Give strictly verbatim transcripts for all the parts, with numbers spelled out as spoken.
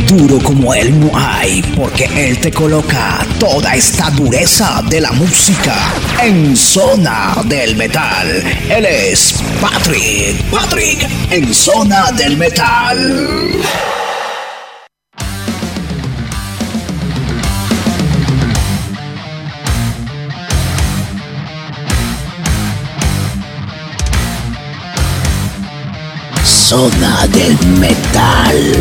Duro como él no hay, porque él te coloca toda esta dureza de la música en Zona del Metal. Él es Patrick, Patrick en Zona del Metal. Zona del Metal.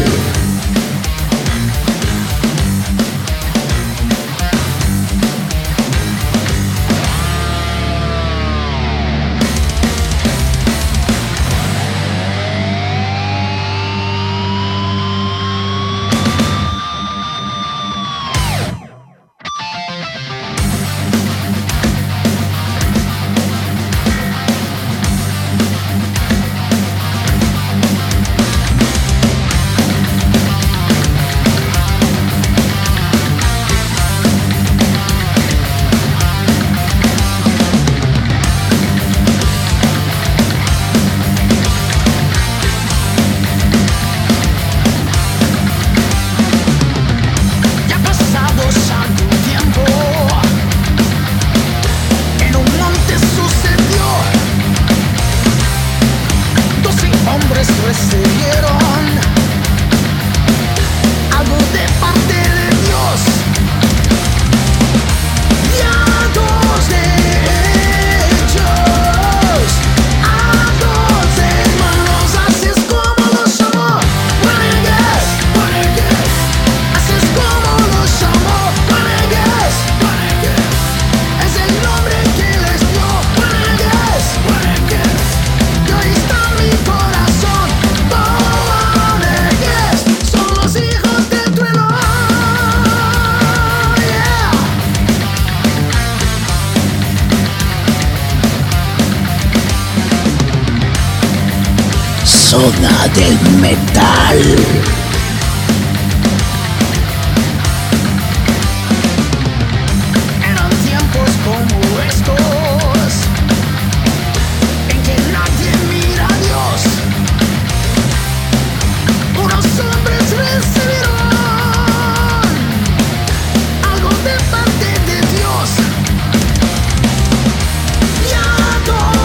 Zona del Metal.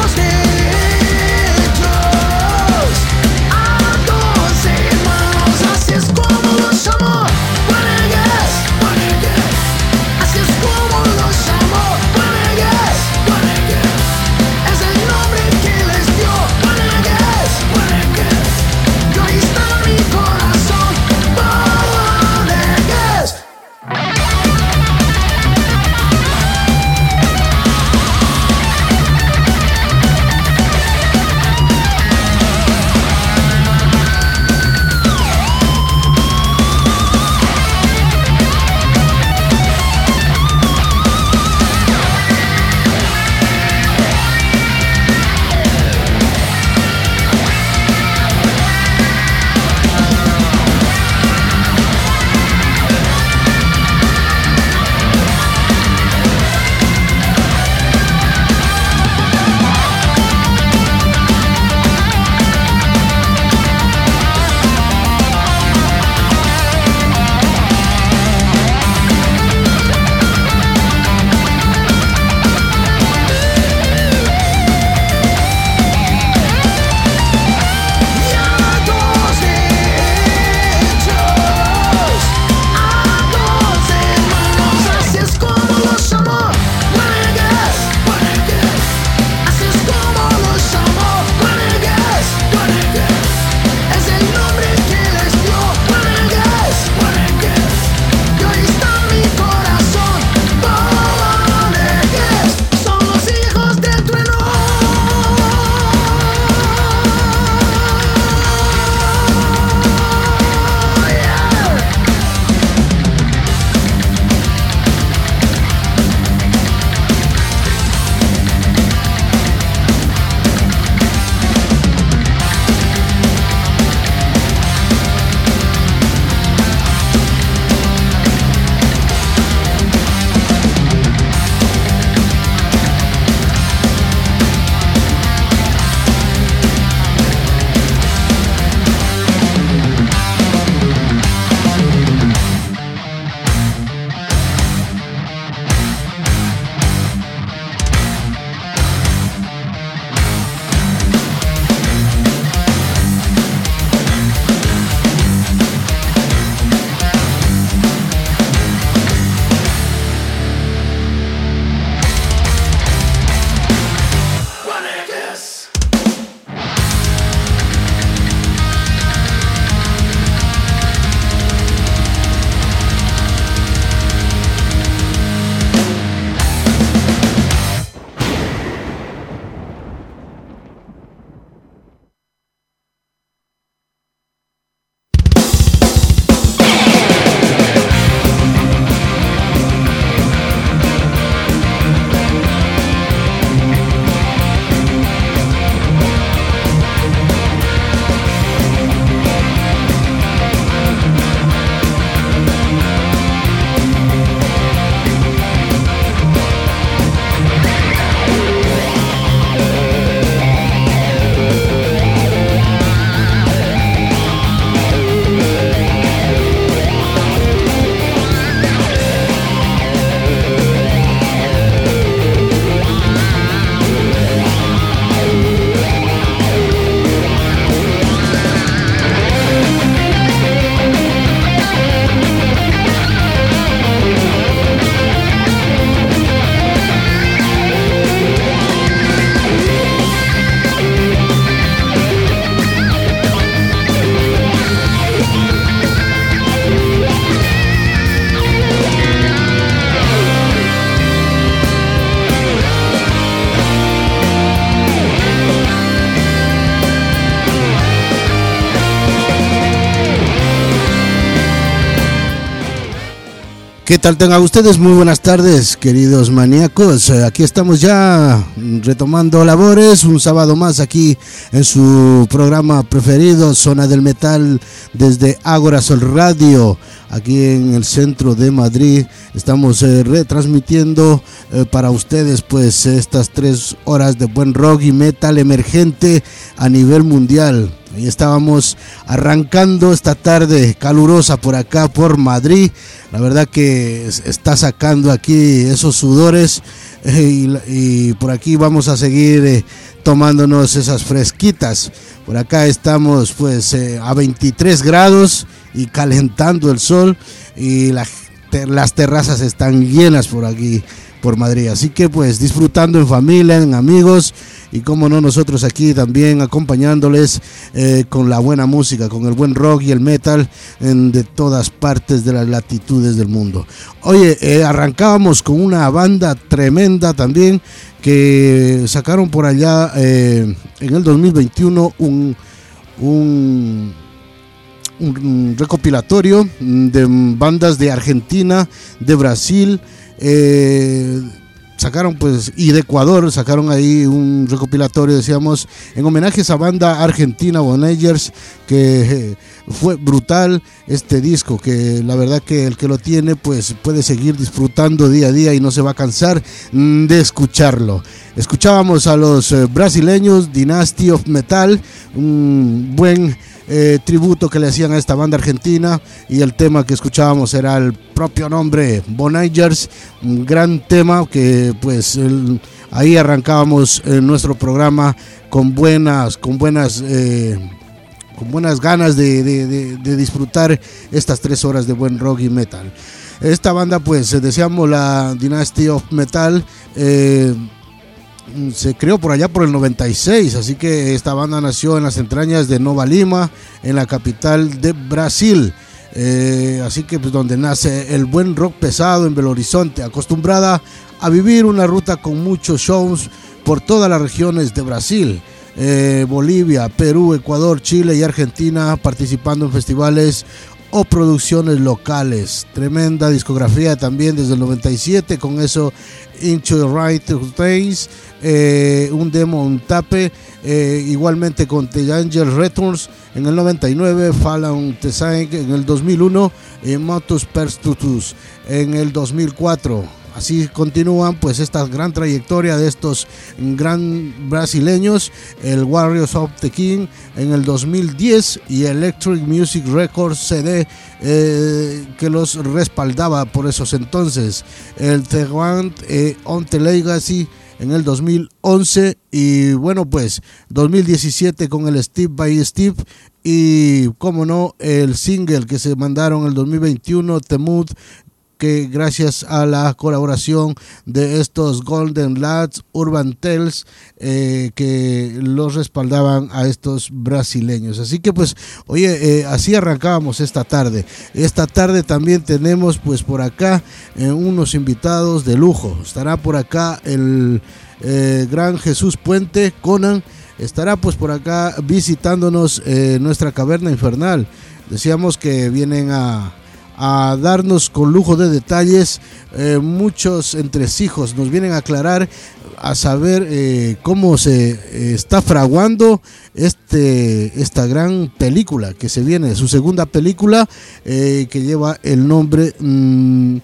Hermanos ¿Qué tal tengan ustedes? Muy buenas tardes, queridos maníacos. Aquí estamos ya retomando labores, un sábado más aquí en su programa preferido, Zona del Metal, desde Ágora Sol Radio, aquí en el centro de Madrid. Estamos eh, retransmitiendo eh, para ustedes pues estas tres horas de buen rock y metal emergente a nivel mundial. Ahí estábamos arrancando esta tarde calurosa por acá, por Madrid. La verdad que está sacando aquí esos sudores eh, y, y por aquí vamos a seguir eh, tomándonos esas fresquitas. Por acá estamos pues eh, a veintitrés grados y calentando el sol y la, ter, las terrazas están llenas por aquí, por Madrid. Así que pues disfrutando en familia, en amigos y como no, nosotros aquí también acompañándoles eh, con la buena música, con el buen rock y el metal en, de todas partes de las latitudes del mundo. Oye, eh, arrancábamos con una banda tremenda también que sacaron por allá eh, en el dos mil veintiuno un, un, un recopilatorio de bandas de Argentina, de Brasil, eh, sacaron pues y de Ecuador, sacaron ahí un recopilatorio, decíamos, en homenaje a esa banda argentina, Bonagers, que eh, fue brutal este disco, que la verdad que el que lo tiene pues puede seguir disfrutando día a día y no se va a cansar mm, de escucharlo. Escuchábamos a los eh, brasileños Dynasty of Metal, un buen Eh, tributo que le hacían a esta banda argentina, y el tema que escuchábamos era el propio nombre, Bonagers, un gran tema que pues el, ahí arrancábamos eh, nuestro programa con buenas con buenas eh, con buenas ganas de, de, de, de disfrutar estas tres horas de buen rock y metal. Esta banda pues decíamos, la Dynasty of Metal, eh, se creó por allá por el noventa y seis, así que esta banda nació en las entrañas de Nova Lima, en la capital de Brasil, eh, así que pues donde nace el buen rock pesado en Belo Horizonte, acostumbrada a vivir una ruta con muchos shows por todas las regiones de Brasil, eh, Bolivia, Perú, Ecuador, Chile y Argentina, participando en festivales o producciones locales. Tremenda discografía también desde el noventa y siete, con eso Into the Right Days, eh, un demo, un tape, eh, igualmente con The Angel Returns en el noventa y nueve, Fallen Design en el dos mil uno y Motus Perstutus en el dos mil cuatro. Así continúan pues esta gran trayectoria de estos gran brasileños, el Warriors of the King en el dos mil diez y Electric Music Records C D eh, que los respaldaba por esos entonces, el The One eh, on the Legacy en el dos mil once y bueno pues dos mil diecisiete con el Step by Step y como no el single que se mandaron el dos mil veintiuno, The Mood, que gracias a la colaboración de estos Golden Lads, Urban Tales, eh, que los respaldaban a estos brasileños. Así que pues, oye, eh, así arrancábamos esta tarde. Esta tarde también tenemos pues por acá eh, unos invitados de lujo. Estará por acá el eh, gran Jesús Puente, Conan, estará pues por acá visitándonos eh, nuestra caverna infernal. Decíamos que vienen a... a darnos con lujo de detalles eh, muchos entresijos, nos vienen a aclarar, a saber eh, cómo se eh, está fraguando este esta gran película que se viene, su segunda película eh, que lleva el nombre mmm,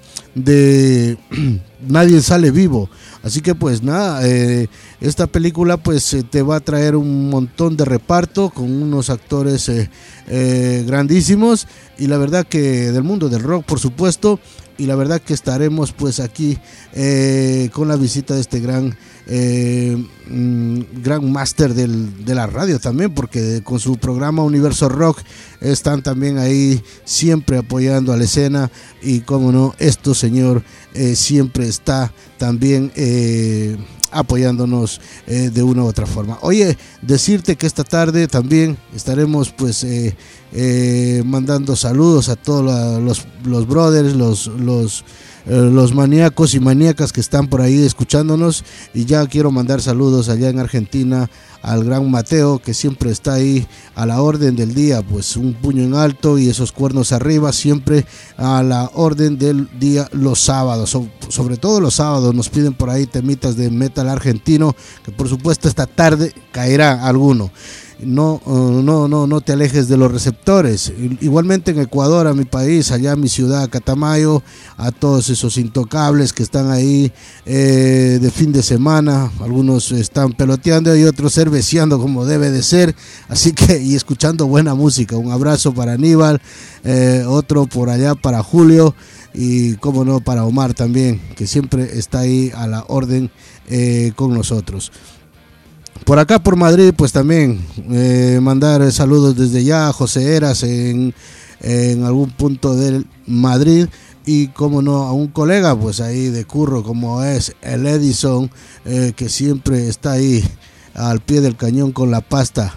de Nadie sale vivo. Así que pues nada, eh, esta película pues eh, te va a traer un montón de reparto con unos actores eh, eh, grandísimos, y la verdad que del mundo del rock por supuesto, y la verdad que estaremos pues aquí eh, con la visita de este gran eh, gran máster del, de la radio también, porque con su programa Universo Rock están también ahí siempre apoyando a la escena, y como no, esto señor eh, siempre está también eh, apoyándonos eh, de una u otra forma. Oye, decirte que esta tarde también estaremos pues eh, eh, mandando saludos a todos la, los, los brothers, los, los eh, los maníacos y maníacas que están por ahí escuchándonos. Y ya quiero mandar saludos allá en Argentina al gran Mateo, que siempre está ahí a la orden del día, pues un puño en alto y esos cuernos arriba, siempre a la orden del día los sábados, so, sobre todo los sábados nos piden por ahí temitas de metal argentino, que por supuesto esta tarde caerá alguno. No, uh, no, no, no te alejes de los receptores. Igualmente en Ecuador, a mi país, allá a mi ciudad, Catamayo, a todos esos intocables que están ahí eh, de fin de semana. Algunos están peloteando y otros cerveceando como debe de ser. Así que, y escuchando buena música. Un abrazo para Aníbal, eh, otro por allá para Julio y, como no, para Omar también, que siempre está ahí a la orden eh, con nosotros. Por acá por Madrid, pues también eh, mandar saludos desde ya a José Eras en, en algún punto de Madrid, y como no a un colega pues ahí de curro como es el Edison, eh, que siempre está ahí al pie del cañón con la pasta.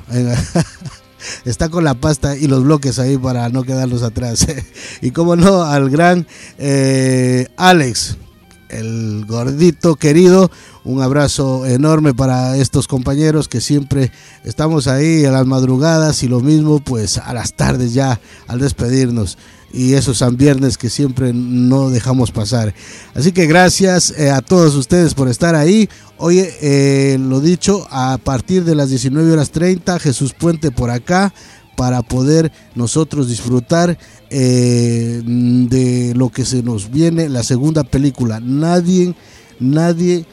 Está con la pasta y los bloques ahí para no quedarnos atrás. Y como no al gran eh, Alex, el gordito querido. Un abrazo enorme para estos compañeros que siempre estamos ahí a las madrugadas y lo mismo pues a las tardes ya al despedirnos, y esos San Viernes que siempre no dejamos pasar. Así que gracias eh, a todos ustedes por estar ahí. Oye, eh, lo dicho, a partir de las diecinueve horas treinta, Jesús Puente por acá, para poder nosotros disfrutar eh, de lo que se nos viene, la segunda película. Nadie, nadie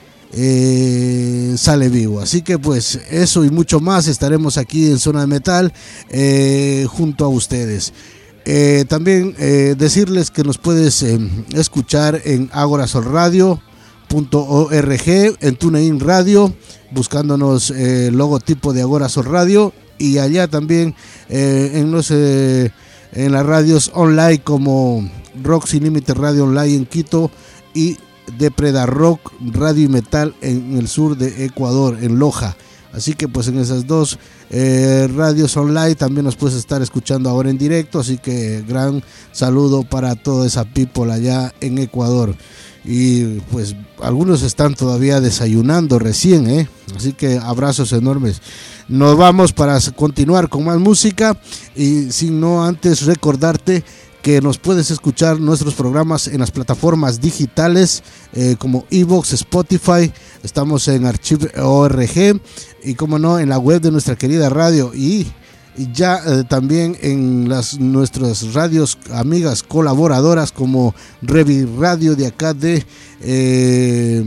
eh, sale vivo. Así que pues eso y mucho más estaremos aquí en Zona de Metal eh, junto a ustedes. Eh, también eh, decirles que nos puedes eh, escuchar en agorasol radio punto org, en TuneIn Radio, buscándonos el eh, logotipo de Agorasol Radio, y allá también eh, en, los, eh, en las radios online como Rock Sin Límite Radio Online en Quito y Depreda Rock Radio y Metal en el sur de Ecuador, en Loja. Así que pues en esas dos eh, radios online también nos puedes estar escuchando ahora en directo. Así que gran saludo para toda esa people allá en Ecuador. Y pues algunos están todavía desayunando recién, ¿eh? Así que abrazos enormes. Nos vamos para continuar con más música, y sin no antes recordarte que nos puedes escuchar nuestros programas en las plataformas digitales eh, como iVoox, Spotify. Estamos en archive punto org y como no en la web de nuestra querida radio, y Y ya eh, también en las nuestras radios amigas colaboradoras como Revi Radio de acá de eh,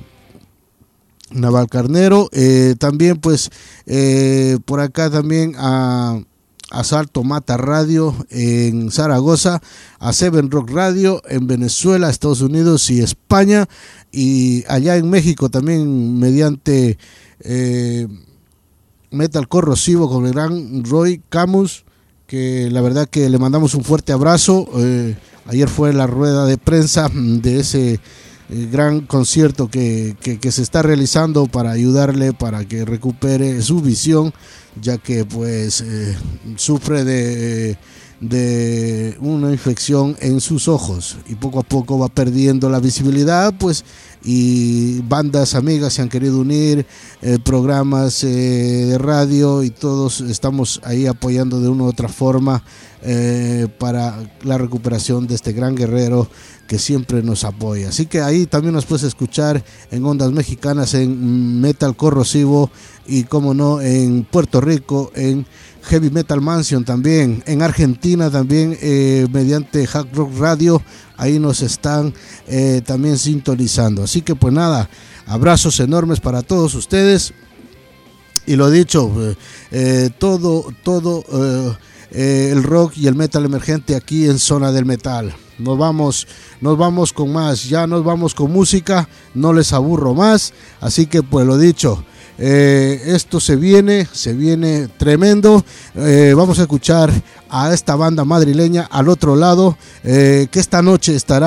Navalcarnero, eh, también pues eh, por acá también a Asalto Mata Radio en Zaragoza, a Seven Rock Radio en Venezuela, Estados Unidos y España, y allá en México también mediante eh, Metal Corrosivo con el gran Roy Camus, que la verdad que le mandamos un fuerte abrazo. Eh, ayer fue la rueda de prensa de ese eh, gran concierto que, que, que se está realizando para ayudarle para que recupere su visión, ya que pues eh, sufre de, de una infección en sus ojos y poco a poco va perdiendo la visibilidad, pues, y bandas amigas se han querido unir, eh, programas eh, de radio, y todos estamos ahí apoyando de una u otra forma eh, para la recuperación de este gran guerrero que siempre nos apoya. Así que ahí también nos puedes escuchar en ondas mexicanas en Metal Corrosivo, y como no en Puerto Rico en Heavy Metal Mansion, también en Argentina también eh, mediante Hack Rock Radio. Ahí nos están eh, también sintonizando. Así que pues nada, abrazos enormes para todos ustedes. Y lo dicho, eh, eh, todo, todo eh, eh, el rock y el metal emergente aquí en Zona del Metal. Nos vamos, nos vamos con más, ya nos vamos con música, no les aburro más. Así que pues lo dicho, eh, esto se viene, se viene tremendo. Eh, vamos a escuchar a esta banda madrileña Al Otro Lado, eh, que esta noche estará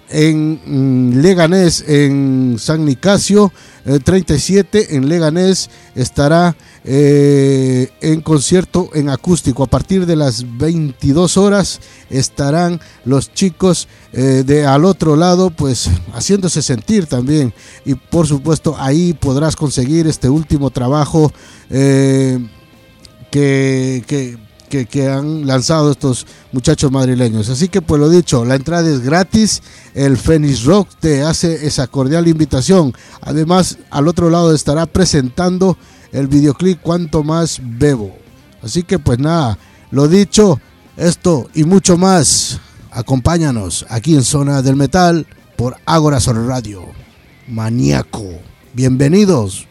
en mm, Leganés, en San Nicasio, eh, treinta y siete en Leganés, estará eh, en concierto en acústico. A partir de las veintidós horas estarán los chicos eh, de al otro lado, pues haciéndose sentir también, y por supuesto ahí podrás conseguir este último trabajo eh, que, que Que, que han lanzado estos muchachos madrileños. Así que pues lo dicho, la entrada es gratis. El Phoenix Rock te hace esa cordial invitación. Además, al otro lado estará presentando el videoclip Cuanto Más Bebo. Así que pues nada, lo dicho, esto y mucho más, acompáñanos aquí en Zona del Metal por Ágora Sol Radio. Maníaco, bienvenidos.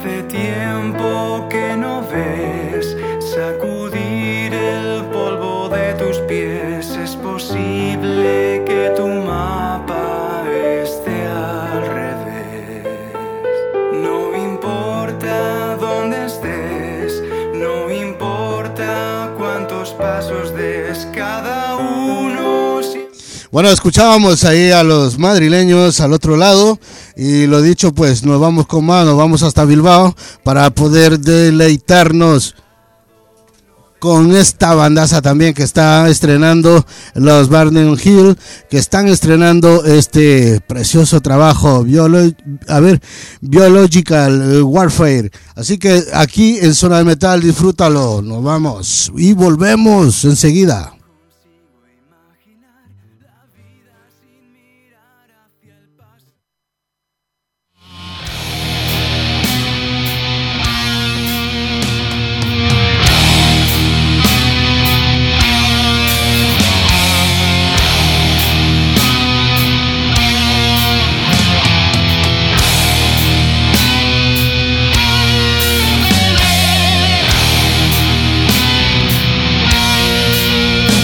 Hace tiempo que no ves sacudir el polvo de tus pies. Es posible que tu mapa esté al revés. No importa dónde estés, no importa cuántos pasos des, cada uno. Bueno, escuchábamos ahí a los madrileños al otro lado y lo dicho, pues nos vamos con más, nos vamos hasta Bilbao para poder deleitarnos con esta bandaza también que está estrenando los Barney Hill, que están estrenando este precioso trabajo, Biolo- a ver, Biological Warfare. Así que aquí en Zona del Metal, disfrútalo, nos vamos y volvemos enseguida. We'll be right back.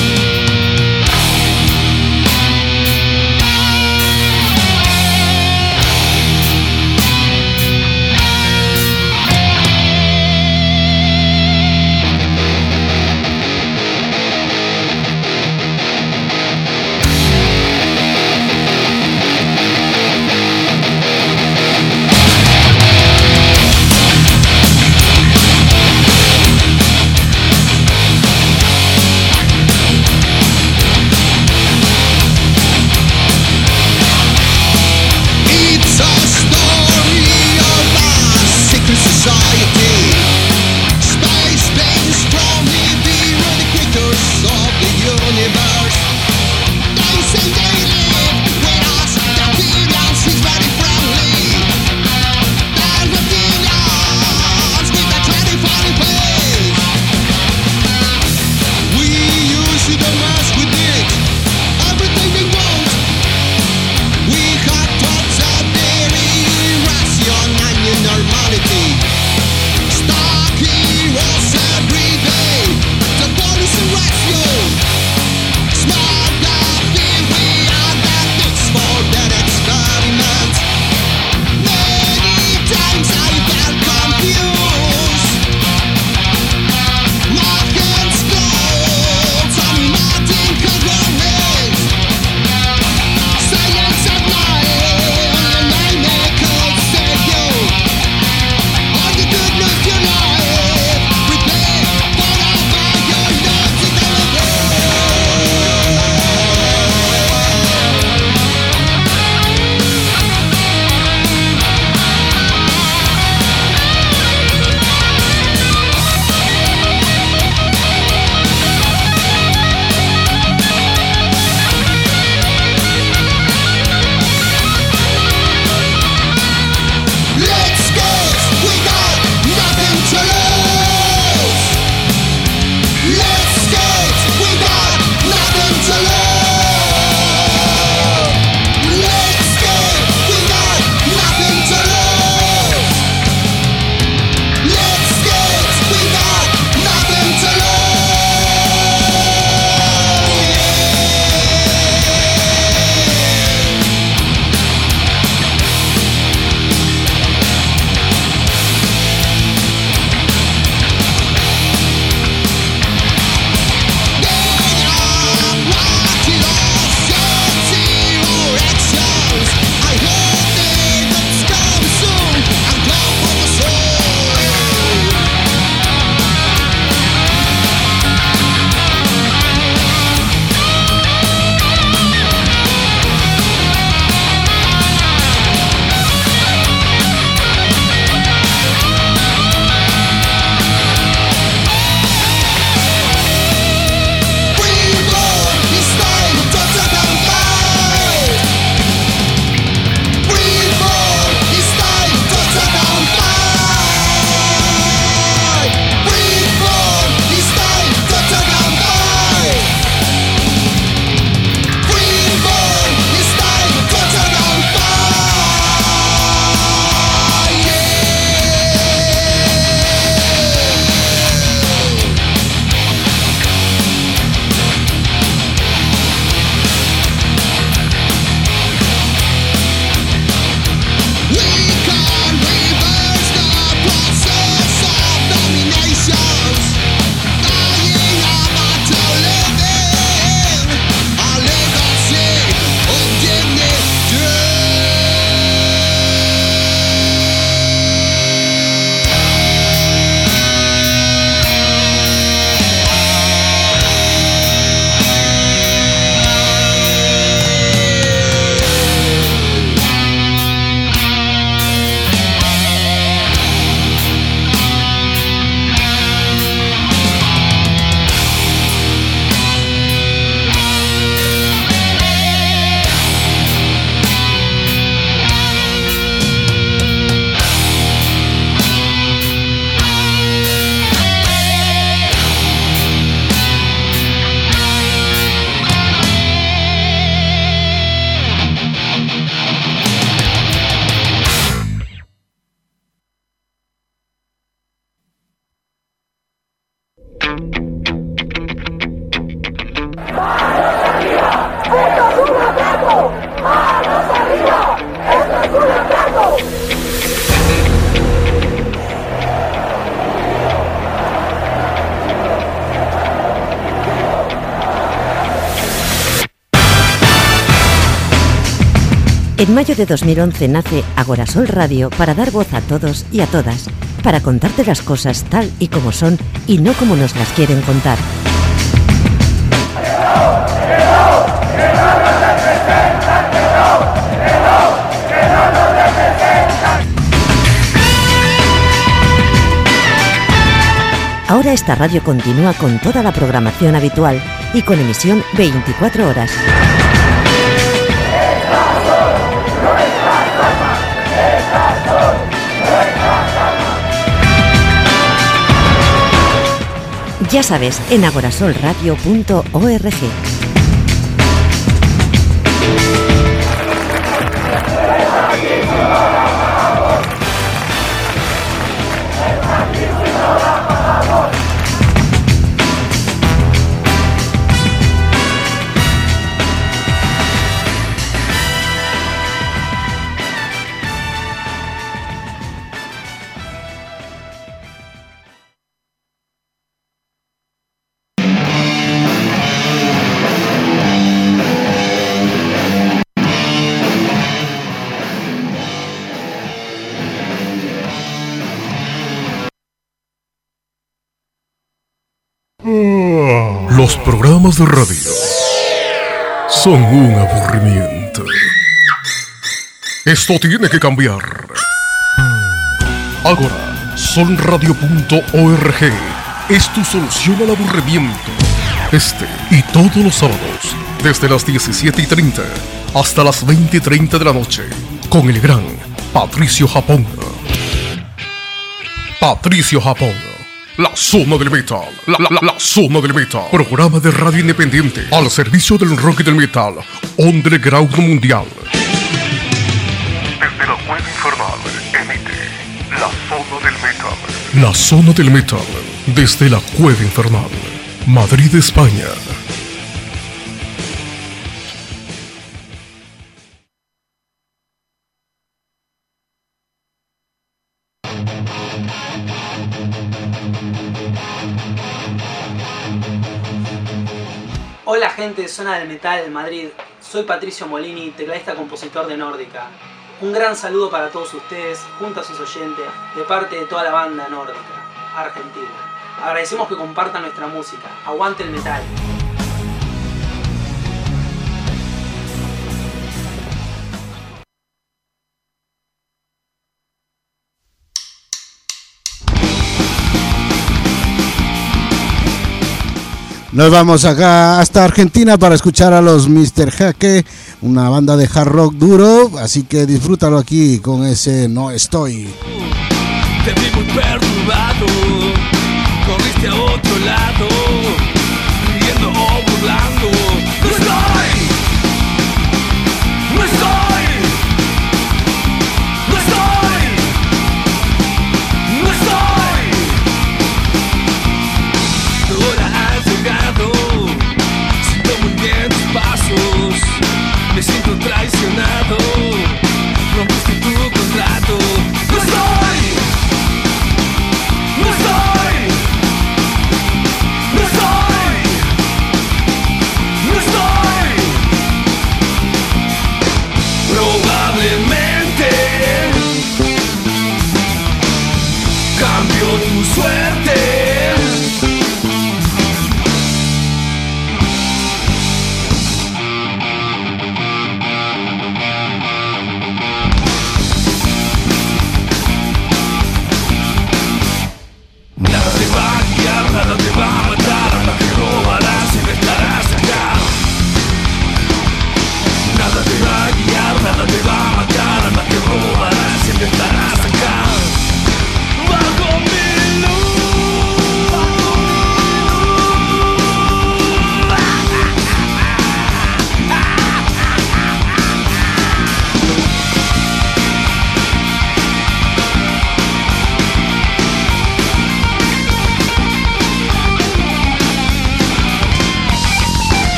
En mayo de dos mil once nace Agorasol Radio para dar voz a todos y a todas, para contarte las cosas tal y como son y no como nos las quieren contar. Ahora esta radio continúa con toda la programación habitual y con emisión veinticuatro horas. Ya sabes, en agorasol radio punto org. Los programas de radio son un aburrimiento. Esto tiene que cambiar. Ahora, solradio punto org es tu solución al aburrimiento. Este y todos los sábados, desde las diecisiete y treinta hasta las veinte y treinta de la noche, con el gran Patricio Japón. Patricio Japón. La zona del metal, la, la, la, la zona del metal. Programa de radio independiente al servicio del rock y del metal underground mundial. Desde la cueva infernal emite la zona del metal. La zona del metal desde la cueva infernal, Madrid, España. Hola gente de Zona del Metal Madrid, soy Patricio Molini, tecladista compositor de Nórdica. Un gran saludo para todos ustedes, junto a sus oyentes, de parte de toda la banda nórdica, argentina. Agradecemos que compartan nuestra música. Aguante el metal. Nos vamos acá hasta Argentina para escuchar a los mister Jaque, una banda de hard rock duro, así que disfrútalo aquí con ese No Estoy. Te vi muy perturbado, corriste a otro lado, riendo o burlando. ¡No estoy! ¡No estoy! ¡No estoy! ¡No estoy! Tu hora ha llegado, siento muy bien tus pasos, me siento traicionado, rompiste tu contrato. ¡No estoy! ¡No estoy! ¡No estoy!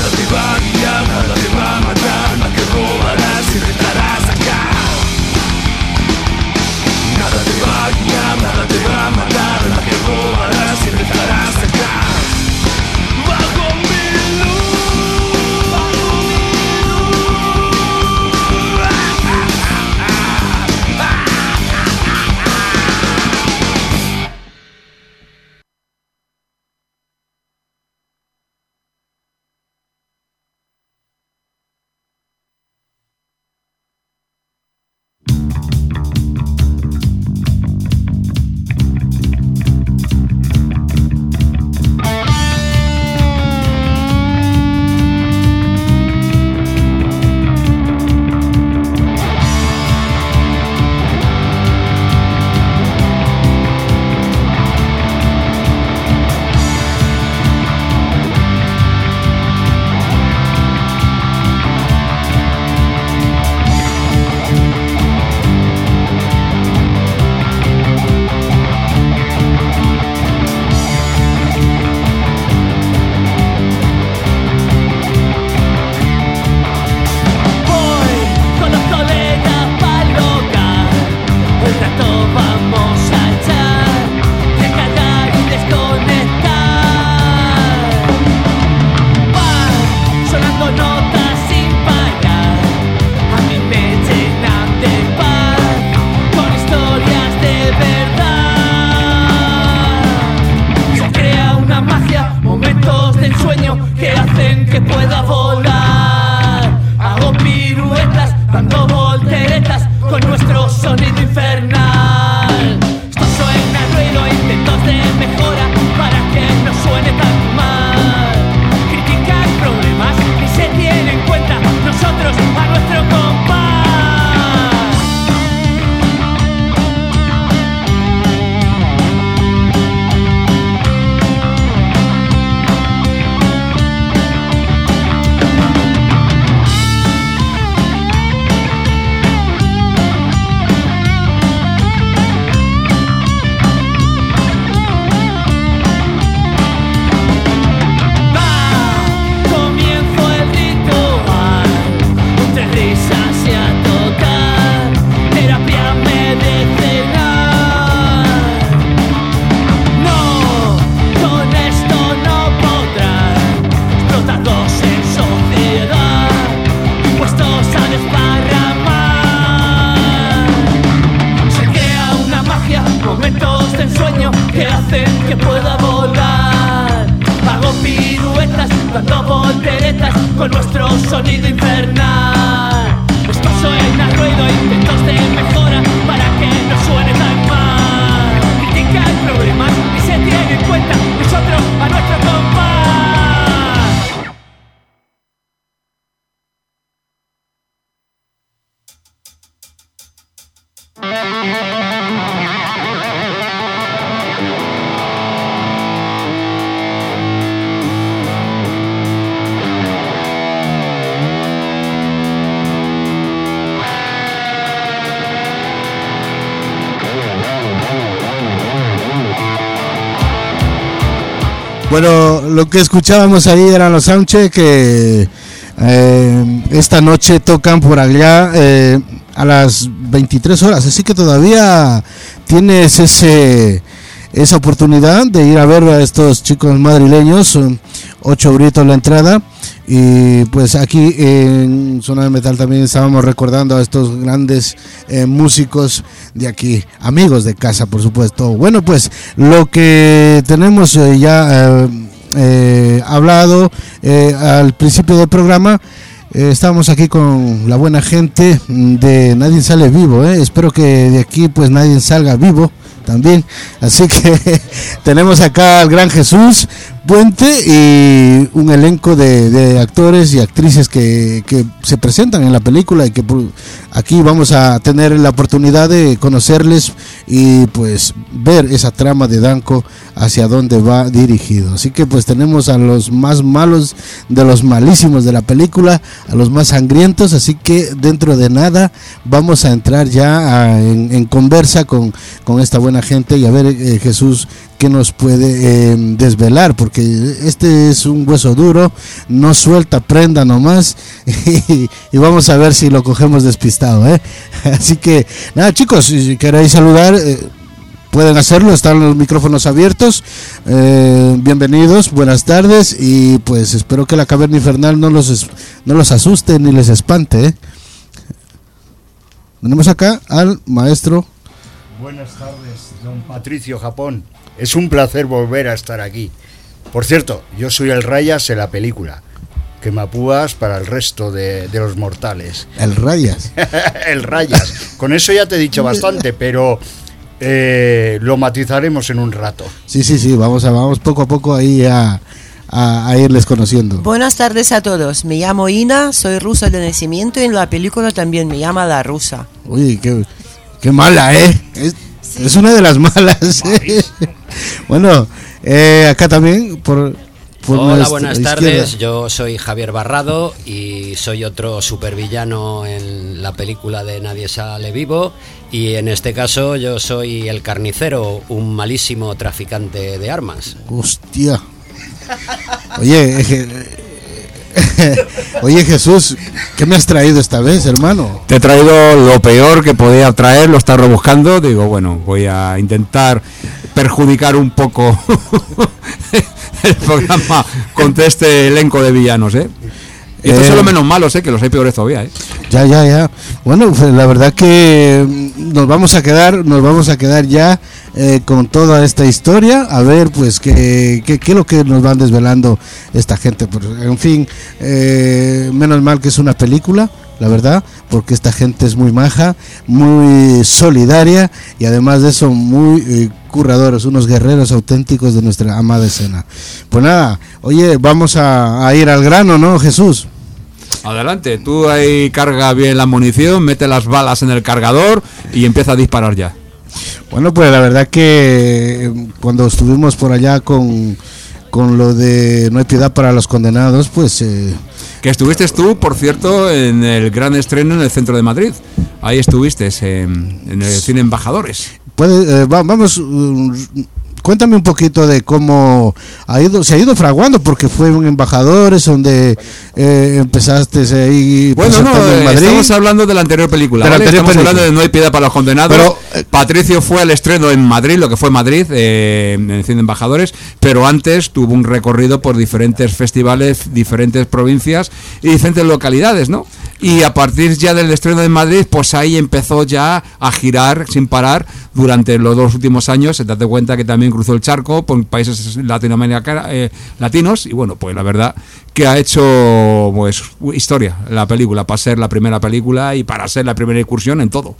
Nada te va a guiar, nada te va a matar, más que robarás y estarás acá. Nada te va a guiar, nada te va a matar, más que robarás y estarás acá. Bajo mi luz, bajo mi con nuestro sonido infernal. Esto suena ruido, intentos de mejora para que no suene tan mal. Critica el problema y se tiene en cuenta nosotros a nuestro compás. Bueno, lo que escuchábamos ahí eran los Soundcheck que eh, esta noche tocan por allá eh, a las veintitrés horas, así que todavía tienes ese esa oportunidad de ir a ver a estos chicos madrileños. Son ocho euritos la entrada. Y pues aquí en Zona de Metal también estábamos recordando a estos grandes eh, músicos de aquí, amigos de casa, por supuesto. Bueno, pues lo que tenemos eh, ya eh, eh, hablado eh, al principio del programa, eh, estamos aquí con la buena gente de Nadie Sale Vivo, eh. Espero que de aquí pues nadie salga vivo también, así que tenemos acá al gran Jesús Puente y un elenco de, de actores y actrices que, que se presentan en la película y que por, aquí vamos a tener la oportunidad de conocerles y pues ver esa trama de Danko hacia dónde va dirigido. Así que pues tenemos a los más malos de los malísimos de la película, a los más sangrientos, así que dentro de nada vamos a entrar ya a, en, en conversa con, con esta buena gente y a ver eh, Jesús, qué nos puede eh, desvelar, porque este es un hueso duro, no suelta prenda nomás y, y vamos a ver si lo cogemos despistado, ¿eh? Así que nada, chicos, si queréis saludar, eh, pueden hacerlo, están los micrófonos abiertos. Eh, bienvenidos, buenas tardes, y pues espero que la caverna infernal no los no los asuste ni les espante, ¿eh? Tenemos acá al maestro. Buenas tardes, don Patricio Japón. Es un placer volver a estar aquí. Por cierto, yo soy el Rayas en la película, que me apúas para el resto de, de los mortales. El Rayas. El Rayas. Con eso ya te he dicho bastante, pero eh, lo matizaremos en un rato. Sí, sí, sí, vamos a vamos poco a poco ahí a, a, a irles conociendo. Buenas tardes a todos, me llamo Ina, soy rusa de nacimiento y en la película también me llama La Rusa. Uy, qué, qué mala, ¿eh? Es, sí. es una de las malas, ¿eh? Bueno, eh, acá también por... Hola, buenas tardes, yo soy Javier Barrado y soy otro supervillano en la película de Nadie sale vivo, y en este caso yo soy el carnicero, un malísimo traficante de armas. Hostia. Oye, eh, oye Jesús, ¿qué me has traído esta vez, hermano? Te he traído lo peor que podía traer, lo estás rebuscando, digo, bueno, voy a intentar perjudicar un poco el programa contra este elenco de villanos, ¿eh? Y estos eh, son los menos malos, ¿eh? Que los hay peores todavía, ¿eh? Ya, ya, ya. Bueno, pues la verdad que nos vamos a quedar, nos vamos a quedar ya eh, con toda esta historia, a ver, pues, qué qué es lo que nos van desvelando esta gente. Pues, en fin, eh, menos mal que es una película, la verdad, porque esta gente es muy maja, muy solidaria y además de eso muy eh, curradores, unos guerreros auténticos de nuestra amada escena. Pues nada, oye, vamos a, a ir al grano, ¿no, Jesús? Adelante, tú ahí carga bien la munición, mete las balas en el cargador y empieza a disparar ya. Bueno, pues la verdad que cuando estuvimos por allá con, con lo de No hay piedad para los condenados, pues... Eh, que estuviste tú, por cierto, en el gran estreno en el centro de Madrid. Ahí estuviste, en, en el cine Embajadores. Puede, eh, va, vamos, uh, cuéntame un poquito de cómo ha ido, se ha ido fraguando, porque fue en Embajadores donde eh, empezaste ahí. Bueno, no, en Madrid. Estamos hablando de la anterior película, de la ¿vale? anterior estamos película. hablando de No hay piedad para los condenados. Pero, eh, Patricio fue al estreno en Madrid, lo que fue Madrid, eh, en el cine Embajadores, pero antes tuvo un recorrido por diferentes festivales, diferentes provincias y diferentes localidades, ¿no? Y a partir ya del estreno de Madrid, pues ahí empezó ya a girar sin parar durante los dos últimos años. Se date cuenta que también cruzó el charco por países latinoamericanos, eh, latinos, y bueno, pues la verdad que ha hecho pues historia la película, para ser la primera película y para ser la primera incursión en todo.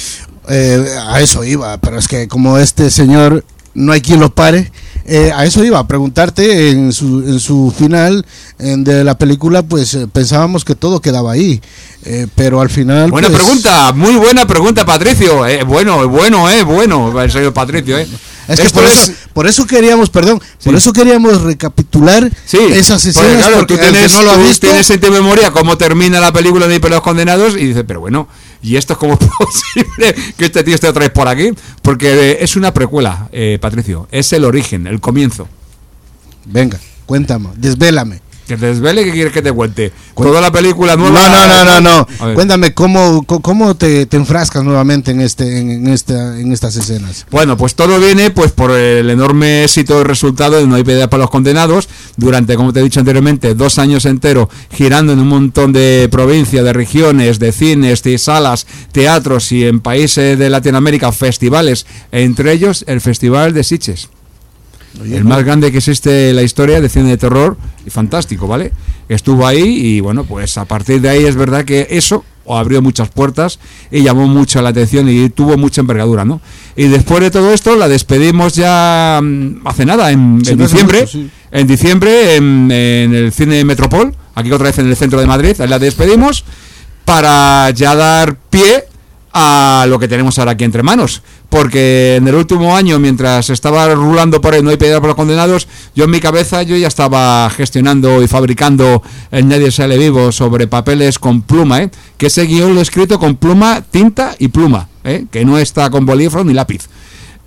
Eh, a eso iba, pero es que como este señor no hay quien lo pare. Eh, a eso iba, a preguntarte en su, en su final en de la película, pues eh, pensábamos que todo quedaba ahí, eh, pero al final... Buena pues... pregunta, muy buena pregunta, Patricio, eh, bueno, bueno, eh, bueno, en serio, Patricio, eh. Es que Esto por eso, es... por eso queríamos, perdón, sí. por eso queríamos recapitular sí, esas escenas, porque, claro, porque tú tienes, no lo ha visto, tienes en tu memoria cómo termina la película de Los Condenados y dices, pero bueno, ¿y esto es como posible que este tío esté otra vez por aquí? Porque eh, es una precuela, eh, Patricio, es el origen, el comienzo. Venga, cuéntame, desvélame. Que te desvele, ¿qué quieres que te cuente? Toda la película nueva. No, no, no, no, no. Cuéntame cómo cómo te, te enfrascas nuevamente en este en, en esta en estas escenas. Bueno, pues todo viene pues por el enorme éxito y resultado de No hay piedad para los condenados durante, como te he dicho anteriormente, dos años enteros girando en un montón de provincias, de regiones, de cines, de salas, teatros y en países de Latinoamérica festivales, entre ellos el Festival de Sitges. Oye, el más grande que existe en la historia de cine de terror, y fantástico, ¿vale? Estuvo ahí y bueno, pues a partir de ahí es verdad que eso abrió muchas puertas y llamó mucho la atención y tuvo mucha envergadura, ¿no? Y después de todo esto la despedimos ya hace nada, en, sí, en diciembre, mucho, sí. en diciembre en, en el Cine Metropol, aquí otra vez en el centro de Madrid, ahí la despedimos para ya dar pie a lo que tenemos ahora aquí entre manos, porque en el último año, mientras estaba rulando por ahí No hay piedad para los condenados, yo en mi cabeza yo ya estaba gestionando y fabricando el Nadie sale vivo sobre papeles con pluma, ¿eh? que ese guión lo he escrito con pluma, tinta y pluma, ¿eh? que no está con bolígrafo ni lápiz.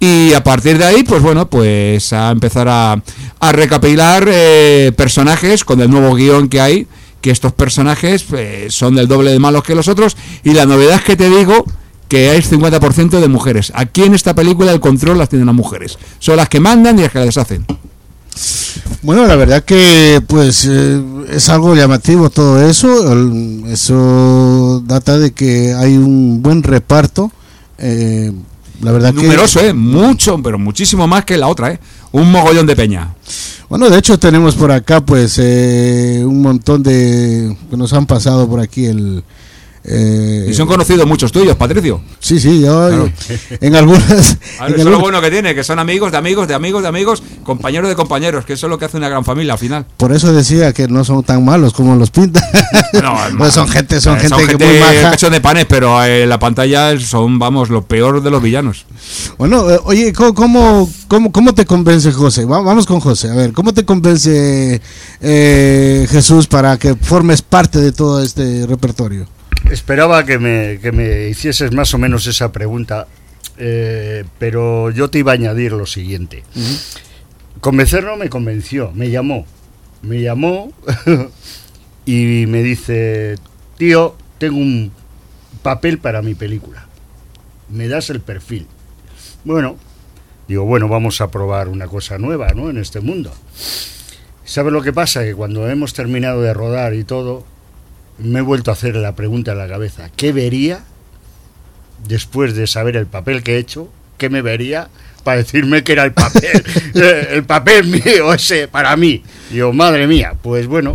Y a partir de ahí, pues bueno, pues a empezar a, a recapilar eh, personajes con el nuevo guión que hay, que estos personajes eh, son del doble de malos que los otros, y la novedad es que te digo que hay cincuenta por ciento de mujeres. Aquí en esta película el control las tienen las mujeres, son las que mandan y las que las deshacen. Bueno, la verdad que pues eh, es algo llamativo todo eso, el, eso data de que hay un buen reparto, eh, la verdad numeroso, que... eh, mucho, pero muchísimo más que la otra, eh, un mogollón de peña. Bueno, de hecho tenemos por acá pues eh, un montón de que nos han pasado por aquí el eh, y son conocidos muchos tuyos, Patricio. Sí, sí, yo, claro. yo en algunas ver, en eso algunas... es lo bueno que tiene, que son amigos de amigos de amigos de amigos, compañeros de compañeros, que eso es lo que hace una gran familia al final. Por eso decía que no son tan malos como los pintan. No, pues son gente, son eh, gente, son gente muy maja. Cacho de panes, pero en la pantalla son, vamos, lo peor de los villanos. Bueno, eh, oye, ¿cómo, cómo, ¿cómo te convence José? Vamos con José, a ver, ¿cómo te convence eh, Jesús para que formes parte de todo este repertorio? Esperaba que me, que me hicieses más o menos esa pregunta, eh, pero yo te iba a añadir lo siguiente. Uh-huh. Convencer no me convenció, me llamó, me llamó y me dice, tío, tengo un papel para mi película, me das el perfil. Bueno, digo, bueno, vamos a probar una cosa nueva, ¿no?, en este mundo. ¿Sabes lo que pasa? Que cuando hemos terminado de rodar y todo, me he vuelto a hacer la pregunta en la cabeza, ¿qué vería después de saber el papel que he hecho? ¿Qué me vería para decirme que era el papel, el papel mío ese para mí? Digo, madre mía, pues bueno,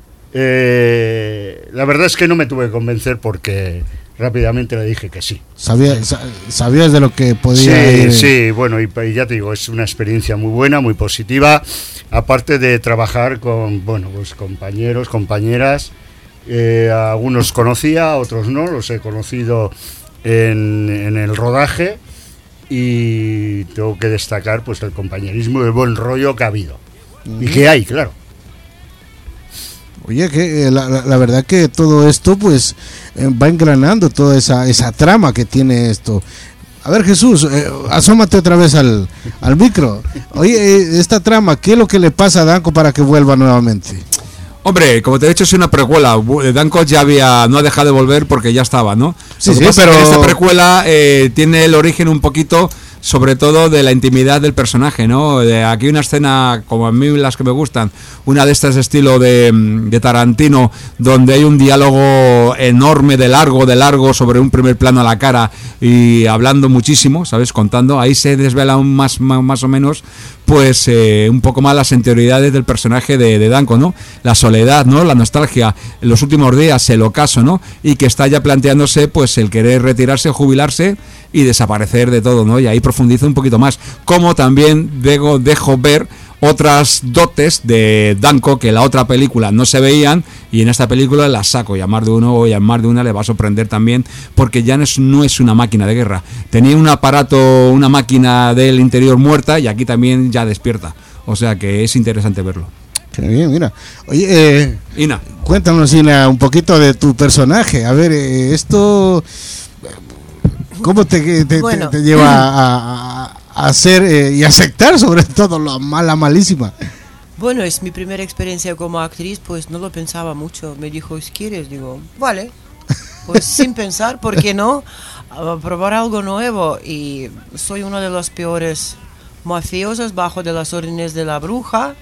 eh, la verdad es que no me tuve que convencer porque rápidamente le dije que sí. ¿Sabías, sabías de lo que podía Sí, ir? sí, bueno, y, y ya te digo, es una experiencia muy buena, muy positiva, aparte de trabajar con, bueno, pues compañeros, compañeras. Eh, algunos conocía, otros no, los he conocido en, en el rodaje, y tengo que destacar pues el compañerismo y el buen rollo que ha habido mm. y que hay, claro. Oye, que eh, la, la verdad que todo esto pues eh, va engranando toda esa, esa trama que tiene esto. A ver, Jesús, eh, asómate otra vez al, al micro. Oye, eh, esta trama, ¿qué es lo que le pasa a Danko para que vuelva nuevamente? Hombre, como te he dicho, es una precuela. Danko ya había, no ha dejado de volver porque ya estaba, ¿no? Sí, sí, pero esta precuela eh, tiene el origen un poquito, sobre todo, de la intimidad del personaje, ¿no? De aquí una escena, como a mí las que me gustan, una de estas de estilo de, de Tarantino, donde hay un diálogo enorme, de largo, de largo, sobre un primer plano a la cara y hablando muchísimo, ¿sabes? Contando, ahí se desvela aún más, más, más o menos, pues eh, un poco más las interioridades del personaje de, de Danko, ¿no? La soledad, ¿no? La nostalgia, en los últimos días, el ocaso, ¿no? Y que está ya planteándose, pues, el querer retirarse, jubilarse y desaparecer de todo, ¿no? Y ahí profundizo un poquito más. Como también dejo, dejo ver otras dotes de Danko que en la otra película no se veían, y en esta película las saco, y a más de uno y a más de una le va a sorprender también, porque ya no es, no es una máquina de guerra. Tenía un aparato, una máquina del interior muerta, y aquí también ya despierta. O sea que es interesante verlo. Qué bien, mira. Oye, eh, Ina, cuéntanos, Ina, un poquito de tu personaje. A ver, eh, esto... ¿Cómo te, te, bueno. te, te lleva a, a, a hacer eh, y aceptar sobre todo la mala, malísima? Bueno, es mi primera experiencia como actriz, pues no lo pensaba mucho. Me dijo, si quieres, digo, vale. Pues sin pensar, ¿por qué no? A probar algo nuevo. Y soy uno de los peores mafiosos bajo de las órdenes de la bruja,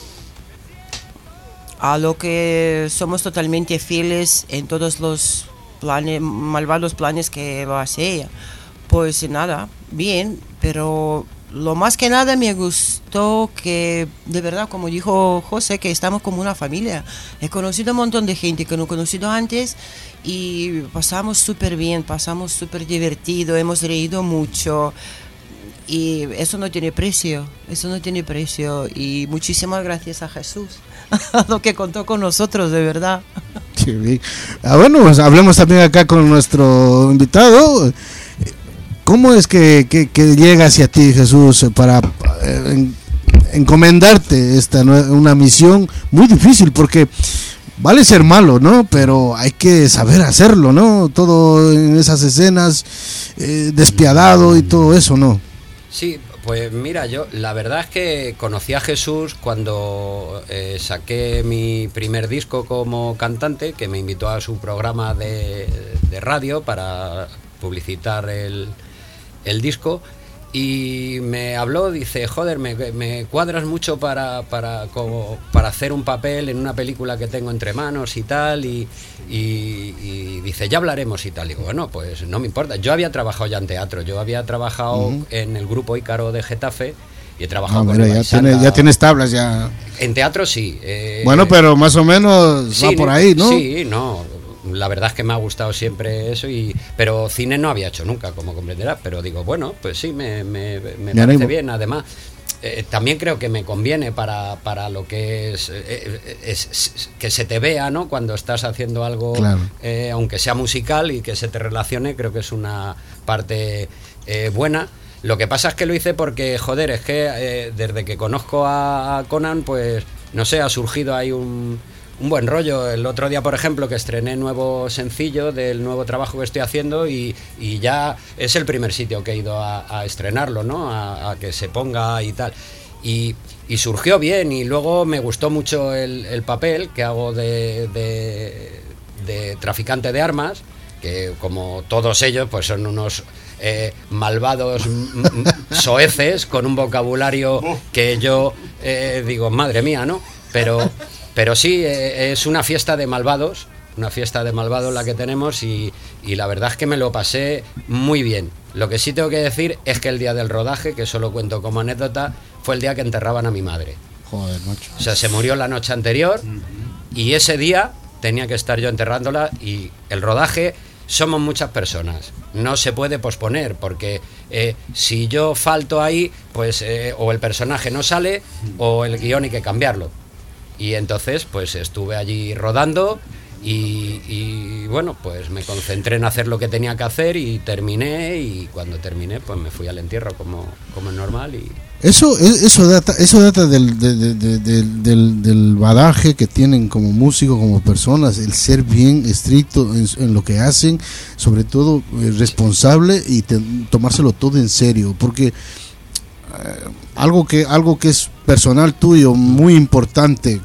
a lo que somos totalmente fieles en todos los planes, malvados planes que va a hacer ella. Pues nada, bien, pero lo más que nada me gustó que, de verdad, como dijo José, que estamos como una familia. He conocido un montón de gente que no he conocido antes y pasamos súper bien, pasamos súper divertido, hemos reído mucho. Y eso no tiene precio, eso no tiene precio. Y muchísimas gracias a Jesús, a lo que contó con nosotros, de verdad. Qué bien. Ah, bueno, pues hablemos también acá con nuestro invitado. ¿Cómo es que, que, que llega hacia ti, Jesús, para eh, en, encomendarte esta una misión muy difícil? Porque vale ser malo, ¿no? Pero hay que saber hacerlo, ¿no? Todo en esas escenas, eh, despiadado y todo eso, ¿no? Sí, pues mira, yo la verdad es que conocí a Jesús cuando eh, saqué mi primer disco como cantante, que me invitó a su programa de, de radio para publicitar el, el disco. Y me habló, dice, joder, me, me cuadras mucho para, para, como, para hacer un papel en una película que tengo entre manos y tal, y, y, y dice, ya hablaremos y tal. Y digo, bueno, pues no me importa. Yo había trabajado ya en teatro, yo había trabajado uh-huh. en el grupo Ícaro de Getafe, y he trabajado no, con mira, ya, tiene, ya tienes tablas ya. En teatro sí. Eh, bueno, pero más o menos sí, va por ahí, ¿no? Sí, no. La verdad es que me ha gustado siempre eso, y pero cine no había hecho nunca, como comprenderás, pero digo, bueno, pues sí, me, me, me parece animo. bien. Además, eh, también creo que me conviene para, para lo que es, eh, es, es que se te vea, ¿no? Cuando estás haciendo algo, claro. eh, aunque sea musical, y que se te relacione, creo que es una parte eh, buena. Lo que pasa es que lo hice porque, joder, es que eh, desde que conozco a Conan, pues, no sé, ha surgido ahí un... un buen rollo. El otro día, por ejemplo, que estrené nuevo sencillo del nuevo trabajo que estoy haciendo, y, y ya es el primer sitio que he ido a, a estrenarlo, ¿no? A, a que se ponga y tal. Y, y surgió bien, y luego me gustó mucho el, el papel que hago de, de, de traficante de armas, que como todos ellos pues son unos eh, malvados m- m- soeces con un vocabulario que yo eh, digo, madre mía, ¿no? Pero... Pero sí, eh, es una fiesta de malvados, una fiesta de malvados la que tenemos, y, y la verdad es que me lo pasé muy bien. Lo que sí tengo que decir es que el día del rodaje, que eso lo cuento como anécdota, fue el día que enterraban a mi madre. Joder, macho. O sea, se murió la noche anterior, y ese día tenía que estar yo enterrándola, y el rodaje, somos muchas personas, no se puede posponer, porque eh, si yo falto ahí, pues eh, o el personaje no sale, o el guión hay que cambiarlo. Y entonces pues estuve allí rodando, y, y bueno, pues me concentré en hacer lo que tenía que hacer, y terminé, y cuando terminé pues me fui al entierro como, como es normal. Y eso eso data eso data del, de, de, de, del, del bagaje que tienen como músicos, como personas, el ser bien estricto en, en lo que hacen, sobre todo eh, responsable, y te, tomárselo todo en serio, porque eh, algo que algo que es personal tuyo, muy importante,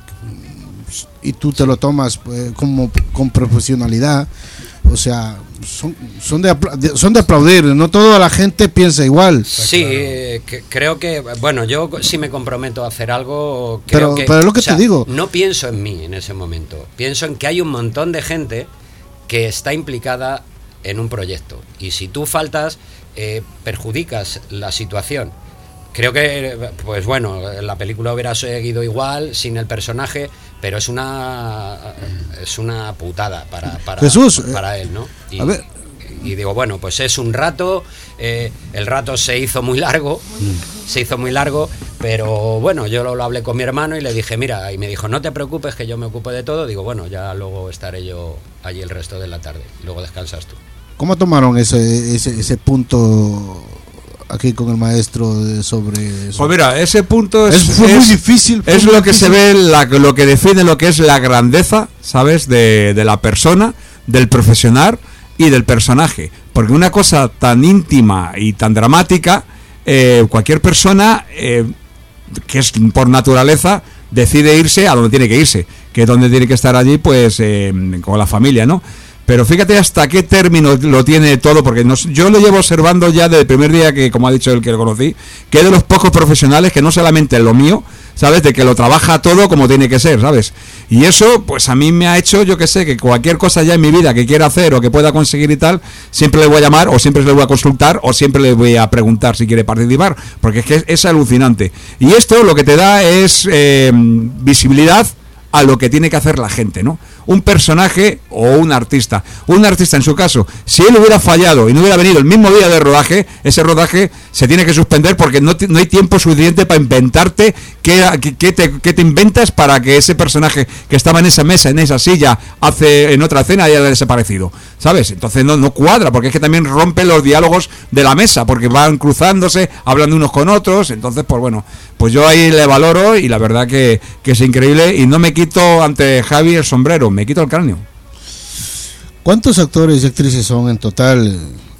y tú te lo tomas eh, como con profesionalidad, o sea, son, son, de, son de aplaudir. No toda la gente piensa igual. Sí, eh, que, creo que, bueno, yo sí me comprometo a hacer algo. Creo pero, que, pero es lo que o sea, te digo. No pienso en mí en ese momento. Pienso en que hay un montón de gente que está implicada en un proyecto. Y si tú faltas, eh, perjudicas la situación. Creo que, pues bueno, la película hubiera seguido igual sin el personaje, pero es una es una putada para para, Jesús, para él, ¿no? Y, a ver. y digo, bueno, pues es un rato, eh, el rato se hizo muy largo, mm. se hizo muy largo, pero bueno, yo lo, lo hablé con mi hermano y le dije, mira, y me dijo, no te preocupes que yo me ocupo de todo. Digo, bueno, ya luego estaré yo allí el resto de la tarde, luego descansas tú. ¿Cómo tomaron ese ese, ese punto aquí con el maestro de sobre eso? Pues mira, ese punto es, es, fue es muy difícil. Es muy lo difícil. que se ve, la, lo que define lo que es la grandeza, ¿sabes? De, de la persona, del profesional y del personaje. Porque una cosa tan íntima y tan dramática, eh, cualquier persona, eh, que es por naturaleza, decide irse a donde tiene que irse, que es donde tiene que estar allí, pues, eh, con la familia, ¿no? Pero fíjate hasta qué término lo tiene todo, porque nos, yo lo llevo observando ya desde el primer día que, como ha dicho el que lo conocí, que es de los pocos profesionales que no solamente lo mío, ¿sabes? De que lo trabaja todo como tiene que ser, ¿sabes? Y eso, pues a mí me ha hecho, yo que sé, que cualquier cosa ya en mi vida que quiera hacer o que pueda conseguir y tal, siempre le voy a llamar, o siempre le voy a consultar, o siempre le voy a preguntar si quiere participar, porque es que es, es alucinante. Y esto lo que te da es eh, visibilidad a lo que tiene que hacer la gente, ¿no? Un personaje o un artista. Un artista, en su caso, si él hubiera fallado y no hubiera venido el mismo día de rodaje, ese rodaje se tiene que suspender porque no, no hay tiempo suficiente para inventarte qué, qué, te, qué te inventas para que ese personaje que estaba en esa mesa, en esa silla, hace en otra escena haya desaparecido, ¿sabes? Entonces no, no cuadra, porque es que también rompe los diálogos de la mesa, porque van cruzándose, hablando unos con otros. Entonces, pues bueno, pues yo ahí le valoro, y la verdad que, que es increíble, y no me quito ante Javi el sombrero, me quito el cráneo. ¿Cuántos actores y actrices son en total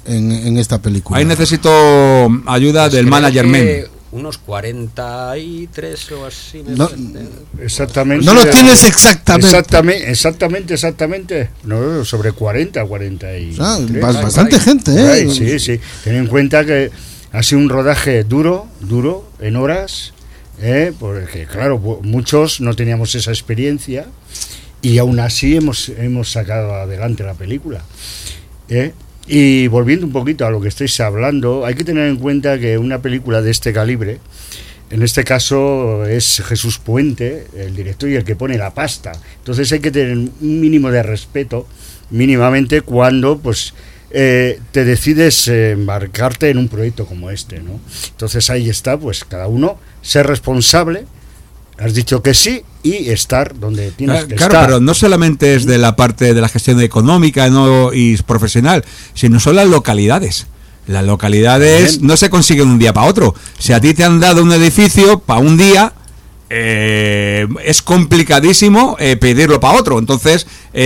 en, en esta película. Ahí necesito ayuda pues del manager men. Unos cuarenta y tres o así. No, exactamente. No lo tienes exactamente. Exactamente, exactamente, exactamente. No, sobre cuarenta, cuarenta y tres. Ah, bastante ay, gente, ¿eh? Ay, sí, sí. Ten en cuenta que ha sido un rodaje duro, duro, en horas, ¿eh? Porque, claro, muchos no teníamos esa experiencia y aún así hemos, hemos sacado adelante la película, ¿eh? Y volviendo un poquito a lo que estáis hablando, hay que tener en cuenta que una película de este calibre, en este caso es Jesús Puente, el director y el que pone la pasta. Entonces hay que tener un mínimo de respeto, mínimamente, cuando pues eh, te decides eh, embarcarte en un proyecto como este, ¿no? Entonces ahí está, pues cada uno ser responsable. Has dicho que sí y estar donde tienes claro, que claro, estar. Pero no solamente es de la parte de la gestión económica, no, y profesional, sino son las localidades. Las localidades Bien. no se consiguen un día para otro. Si a ti te han dado un edificio para un día, eh, es complicadísimo eh, pedirlo para otro. Entonces,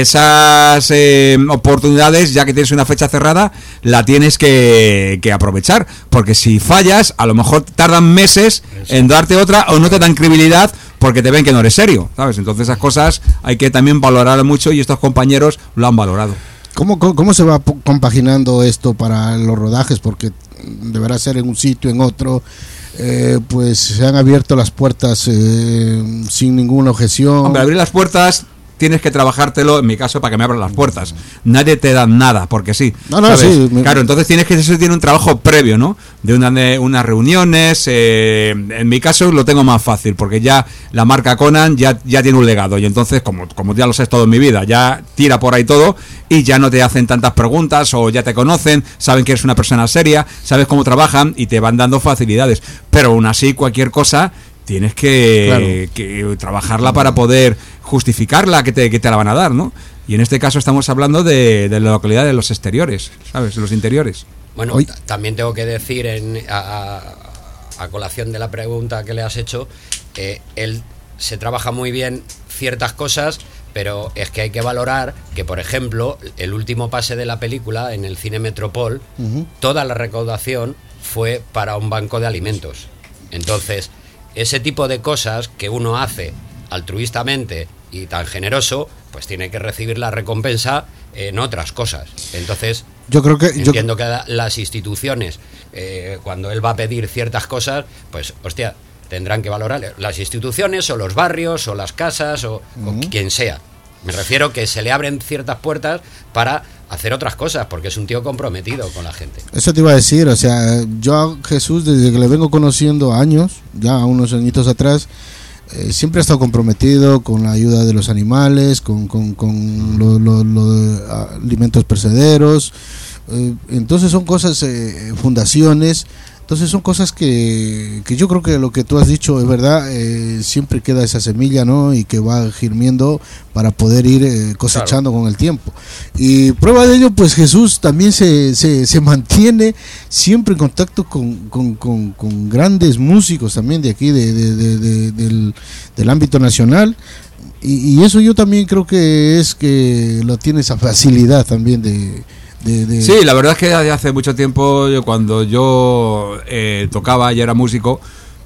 esas eh, oportunidades, ya que tienes una fecha cerrada, la tienes que, que aprovechar. Porque si fallas, a lo mejor tardan meses Eso. en darte otra o no te dan credibilidad porque te ven que no eres serio, ¿sabes? Entonces, esas cosas hay que también valorar mucho y estos compañeros lo han valorado. ¿Cómo, cómo, cómo se va compaginando esto para los rodajes? Porque deberá ser en un sitio, en otro. Eh, pues se han abierto las puertas eh, sin ninguna objeción. Hombre, abrir las puertas tienes que trabajártelo, en mi caso, para que me abran las puertas. Nadie te da nada, porque sí. No, no, sí. Claro, entonces tienes que, eso tiene un trabajo previo, ¿no? De, una, de unas reuniones. Eh, en mi caso lo tengo más fácil, porque ya la marca Conan ya, ya tiene un legado. Y entonces, como, como ya lo sé todo en mi vida, ya tira por ahí todo y ya no te hacen tantas preguntas o ya te conocen, saben que eres una persona seria, sabes cómo trabajan y te van dando facilidades. Pero aún así, cualquier cosa tienes que, claro. que trabajarla para poder justificarla que te, que te la van a dar, ¿no? Y en este caso estamos hablando de, de la localidad de los exteriores, ¿sabes? De los interiores. Bueno, Hoy. también tengo que decir, en, a, a colación de la pregunta que le has hecho, eh, él se trabaja muy bien ciertas cosas, pero es que hay que valorar que, por ejemplo, el último pase de la película en el Cine Metropol, uh-huh. toda la recaudación fue para un banco de alimentos. Entonces, ese tipo de cosas que uno hace altruistamente y tan generoso, pues tiene que recibir la recompensa en otras cosas. Entonces, yo creo que entiendo yo... que las instituciones, eh, cuando él va a pedir ciertas cosas, pues, hostia, tendrán que valorar las instituciones o los barrios o las casas o, uh-huh. o quien sea. Me refiero que se le abren ciertas puertas para hacer otras cosas, porque es un tío comprometido con la gente. Eso te iba a decir, o sea, yo a Jesús, desde que le vengo conociendo años, ya unos añitos atrás, eh, siempre ha estado comprometido con la ayuda de los animales, con, con, con los lo, lo alimentos perecederos. Eh, entonces son cosas, eh, fundaciones. Entonces son cosas que, que yo creo que lo que tú has dicho es verdad, eh, siempre queda esa semilla, ¿no? Y que va germiendo para poder ir eh, cosechando claro. con el tiempo. Y prueba de ello, pues Jesús también se, se, se mantiene siempre en contacto con, con, con, con grandes músicos también de aquí, de, de, de, de, del, del ámbito nacional. Y, y eso yo también creo que es que lo tiene esa facilidad también de... De, de... Sí, la verdad es que hace mucho tiempo, yo, cuando yo eh, tocaba y era músico,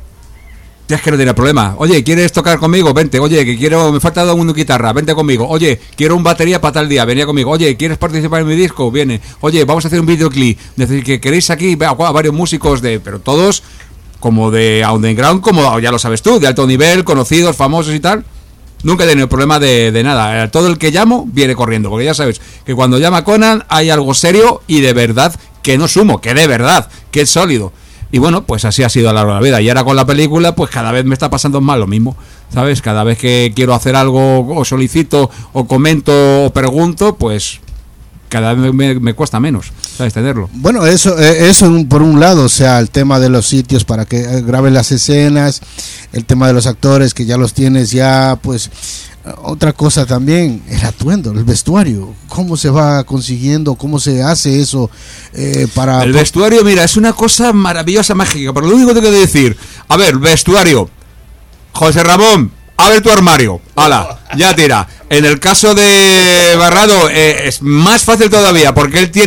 es que no tenía problema. Oye, ¿quieres tocar conmigo? Vente. Oye, que quiero, me falta una guitarra, vente conmigo. Oye, quiero un batería para tal día, venía conmigo. Oye, ¿quieres participar en mi disco? Viene. Oye, vamos a hacer un videoclip. Decir que queréis aquí a varios músicos de, pero todos como de underground, como ya lo sabes tú, de alto nivel, conocidos, famosos y tal. Nunca he tenido problema de, de nada. Todo el que llamo viene corriendo, porque ya sabes que cuando llama Conan hay algo serio y de verdad, que no sumo, que de verdad, que es sólido. Y bueno, pues así ha sido a lo largo de la vida. Y ahora con la película, pues cada vez me está pasando más lo mismo, ¿sabes? Cada vez que quiero hacer algo, o solicito, o comento, o pregunto, pues cada vez me, me cuesta menos, ¿sabes? Tenerlo. Bueno, eso, eso por un lado, o sea, el tema de los sitios para que graben las escenas, el tema de los actores que ya los tienes ya, pues otra cosa también, el atuendo, el vestuario, cómo se va consiguiendo, cómo se hace eso eh, para... El vestuario, mira, es una cosa maravillosa, mágica, pero lo único que tengo que decir, a ver, vestuario, José Ramón, abre tu armario, ala, ya tira. En el caso de Barrado eh, es más fácil todavía, porque él tiene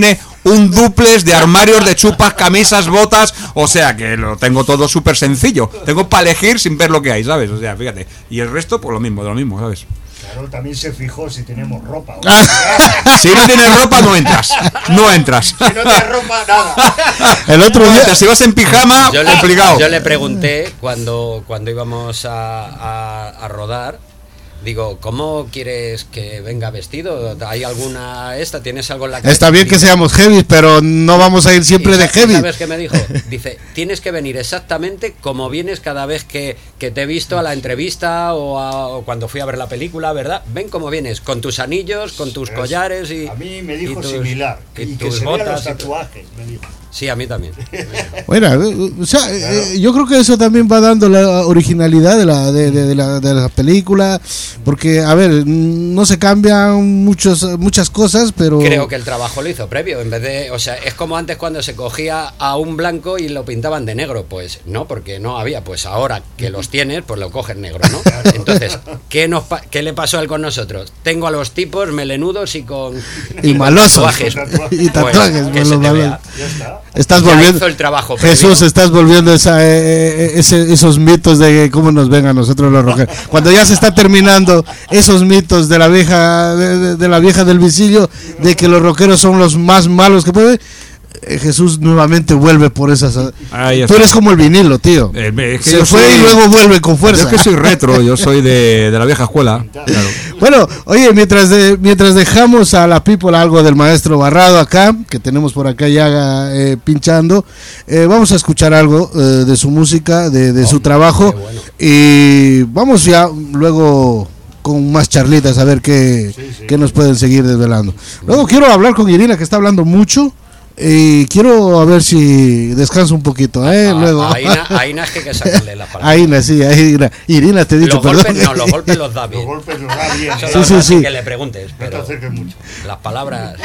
un duplex de armarios de chupas, camisas, botas, o sea que lo tengo todo súper sencillo. Tengo para elegir sin ver lo que hay, ¿sabes? O sea, fíjate. Y el resto, pues lo mismo, de lo mismo, ¿sabes? Claro, también se fijó si tenemos ropa. Si no tienes ropa, no entras. No entras. Si no tienes ropa, nada. El otro día, no, si vas en pijama, yo le, complicado. Yo le pregunté cuando, cuando íbamos a, a, a rodar, digo, ¿cómo quieres que venga vestido? ¿Hay alguna esta? ¿Tienes algo en la cabeza? Está bien que seamos heavy, pero no vamos a ir siempre de heavy. ¿Sabes qué me dijo? Dice, tienes que venir exactamente como vienes cada vez que, que te he visto a la entrevista o, a, o cuando fui a ver la película, ¿verdad? Ven como vienes, con tus anillos, con tus collares y... A mí me dijo y tus, similar. Y, y tus que se botas vean los tatuajes, me dijo. Sí, a mí también. Bueno, o sea, claro. eh, yo creo que eso también va dando la originalidad de la de, de, de la de la película, porque a ver, no se cambian muchos muchas cosas, pero creo que el trabajo lo hizo previo, en vez de, o sea, es como antes cuando se cogía a un blanco y lo pintaban de negro, pues no, porque no había, pues ahora que los tienes, pues lo coges negro, ¿no? Entonces, ¿qué nos qué le pasó a él con nosotros? Tengo a los tipos melenudos y con y, y malosos tatuajes, y tatuajes, pues, que se te vea. Ya está. Estás volviendo, hizo el trabajo Jesús, estás volviendo esa, eh, ese, esos mitos de cómo nos ven a nosotros los rockeros. Cuando ya se está terminando esos mitos de la vieja, de, de, de la vieja del visillo, de que los rockeros son los más malos que pueden. Jesús nuevamente vuelve por esas. Tú eres como el vinilo, tío. Eh, es que se yo fue soy, y luego vuelve con fuerza. Yo es que soy retro, yo soy de, de la vieja escuela. Claro. Bueno, oye, mientras de, mientras dejamos a la people algo del maestro Barrado acá, que tenemos por acá ya eh, pinchando, eh, vamos a escuchar algo eh, de su música, de, de oh, su trabajo, bueno. Y vamos ya luego con más charlitas a ver qué, sí, sí. qué nos pueden seguir desvelando. Luego quiero hablar con Irina, que está hablando mucho. Y quiero a ver si descanso un poquito, ¿eh? Ah, Luego. A Ina, a Ina es que hay que sacarle la palabra. A Ina, sí, a Ina. Irina, te he dicho, los perdón. Golpes, no, los golpes los da bien. Los golpes los da bien. Eso sí, sí, sí. Que le preguntes, pero no te acerques mucho. Las palabras.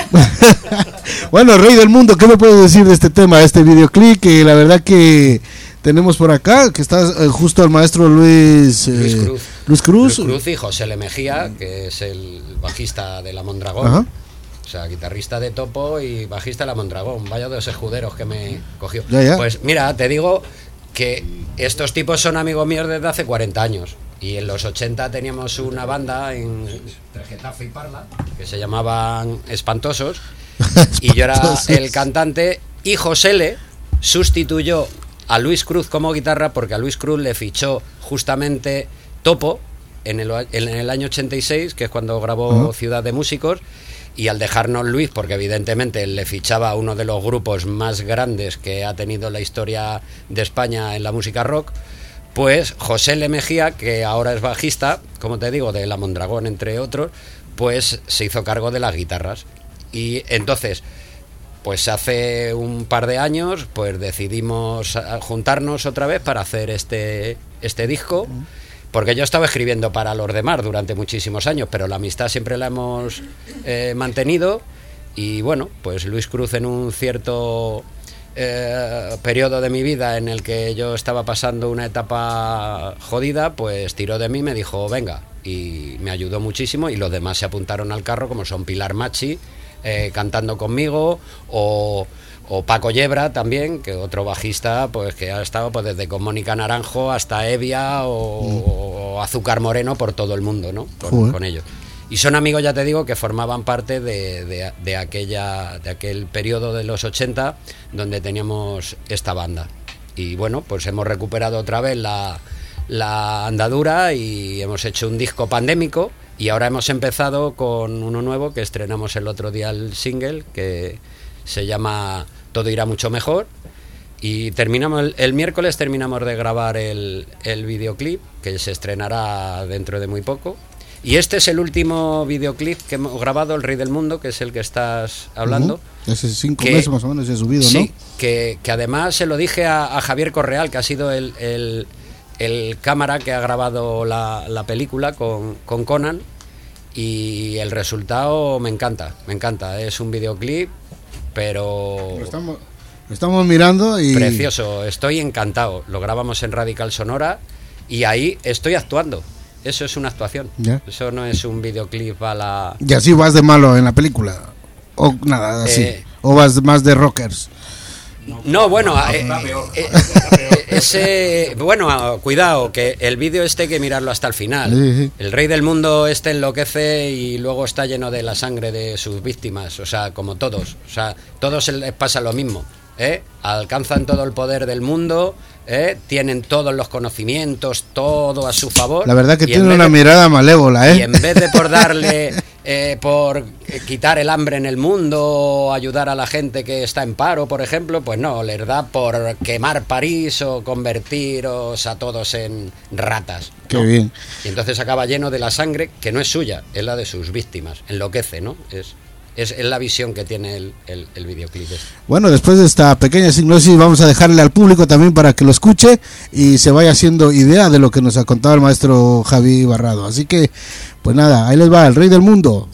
Bueno, Rey del Mundo, ¿qué me puedes decir de este tema, de este videoclip? Que la verdad que tenemos por acá, que está eh, justo el maestro Luis, eh, Luis Cruz. Luis Cruz. Luis Cruz y José Le Mejía, que es el bajista de La Mondragón. Ajá. O sea, guitarrista de Topo y bajista de La Mondragón. Vaya dos escuderos que me cogió. Ya, ya. Pues mira, te digo que estos tipos son amigos míos desde hace cuarenta años. Y en los ochenta teníamos una banda en Getafe y Parla que se llamaban Espantosos. Y yo era el cantante. Y José Le sustituyó a Luis Cruz como guitarra porque a Luis Cruz le fichó justamente Topo en el, en el año ochenta y seis, que es cuando grabó uh-huh. Ciudad de Músicos. Y al dejarnos Luis, porque evidentemente le fichaba a uno de los grupos más grandes que ha tenido la historia de España en la música rock, pues José Le Mejía, que ahora es bajista, como te digo, de La Mondragón, entre otros, pues se hizo cargo de las guitarras. Y entonces, pues hace un par de años, pues decidimos juntarnos otra vez para hacer este, este disco. Porque yo estaba escribiendo para los demás durante muchísimos años, pero la amistad siempre la hemos eh, mantenido. Y bueno, pues Luis Cruz, en un cierto eh, periodo de mi vida en el que yo estaba pasando una etapa jodida, pues tiró de mí y me dijo, venga, y me ayudó muchísimo. Y los demás se apuntaron al carro, como son Pilar Machi, eh, cantando conmigo, o... o Paco Yebra también, que otro bajista pues que ha estado pues desde con Mónica Naranjo hasta Evia o, mm. o Azúcar Moreno por todo el mundo, ¿no? Con, con ellos. Y son amigos, ya te digo, que formaban parte de, de, de aquella de aquel periodo de los ochenta donde teníamos esta banda. Y bueno, pues hemos recuperado otra vez la, la andadura y hemos hecho un disco pandémico y ahora hemos empezado con uno nuevo que estrenamos el otro día, el single, que se llama Todo irá mucho mejor. Y terminamos el, el miércoles terminamos de grabar el, el videoclip, que se estrenará dentro de muy poco. Y este es el último videoclip que hemos grabado, El Rey del Mundo, que es el que estás hablando. Uh-huh. Hace cinco que, meses más o menos se ha subido, sí, ¿no? Sí, que, que además se lo dije a, a Javier Correal, que ha sido el, el, el cámara que ha grabado la, la película con, con Conan. Y el resultado me encanta, me encanta. Es un videoclip, pero... Lo estamos, lo estamos mirando y... Precioso, estoy encantado. Lo grabamos en Radical Sonora y ahí estoy actuando. Eso es una actuación. ¿Ya? Eso no es un videoclip a la... Y así vas de malo en la película. O nada, así. Eh, ¿O vas más de rockers? No, bueno, eh, eh, ese, bueno, cuidado, que el vídeo este hay que mirarlo hasta el final. Sí, sí. El rey del mundo este enloquece y luego está lleno de la sangre de sus víctimas, o sea, como todos, o sea, todos les pasa lo mismo, ¿eh? Alcanzan todo el poder del mundo, ¿eh? Tienen todos los conocimientos, todo a su favor. La verdad que tiene una de, mirada malévola, ¿eh? Y en vez de por darle... Eh, por quitar el hambre en el mundo, ayudar a la gente que está en paro, por ejemplo, pues no, les da por quemar París o convertiros a todos en ratas, ¿no? Qué bien. Y entonces acaba lleno de la sangre que no es suya, es la de sus víctimas, enloquece, ¿no? Es, es, es la visión que tiene el, el, el videoclip. Bueno, después de esta pequeña sinopsis vamos a dejarle al público también para que lo escuche y se vaya haciendo idea de lo que nos ha contado el maestro Javi Barrado. Así que, pues nada, ahí les va, el rey del mundo.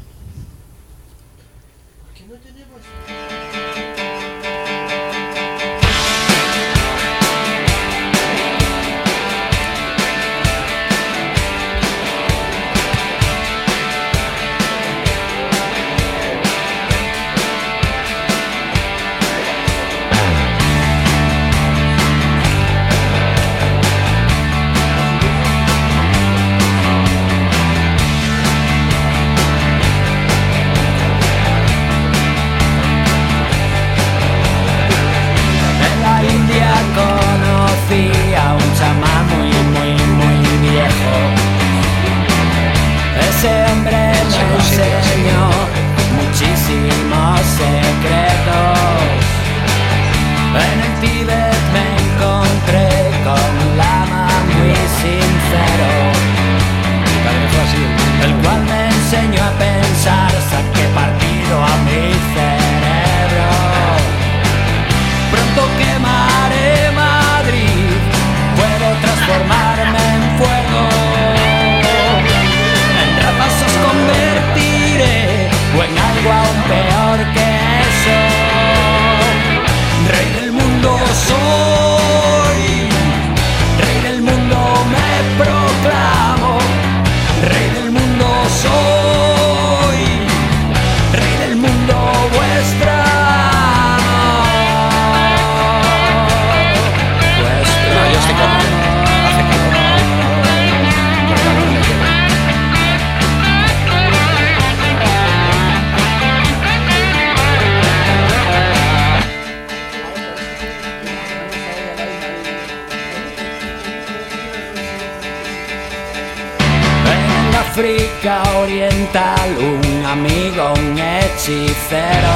África Oriental, un amigo, un hechicero.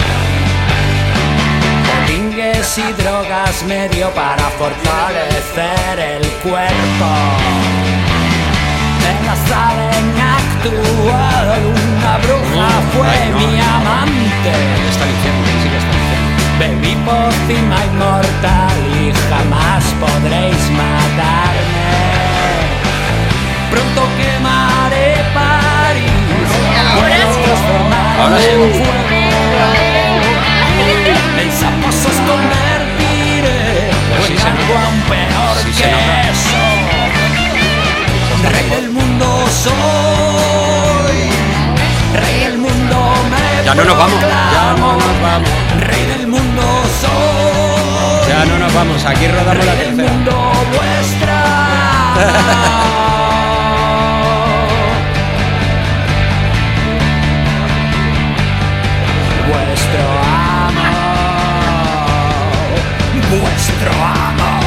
Potingues y drogas medio para fortalecer el cuerpo. En la sala en actual, una bruja fue mi amante. Bebí pócima inmortal y jamás podréis matarme. Pronto quemaré París, puedo transformarme en fuego. En sapos os convertiré, pues en algo aún peor sí que eso. Rey del mundo soy, rey del mundo me Ya no nos vamos, ya no nos vamos. Rey del mundo soy, ya no nos vamos, aquí rodamos la tercera. Rey del mundo vuestra. Vuestro amor, vuestro amor.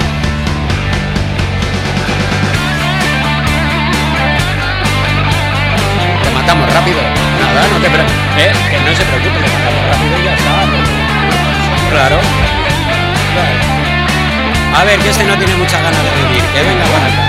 Te matamos rápido. Nada, no te preocupes. Eh, que no se preocupe, le matamos rápido y ya está, ¿no? Claro. Claro. A ver, que este no tiene muchas ganas de vivir. Que venga para acá.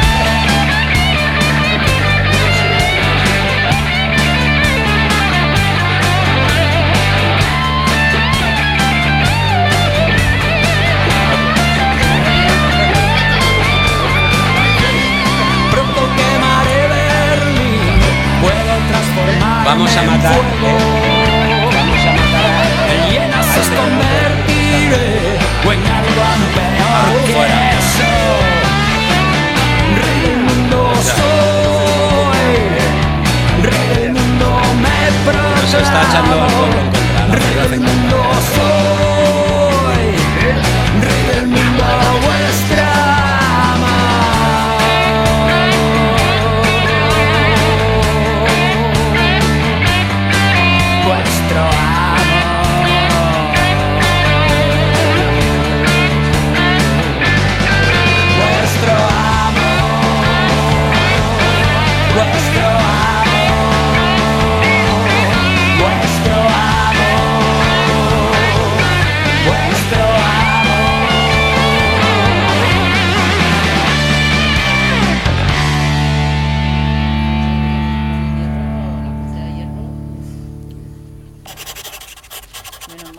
Vamos a matar, eh, vamos a matar. En llenas os convertiré, o en algo aún peor que eso. Rey del mundo soy, rey del mundo me proclamo. Se está echando al pueblo en contra. Rey del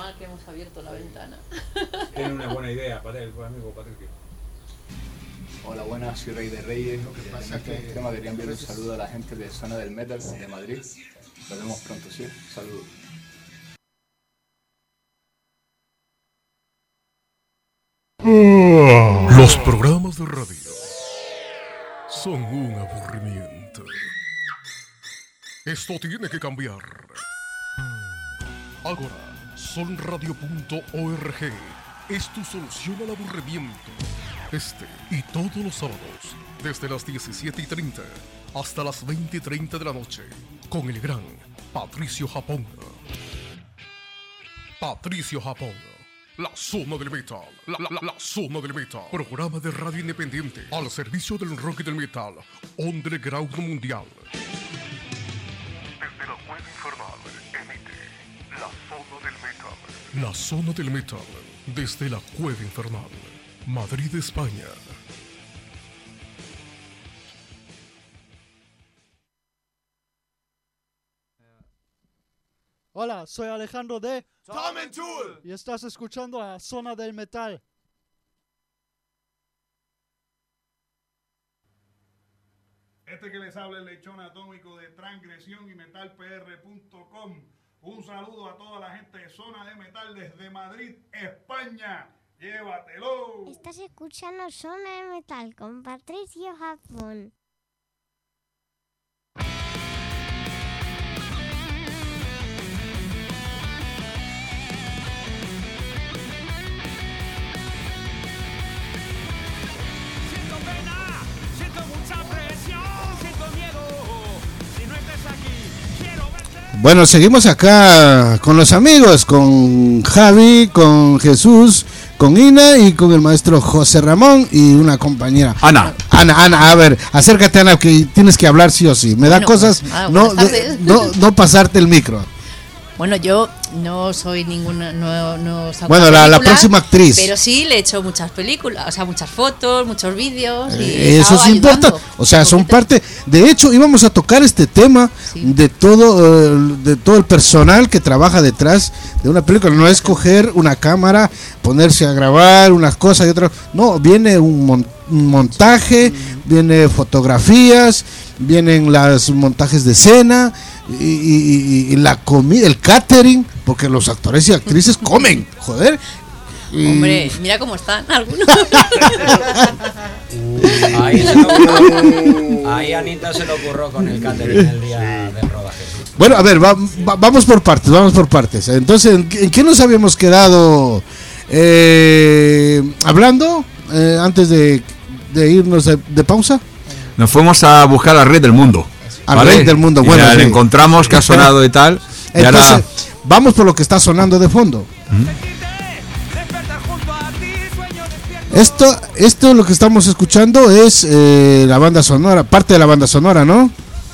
mal que hemos abierto la ventana. Tiene una buena idea, Patrick, amigo Patrick. Hola, buenas, soy Rey de Reyes. Lo que pasa es que este tema quería enviar un saludo a la gente de Zona del Metal de Madrid. Nos vemos pronto, sí. Saludos. Los programas de radio son un aburrimiento. Esto tiene que cambiar. Ahora, sonradio punto org es tu solución al aburrimiento. Este y todos los sábados, desde las diecisiete y treinta hasta las veinte y treinta de la noche, con el gran Patricio Japón. Patricio Japón. La zona del metal, la, la, la, la zona del metal. Programa de radio independiente al servicio del rock y del metal, underground mundial. Desde la web infernal emite la zona del metal. La zona del metal, desde la cueva infernal, Madrid, España. Hola, soy Alejandro de Tom and Tool y estás escuchando a Zona del Metal. Este que les habla el lechón atómico de transgresión y metal p r punto com. Un saludo a toda la gente de Zona de Metal desde Madrid, España. ¡Llévatelo! Estás escuchando Zona de Metal con Patricio Japón. Bueno, seguimos acá con los amigos, con Javi, con Jesús, con Ina y con el maestro José Ramón y una compañera. Ana. Ana, Ana, a ver, acércate, Ana, que tienes que hablar sí o sí. Me bueno, da cosas pues, ah, no, de, no, no pasarte el micro. Bueno, yo no soy ninguna, no, no salgo Bueno, la, la próxima actriz. Pero sí le he hecho muchas películas, o sea, muchas fotos, muchos vídeos. Y eh, eso es importante. O sea, son parte. De hecho, íbamos a tocar este tema sí. de todo, uh, de todo el personal que trabaja detrás de una película. No es coger una cámara, ponerse a grabar unas cosas y otras. No, viene un, mon un montaje, mm. viene fotografías, vienen los montajes de escena. Y, y, y la comida, el catering, porque los actores y actrices comen, joder. Y... Hombre, mira cómo están algunos. Ahí, se lo ocurrió, ahí Anita se lo ocurrió con el catering el día del rodaje. Bueno, a ver, va, va, vamos por partes, vamos por partes. Entonces, ¿en, en qué nos habíamos quedado eh, hablando eh, antes de, de irnos de, de pausa? Nos fuimos a buscar al rey del mundo. Al ¿vale? rey del mundo, bueno, ya sí. le encontramos que ha sonado y tal. Y entonces, ahora... vamos por lo que está sonando de fondo. ¿Mm? Esto, esto lo que estamos escuchando es eh, la banda sonora, parte de la banda sonora, ¿no?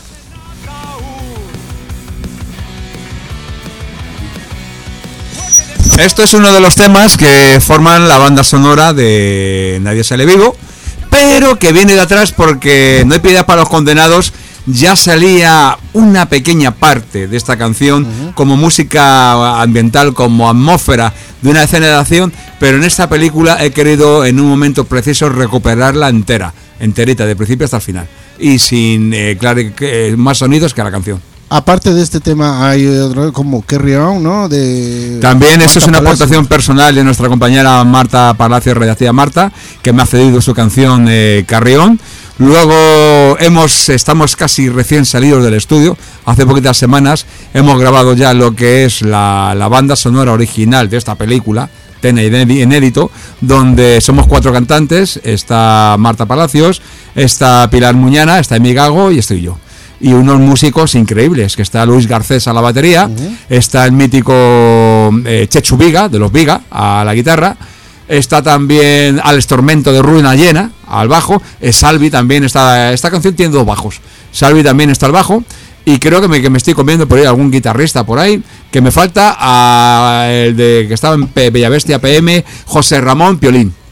Esto es uno de los temas que forman la banda sonora de Nadie Sale Vivo, pero que viene de atrás porque No hay piedad para los condenados. Ya salía una pequeña parte de esta canción uh-huh. como música ambiental, como atmósfera de una escena de acción, pero en esta película he querido en un momento preciso recuperarla entera, enterita, de principio hasta el final, y sin eh, claro, eh, más sonidos que la canción. Aparte de este tema hay otro como Carry On, ¿no? De También eso es una Palacios. aportación personal de nuestra compañera Marta Palacios, redactiva Marta, que me ha cedido su canción eh, Carry On. Luego hemos, estamos casi recién salidos del estudio, hace poquitas semanas hemos grabado ya lo que es la, la banda sonora original de esta película, Tena inédito, donde somos cuatro cantantes, está Marta Palacios, está Pilar Muñana, está Emi Gago y estoy yo. Y unos músicos increíbles, que está Luis Garcés a la batería, uh-huh. está el mítico eh, Chechu Viga, de los Viga, a la guitarra, está también Alex Tormento de Ruina Llena al bajo, eh, Salvi también está, esta canción tiene dos bajos, Salvi también está al bajo, y creo que me, que me estoy comiendo por ahí algún guitarrista por ahí, que me falta a el de que estaba en P, Bellavestia P M, José Ramón Piolín,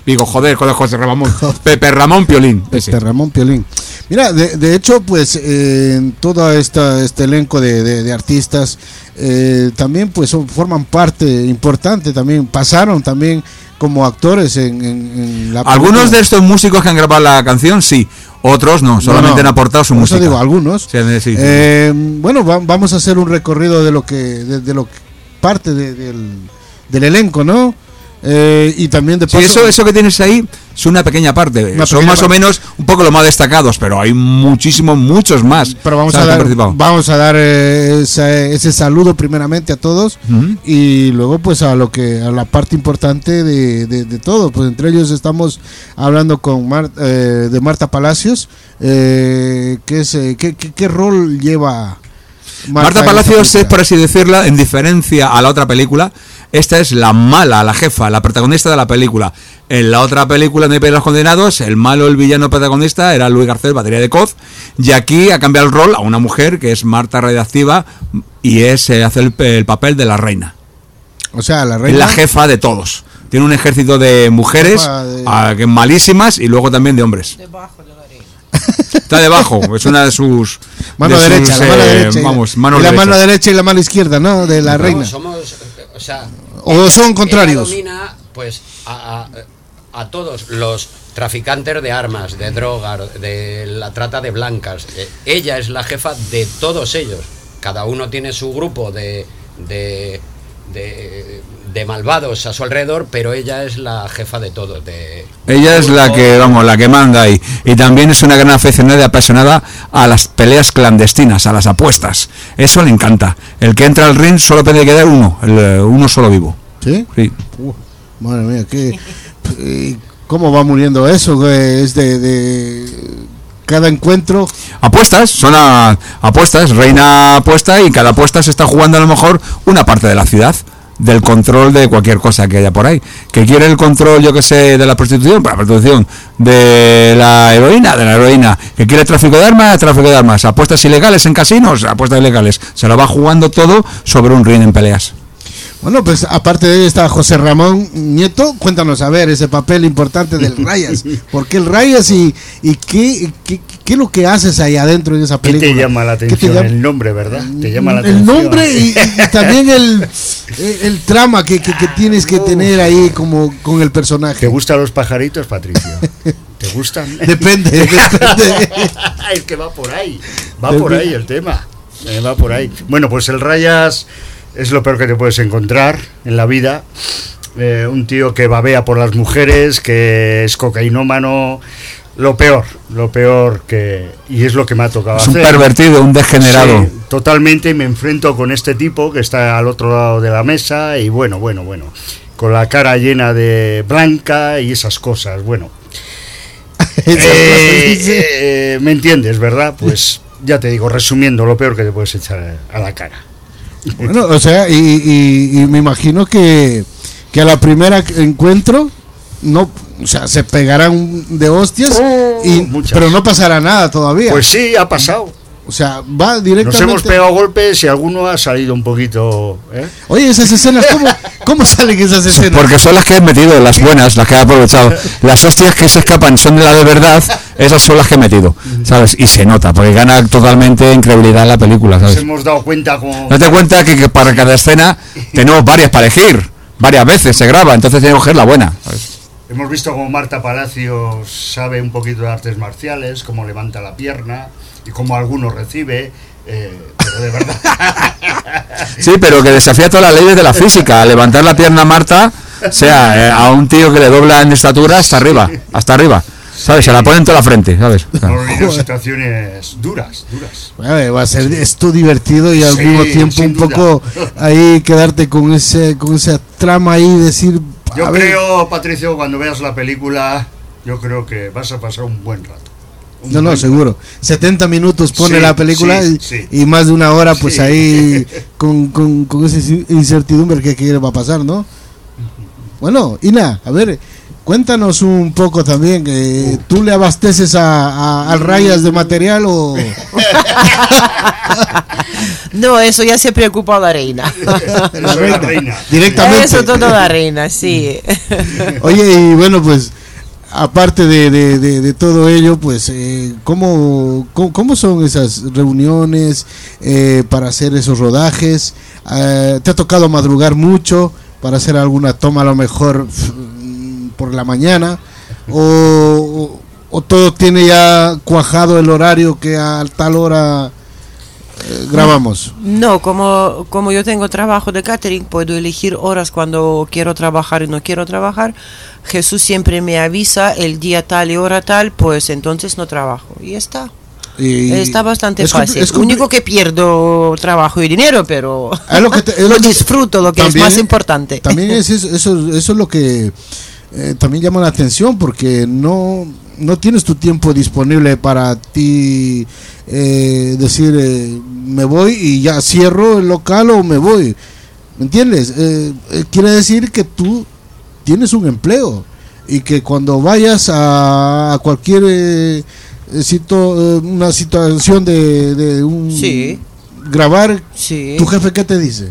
Digo, joder, con el José Ramón. Pepe Ramón Piolín. Ese. Pepe Ramón Piolín. Mira, de, de hecho, pues eh, en todo esta, este elenco de, de, de artistas eh, también pues son, forman parte importante, también pasaron también como actores en, en, en la Algunos película. de estos músicos que han grabado la canción, sí. Otros no, solamente no, no. han aportado su Por música. eso digo, algunos. Sí, sí, sí. Eh, bueno, va, vamos a hacer un recorrido de lo que, de, de lo que parte de, del, del elenco, ¿no? Eh, y también de paso, sí, eso, eso que tienes ahí es una pequeña parte. Una Son pequeña más parte. o menos un poco los más destacados, pero hay muchísimos, muchos más. Pero vamos, ¿sabes? a que han dar, participado. vamos a dar eh, ese, ese saludo primeramente a todos Uh-huh. y luego pues a lo que a la parte importante de, de, de todo. Pues entre ellos estamos hablando con Mar, eh, de Marta Palacios, eh, que es eh, ¿qué, qué, qué rol lleva Marta, Marta en Palacios esta es, película? por así decirla, en diferencia a la otra película, esta es la mala, la jefa, la protagonista de la película. En la otra película, No hay pena para los condenados, el malo, el villano protagonista era Luis Garcés, batería de Coz, y aquí ha cambiado el rol a una mujer que es Marta Radioactiva y es eh, hace el, el papel de la reina. O sea, la Es reina. la jefa de todos. Tiene un ejército de mujeres Jefa de- ah, que malísimas y luego también de hombres. Está debajo, es una de sus Mano de derecha, sus, la mano eh, derecha. y la- vamos, y manos la mano derechas. derecha y la mano izquierda, ¿no? De la No, reina. somos, o sea, O ella- son contrarios. ella domina, pues, a, a, a todos los traficantes de armas, de drogas, de la trata de blancas. Eh, Ella es la jefa de todos ellos. Cada uno tiene su grupo de, de, de, de malvados a su alrededor, pero ella es la jefa de todos. De, Ella es la que, vamos, la que manda ahí. Y también es una gran aficionada y apasionada a las peleas clandestinas, a las apuestas. Eso le encanta. El que entra al ring solo puede quedar uno, el, eh, uno solo vivo. ¿Sí? Sí. Uh, madre mía, ¿qué, eh, ¿cómo va muriendo eso? güey? Es de, de cada encuentro. Apuestas, son a- apuestas, reina apuesta y cada apuesta se está jugando a lo mejor una parte de la ciudad, del control de cualquier cosa que haya por ahí. Que quiere el control, yo que sé, de la prostitución, para la prostitución, de la heroína, de la heroína. Que quiere tráfico de armas, tráfico de armas. Apuestas ilegales en casinos, apuestas ilegales. Se lo va jugando todo sobre un ring en peleas. Bueno, pues aparte de él está José Ramón Nieto. Cuéntanos, a ver, ese papel importante del Rayas. ¿Por qué el Rayas y, y qué, qué, qué es lo que haces ahí adentro de esa ¿Qué película? te llama la ¿Qué te atención? llama? El nombre, ¿verdad? Te llama la El atención. nombre y, y también el, el, el trama que, que, que tienes que tener ahí como con el personaje. ¿Te gustan los pajaritos, Patricio? ¿Te gustan? Depende, depende. Es que va por ahí. Va por ahí el tema. Eh, va por ahí. Bueno, pues el Rayas es lo peor que te puedes encontrar en la vida. Eh, un tío que babea por las mujeres, que es cocainómano. Lo peor, lo peor que... Y es lo que me ha tocado Es un hacer. pervertido, un degenerado. Sí, totalmente, me enfrento con este tipo que está al otro lado de la mesa y bueno, bueno, bueno, con la cara llena de blanca y esas cosas, bueno. Eh, eh, ¿Me entiendes, verdad? Pues ya te digo, resumiendo, lo peor que te puedes echar a la cara. Bueno, o sea, y, y, y me imagino que, que a la primera encuentro no, o sea, se pegarán de hostias, y, pero no pasará nada todavía. Pues sí, ha pasado. O sea, va directamente. Nos hemos pegado golpes y alguno ha salido un poquito. ¿eh? Oye, esas escenas, ¿cómo, cómo salen esas escenas? Porque son las que he metido, las buenas, las que he aprovechado. Las hostias que se escapan son de la de verdad, esas son las que he metido, ¿sabes? Y se nota, porque gana totalmente en credibilidad la película, Nos ¿sabes? hemos dado cuenta como... Date cuenta que, que para cada escena tenemos varias para elegir, varias veces se graba, entonces tenemos que coger la buena, ¿sabes? Hemos visto como Marta Palacios sabe un poquito de artes marciales, cómo levanta la pierna y cómo algunos recibe, eh, pero de verdad. Sí, pero que desafía todas las leyes de la física, levantar la pierna a Marta, o sea, eh, a un tío que le dobla en estatura hasta arriba, hasta arriba, ¿sabes? Se la pone en toda la frente, ¿sabes? Hemos vivido situaciones duras, duras. Bueno, va a ser esto divertido y al Sí, mismo tiempo sin un duda. poco ahí quedarte con ese con esa trama ahí y decir. Yo a ver, creo, Patricio, cuando veas la película, yo creo que vas a pasar un buen rato. Un No, no, buen seguro. setenta minutos pone Sí, la película sí, y, sí. y más de una hora pues Sí. ahí con, con, con esa incertidumbre que, que va a pasar, ¿no? Bueno, Ina, a ver, Cuéntanos un poco también, eh, ¿tú le abasteces a, a, al Rayas de material o...? No, eso ya se preocupa la reina. La reina, la reina. Directamente. Eso todo la reina, sí. Oye, y bueno, pues, aparte de, de, de, de todo ello, pues, eh, ¿cómo, cómo, ¿cómo son esas reuniones eh, para hacer esos rodajes? Eh, ¿Te ha tocado madrugar mucho para hacer alguna toma a lo mejor por la mañana? ¿O, o, o todo tiene ya cuajado el horario que a tal hora eh, grabamos? No, como, como yo tengo trabajo de catering, puedo elegir horas cuando quiero trabajar y no quiero trabajar. Jesús siempre me avisa el día tal y hora tal, pues entonces no trabajo. Y ya está. Y está bastante es fácil. Es lo único que pierdo trabajo y dinero, pero es lo, que te, es lo lo que disfruto, lo que es más importante. También es eso, eso, eso es lo que eh, también llama la atención, porque no, no tienes tu tiempo disponible para ti eh, decir eh, me voy y ya cierro el local o me voy. ¿Me entiendes? Eh, eh, quiere decir que tú tienes un empleo y que cuando vayas a, a cualquier eh, Cito, una situación de, de un sí. grabar, sí. ¿Tu jefe qué te dice?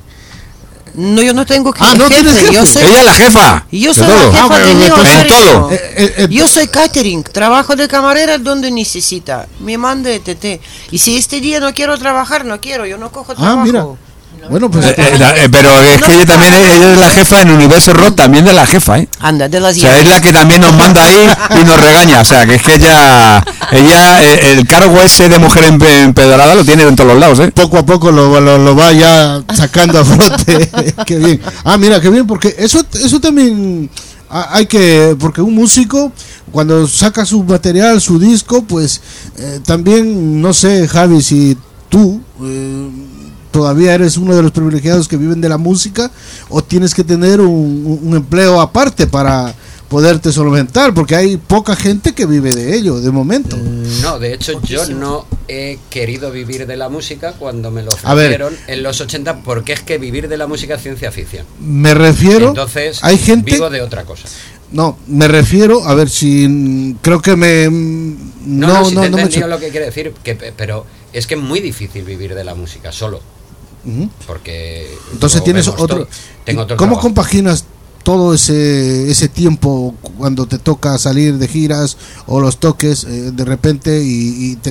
No, yo no tengo que ah, no jefe. jefe. Yo soy, ella es la jefa. Yo soy la jefa ah, de mi en todo. Eh, eh, eh, yo soy catering, trabajo de camarera donde necesita. Me manda E T T. Y si este día no quiero trabajar, no quiero, yo no cojo trabajo. Ah, mira. Bueno, pues eh, eh, la, eh, pero es que ella también es, ella es la jefa en Universo Rock, también de la jefa, ¿eh? Anda, de las o sea, es la que también nos manda ahí y nos regaña, o sea, que es que ella ella eh, el cargo ese de mujer empedorada lo tiene en todos los lados, ¿eh? Poco a poco lo, lo, lo va ya sacando a flote. Qué bien. Ah, mira, qué bien, porque eso eso también hay que, porque un músico cuando saca su material, su disco, pues eh, también, no sé, Javi, si tú eh, todavía eres uno de los privilegiados que viven de la música o tienes que tener un, un empleo aparte para poderte solventar, porque hay poca gente que vive de ello de momento. No, de hecho yo no he querido vivir de la música cuando me lo ofrecieron en los ochenta, porque es que vivir de la música es ciencia ficción. Me refiero, entonces hay gente, vivo de otra cosa. No, me refiero, a ver si creo que me no no no, si no, te no he me entendido lo que quiere decir, que, pero es que es muy difícil vivir de la música solo. Uh-huh. Porque entonces tienes otro, todo, tengo otro ¿cómo trabajo. compaginas todo ese ese tiempo cuando te toca salir de giras o los toques eh, de repente y, y te,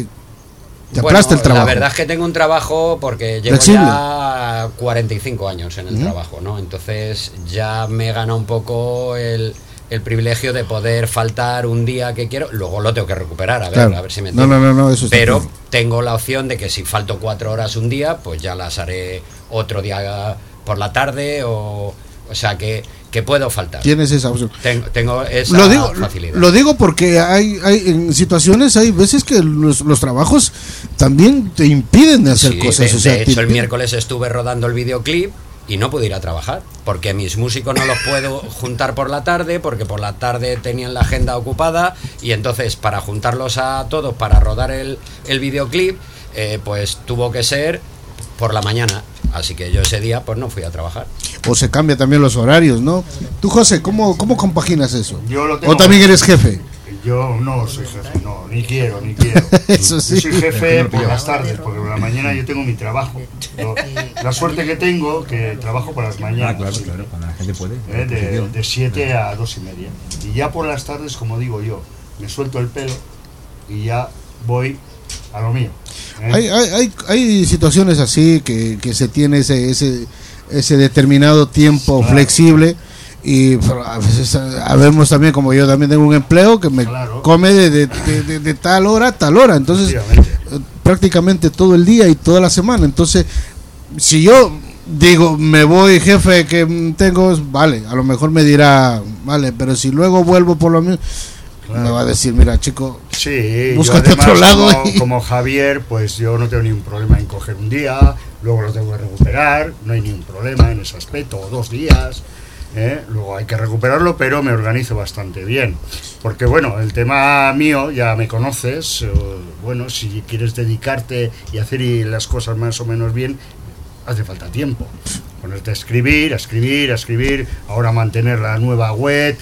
te bueno, aplasta el trabajo? La verdad es que tengo un trabajo porque llevo flexible. Ya cuarenta y cinco años en el uh-huh. trabajo, ¿no? Entonces ya me gana un poco el el privilegio de poder faltar un día que quiero, luego lo tengo que recuperar, a ver, claro. a ver si me entiendes. No, no, no, no, eso pero bien. Tengo la opción de que si falto cuatro horas un día, pues ya las haré otro día por la tarde, o o sea que, que puedo faltar. Tienes esa opción. Tengo, tengo esa lo digo, facilidad. Lo digo porque hay, hay en situaciones, hay veces que los, los trabajos también te impiden hacer sí, cosas. De, o sea, de hecho, te... el miércoles estuve rodando el videoclip y no pude ir a trabajar, porque mis músicos no los puedo juntar por la tarde, porque por la tarde tenían la agenda ocupada, y entonces para juntarlos a todos, para rodar el, el videoclip, eh, pues tuvo que ser por la mañana, así que yo ese día pues no fui a trabajar. O se cambia también los horarios, ¿no? Tú, José, ¿cómo, cómo compaginas eso? Yo lo tengo. ¿O también eres jefe? Yo no soy jefe, no, ni quiero, ni quiero. Eso sí. Yo soy jefe por las tardes, porque por la mañana yo tengo mi trabajo. Yo, la suerte que tengo, que trabajo por las mañanas. Ah, claro, claro, cuando la gente puede. ¿Eh? De, de siete a dos y media. Y ya por las tardes, como digo yo, me suelto el pelo y ya voy a lo mío. ¿eh? Hay, hay, hay, hay situaciones así que, que se tiene ese, ese, ese determinado tiempo claro. flexible. Y a veces vemos también, como yo también tengo un empleo que me claro. come de, de, de, de, de tal hora a tal hora, entonces prácticamente todo el día y toda la semana. Entonces, si yo digo, me voy, jefe, que tengo, vale, a lo mejor me dirá, vale, pero si luego vuelvo por lo mismo, claro. me va a decir, mira, chico, sí, búscate otro lado. Como, y... como Javier, pues yo no tengo ningún problema en coger un día, luego lo tengo que recuperar, no hay ningún problema en ese aspecto, o dos días. ¿Eh? Luego hay que recuperarlo, pero me organizo bastante bien, porque bueno, el tema mío ya me conoces, eh, bueno, si quieres dedicarte y hacer las cosas más o menos bien, hace falta tiempo, ponerte a escribir, a escribir, a escribir, ahora mantener la nueva web,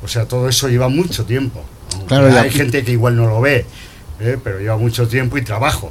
O sea, todo eso lleva mucho tiempo. Claro, hay aquí... gente que igual no lo ve, ¿eh? Pero lleva mucho tiempo y trabajo.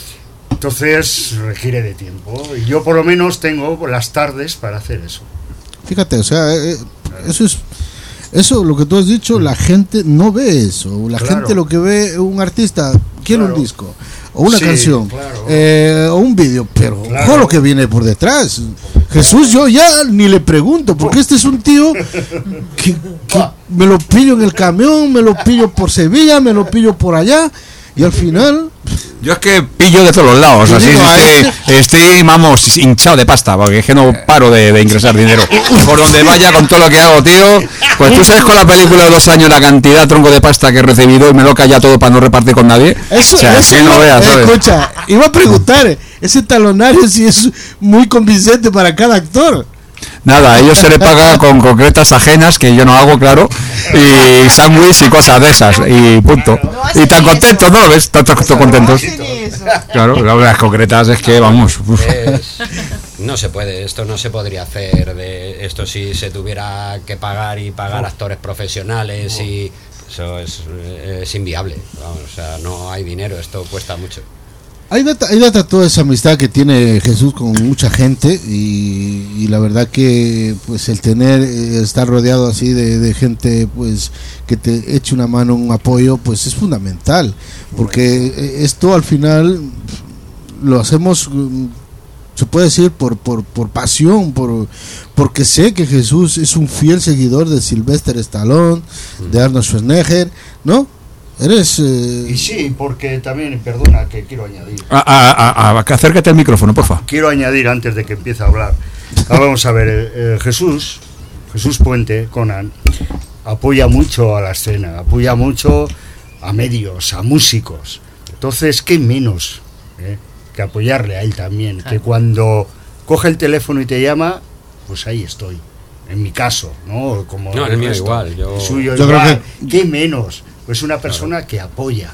Entonces requiere de tiempo. Y yo por lo menos tengo las tardes para hacer eso. Fíjate, o sea, eh, eso es... Eso, lo que tú has dicho, la gente no ve eso. La Claro. gente lo que ve, un artista quiere Claro. un disco, o una Sí, canción, claro. eh, o un vídeo, pero Claro. ojo lo que viene por detrás. Jesús, yo ya ni le pregunto, porque este es un tío que, que me lo pillo en el camión, me lo pillo por Sevilla, me lo pillo por allá, y al final... Yo es que pillo de todos los lados, Yo así digo, a estoy, estoy, vamos, hinchado de pasta, porque es que no paro de, de ingresar dinero. Por donde vaya con todo lo que hago, tío. Pues tú sabes con la película de dos años la cantidad tronco de pasta que he recibido y me lo calla todo para no repartir con nadie. Eso, o sea, eso que no iba- veas, ¿sabes? escucha, iba a preguntar, ese talonario si es muy convincente para cada actor. Nada, a ellos se les paga con concretas ajenas, que yo no hago, claro, y sándwich y cosas de esas, y punto. Y tan contentos, ¿no lo ves? Tan, tan contentos. Claro, las concretas es que, vamos... uf. Es- no se puede, esto no se podría hacer. De esto si se tuviera que pagar y pagar actores profesionales y eso es, es inviable. Vamos, o sea, no hay dinero, esto cuesta mucho. Hay data, hay data toda esa amistad que tiene Jesús con mucha gente y, y la verdad que pues el tener, eh, estar rodeado así de, de gente pues que te eche una mano, un apoyo, pues es fundamental, porque eh, esto al final lo hacemos, mm, se puede decir por, por, por pasión, por porque sé que Jesús es un fiel seguidor de Sylvester Stallone, de Arnold Schwarzenegger, ¿no? Eres... Eh... Y sí, porque también, perdona, que quiero añadir. A, a, a, a- acércate al micrófono, porfa. Quiero añadir antes de que empiece a hablar. Ahora vamos a ver, eh, eh, Jesús, Jesús Puente, Conan, apoya mucho a la escena, apoya mucho a medios, a músicos. Entonces, ¿qué menos eh, que apoyarle a él también? Que cuando coge el teléfono y te llama, pues ahí estoy. En mi caso, ¿no? Como No, el mío igual, yo- el suyo Yo igual. creo ¿Qué menos? Pues una persona que apoya,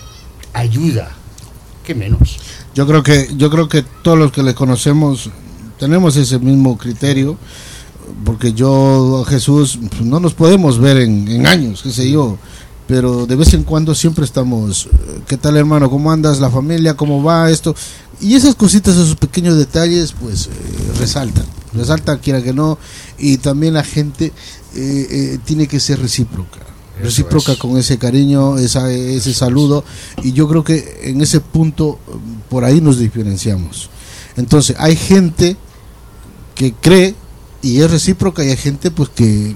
ayuda. ¿Qué menos? Yo creo que yo creo que todos los que le conocemos tenemos ese mismo criterio, porque yo, Jesús, pues, no nos podemos ver en, en años, qué sé yo, pero de vez en cuando siempre estamos, eh, ¿qué tal, hermano? ¿Cómo andas? ¿La familia? ¿Cómo va esto? Y esas cositas, esos pequeños detalles, pues eh, resaltan, resaltan quiera que no, y también la gente eh, eh, tiene que ser recíproca. Eso recíproca es. con ese cariño, esa, ese saludo, y yo creo que en ese punto por ahí nos diferenciamos. Entonces hay gente que cree y es recíproca y hay gente pues que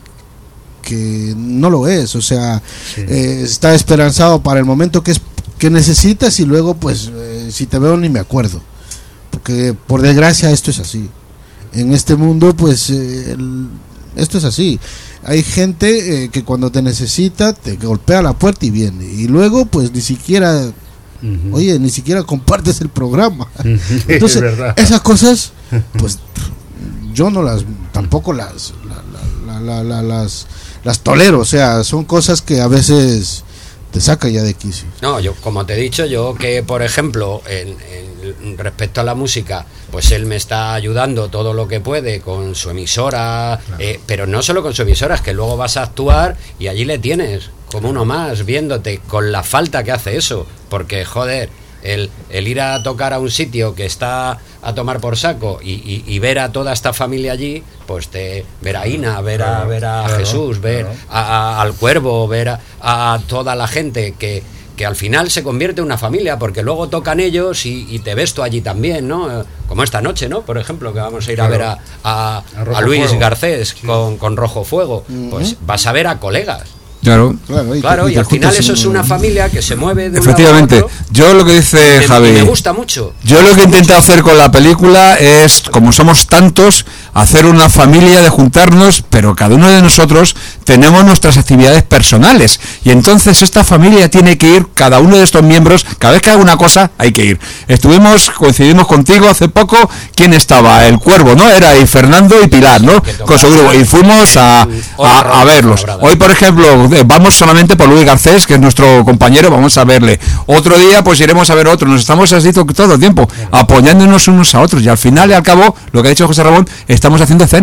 que no lo es, o sea, Sí. eh, está esperanzado para el momento que es que necesitas y luego pues eh, si te veo ni me acuerdo, porque por desgracia esto es así en este mundo, pues eh, el- esto es así. Hay gente eh, que cuando te necesita te golpea la puerta y viene, y luego pues ni siquiera, Ujú. oye, ni siquiera compartes el programa. Es Entonces verdad. esas cosas pues yo no las, tampoco las la- la- la- la- las las tolero, o sea, son cosas que a veces te sacan ya de quicio. No, yo como te he dicho, yo que por ejemplo, en, en- respecto a la música, pues él me está ayudando todo lo que puede con su emisora, eh, pero no solo con su emisora, es que luego vas a actuar y allí le tienes, como uno más, viéndote, con la falta que hace eso, porque joder, el, el ir a tocar a un sitio que está a tomar por saco y, y- y ver a toda esta familia allí, pues te ver a Ina, ver a, Claro, ver a claro, Jesús, ver claro. a- a- al Cuervo, ver a, a toda la gente que, que al final se convierte en una familia, porque luego tocan ellos y, y te ves tú allí también, ¿no? Eh, Como esta noche, ¿no? Por ejemplo, que vamos a ir a Claro. ver a, a- A Rojo a Luis Fuego. Garcés con, con Rojo Fuego, pues vas a ver a colegas. Claro. Claro, y, Claro, te- y te al final juntas eso es en- una familia que se mueve de un Efectivamente. lado a otro. Yo lo que dice Y Javi, me gusta mucho. yo lo que intento hacer con la película es, como somos tantos, hacer una familia de juntarnos, pero cada uno de nosotros tenemos nuestras actividades personales. Y entonces esta familia tiene que ir, cada uno de estos miembros, cada vez que haga una cosa, hay que ir. Estuvimos, coincidimos contigo hace poco, ¿quién estaba? El Cuervo, ¿no? Era y Fernando y Pilar, ¿no? Con su grupo. Y fuimos a, a, a verlos. Hoy, por ejemplo, eh, vamos solamente por Luis Garcés, que es nuestro compañero, vamos a verle. Otro día, pues iremos a ver otro. Nos estamos así to- todo el tiempo, apoyándonos unos a otros. Y al final y al cabo, lo que ha dicho José Ramón, estamos haciendo escena.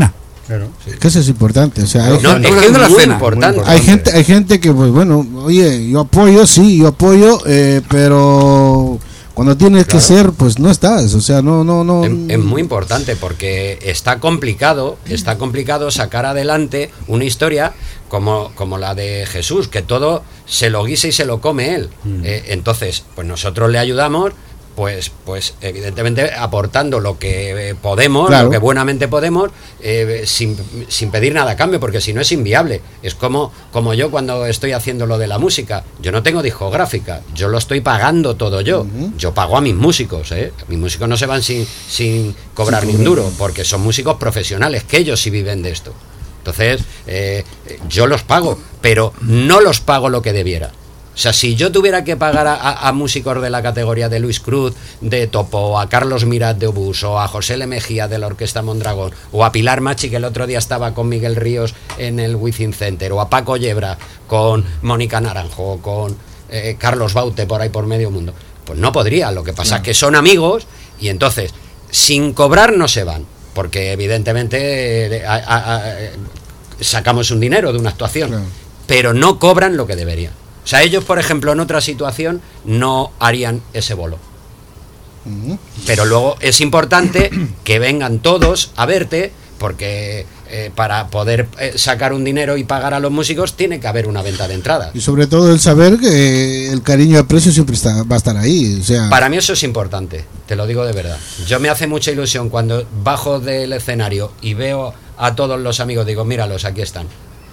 Claro. Que eso es importante, o sea, hay, no, gente, es que es muy importante. hay gente, hay gente que pues bueno, oye, yo apoyo, sí, yo apoyo, eh, pero cuando tienes Claro. que ser, pues no estás, o sea, no, no, no. Es, es muy importante porque está complicado, está complicado sacar adelante una historia como, como la de Jesús, que todo se lo guisa y se lo come él. Mm. Eh, entonces, pues nosotros le ayudamos, pues, pues evidentemente aportando lo que eh, podemos, claro. lo que buenamente podemos, eh, sin, sin pedir nada a cambio, porque si no es inviable. Es como, como yo cuando estoy haciendo lo de la música, yo no tengo discográfica, yo lo estoy pagando todo yo. Uh-huh. Yo pago a mis músicos, ¿eh? Mis músicos no se van sin, sin cobrar sí, ni un duro, porque son músicos profesionales, que ellos sí viven de esto. Entonces, eh, yo los pago, pero no los pago lo que debiera. O sea, si yo tuviera que pagar a, a, a músicos de la categoría de Luis Cruz, de Topo, o a Carlos Mirat de Obús, o a José L. Mejía de la Orquesta Mondragón, o a Pilar Machi, que el otro día estaba con Miguel Ríos en el Wizzing Center, o a Paco Yebra con Mónica Naranjo, o con eh, Carlos Baute por ahí por medio mundo, pues no podría. Lo que pasa no. es que son amigos y entonces, sin cobrar no se van, porque evidentemente eh, a, a, a, sacamos un dinero de una actuación, no. pero no cobran lo que deberían. O sea, ellos, por ejemplo, en otra situación no harían ese bolo. Uh-huh. Pero luego es importante que vengan todos a verte, porque eh, para poder eh, sacar un dinero y pagar a los músicos tiene que haber una venta de entrada. Y sobre todo el saber que el cariño y el aprecio siempre está, va a estar ahí. O sea... Para mí eso es importante, te lo digo de verdad. Yo me hace mucha ilusión cuando bajo del escenario y veo a todos los amigos, digo, míralos, aquí están.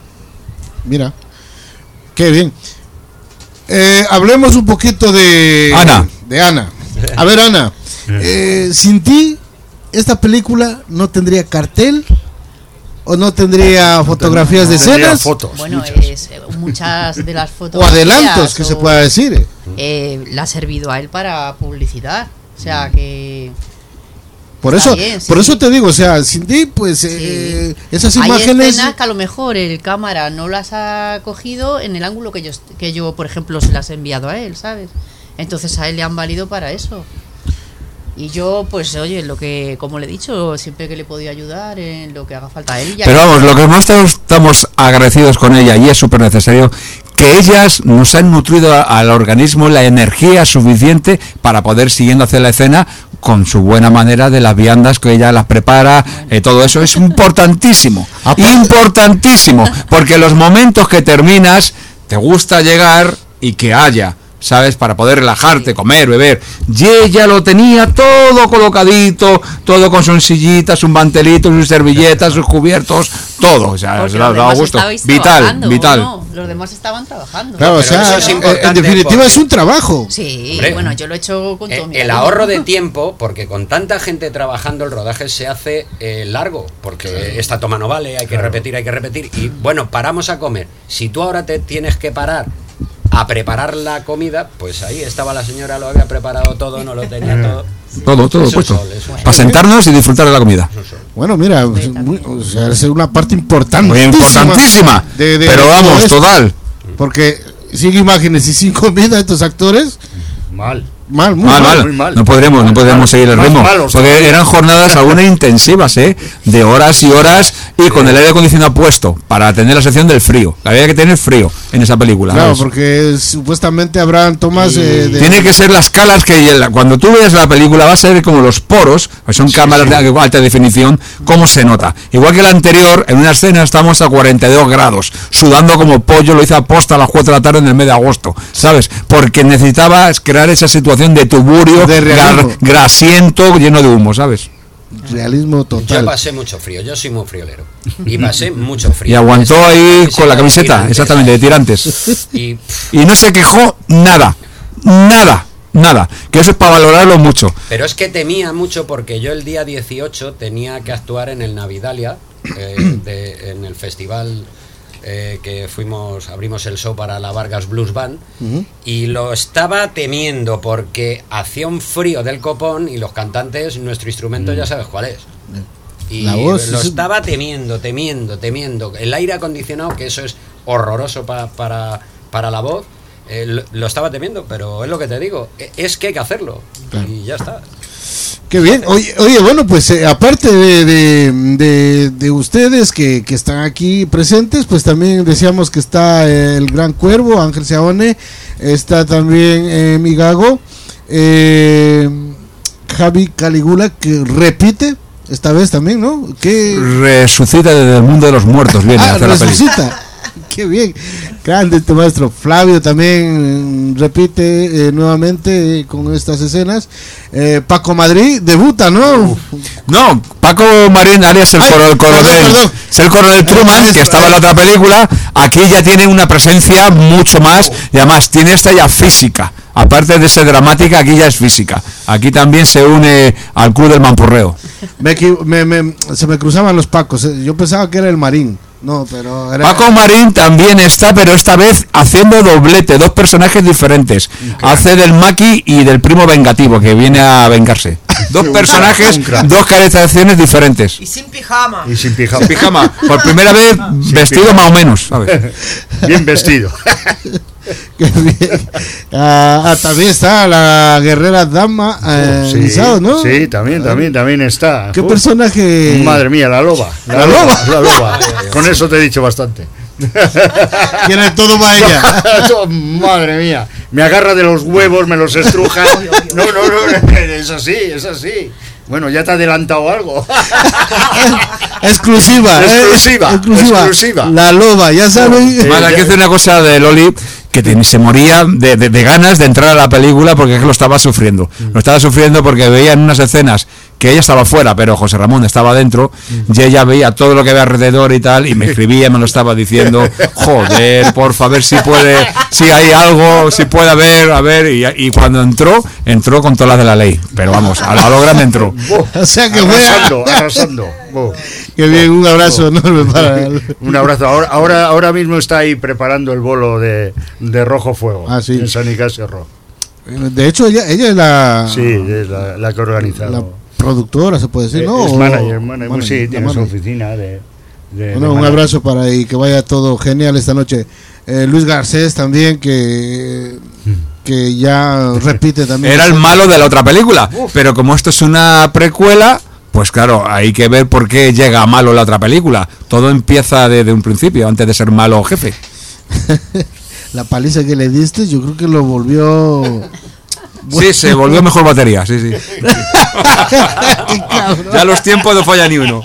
Mira, qué bien. Eh, hablemos un poquito de Ana. De Ana. A ver, Ana, eh, sin ti, ¿esta película no tendría cartel? ¿O no tendría fotografías no, de escenas? Fotos, bueno, muchas. Es, muchas de las fotos. O adelantos, que o, se pueda decir. Eh, le ha servido a él para publicidad. O sea, que... Por eso, bien, sí, por eso te digo, o sea, sin ti, pues sí. eh, esas imágenes. Hay escenas que a lo mejor el cámara no las ha cogido en el ángulo que yo, que yo, por ejemplo, se las he enviado a él, ¿sabes? Entonces a él le han valido para eso. Y yo, pues, oye, lo que, como le he dicho, siempre que le he podido ayudar en lo que haga falta a él. Ya Pero que... vamos, lo que más estamos agradecidos con ella, y es súper necesario, que ellas nos han nutrido a, al organismo la energía suficiente para poder, siguiendo hacia la escena, con su buena manera de las viandas que ella las prepara, eh, todo eso es importantísimo, importantísimo, porque los momentos que terminas, te gusta llegar y que haya, ¿sabes? Para poder relajarte, comer, beber. Y ella lo tenía todo colocadito, todo con sus sillitas, sus mantelitos, sus servilletas, sus cubiertos, todo. O sea, se lo ha dado gusto. Vital, vital. No, los demás estaban trabajando. Claro, o sea, es en definitiva porque... es un trabajo. Sí, hombre, bueno, yo lo he hecho con todo el, mi el ahorro de tiempo, porque con tanta gente trabajando el rodaje se hace eh, largo, porque claro. esta toma no vale, hay que claro. repetir, hay que repetir. Y bueno, paramos a comer. Si tú ahora te tienes que parar a preparar la comida, pues ahí estaba la señora, lo había preparado todo, no lo tenía todo. Todo, todo es puesto. Sol, es para sentarnos y disfrutar de la comida. Bueno, mira, muy, o sea, es una parte importante. Muy importantísima. De, de, pero de vamos, esto, total. Porque sin imágenes y sin comida estos actores. Mal. Mal, muy mal, mal, mal. Muy mal. No podremos, no podremos seguir el ritmo. Malos, porque eran jornadas aún intensivas, ¿eh? De horas y horas y con el aire acondicionado puesto para tener la sección del frío. Había que tener frío en esa película. Claro, ¿sabes? porque supuestamente habrán tomas eh, de... Tiene que ser las calas que cuando tú veas la película vas a ver como los poros, pues son sí, cámaras sí. de alta definición, cómo se nota. Igual que la anterior, en una escena estamos a cuarenta y dos grados, sudando como pollo, lo hice a posta a las cuatro de la tarde en el mes de agosto, ¿sabes? Porque necesitabas crear esa situación de tuburio, de gar, grasiento, lleno de humo, ¿sabes? Realismo total. Yo pasé mucho frío, yo soy muy friolero. Y pasé mucho frío. Y aguantó ahí con la camiseta, exactamente, de tirantes. Y, y no se quejó nada, nada, nada. Que eso es para valorarlo mucho. Pero es que temía mucho porque yo el día dieciocho tenía que actuar en el Navidalia, eh, de, en el festival eh, que fuimos, abrimos el show para la Vargas Blues Band, uh-huh. y lo estaba temiendo porque hacía un frío del copón y los cantantes, nuestro instrumento uh-huh. ya sabes cuál es. Uh-huh. Y voz, lo estaba temiendo, temiendo, temiendo. El aire acondicionado, que eso es horroroso pa, para, para la voz, eh, lo, lo estaba temiendo, pero es lo que te digo, es que hay que hacerlo, claro. Y ya está. Qué bien. Oye, oye bueno, pues eh, aparte de, de, de, de ustedes que, que están aquí presentes, pues también decíamos que está el Gran Cuervo, Ángel Seaone, está también eh, Migago, eh, Javi Caligula, que repite esta vez también, ¿no? Que resucita desde el mundo de los muertos, viene ah, a hacer resucita. la peli. Qué bien, grande este maestro. Flavio también repite eh, nuevamente eh, con estas escenas. eh, Paco Madrid debuta, ¿no? No, Paco Marín Arias el, Ay, coro, el coronel, perdón, perdón. es el coronel Truman, que estaba en la otra película. Aquí ya tiene una presencia mucho más, y además tiene esta ya física. Aparte de ser dramática, aquí ya es física. Aquí también se une al club del Mampurreo. Me, equi- me, me- se me cruzaban los Pacos. eh, Yo pensaba que era el Marín. No, pero era... Paco Marín también está, pero esta vez haciendo doblete, dos personajes diferentes. Hace del Maki y del primo vengativo, que viene a vengarse. Dos personajes, dos caracterizaciones diferentes. Y sin pijama. Y sin pijama. Sin pijama. Por primera vez vestido pijama. más o menos, ¿sabes? Bien vestido. Qué bien. Ah, ah, también está la guerrera dama eh, Sí, Guisado, ¿no? sí, también, también, también está. ¿Qué Uf. personaje? Madre mía, la loba. La, ¿La loba. loba? La loba. Con eso te he dicho bastante. Tiene todo para ella. Madre mía. Me agarra de los huevos, me los estruja. No, no, no, es así, es así. Bueno, ya te ha adelantado algo. Exclusiva, eh, Exclusiva, exclusiva. exclusiva. La loba, ya saben. Vale, hay que hacer una cosa de Loli, que te- se moría de, de- de ganas de entrar a la película porque es que lo estaba sufriendo. Lo estaba sufriendo porque veía en unas escenas que ella estaba fuera, pero José Ramón estaba dentro, y ella veía todo lo que había alrededor y tal, y me escribía, me lo estaba diciendo, joder, por favor, si puede, si hay algo, si puede haber, a ver, y, y cuando entró, entró con todas las de la ley, pero vamos, a lo, a lo grande entró. O sea que fue Arrasando, arrasando. Oh. Qué bien, un abrazo enorme para él. Un abrazo. Ahora, ahora, ahora mismo está ahí preparando el bolo de, de Rojo Fuego. Ah, sí. En San Nicasio Rojo. De hecho, ella, ella es la, Sí, es la, la que ha organizado. la productora, se puede decir, Eh, ¿no? es O- manager, manager, manager, sí, la tiene su manager. oficina de... de- de Bueno, un manager. abrazo para y que vaya todo genial esta noche. Eh, Luis Garcés también, que, que ya repite también. Era el malo de la otra película, pero como esto es una precuela, pues claro, hay que ver por qué llega malo la otra película. Todo empieza desde un principio, antes de ser malo jefe. La paliza que le diste, yo creo que lo volvió... Sí, se volvió mejor batería, sí, sí. Ya los tiempos no falla ni uno.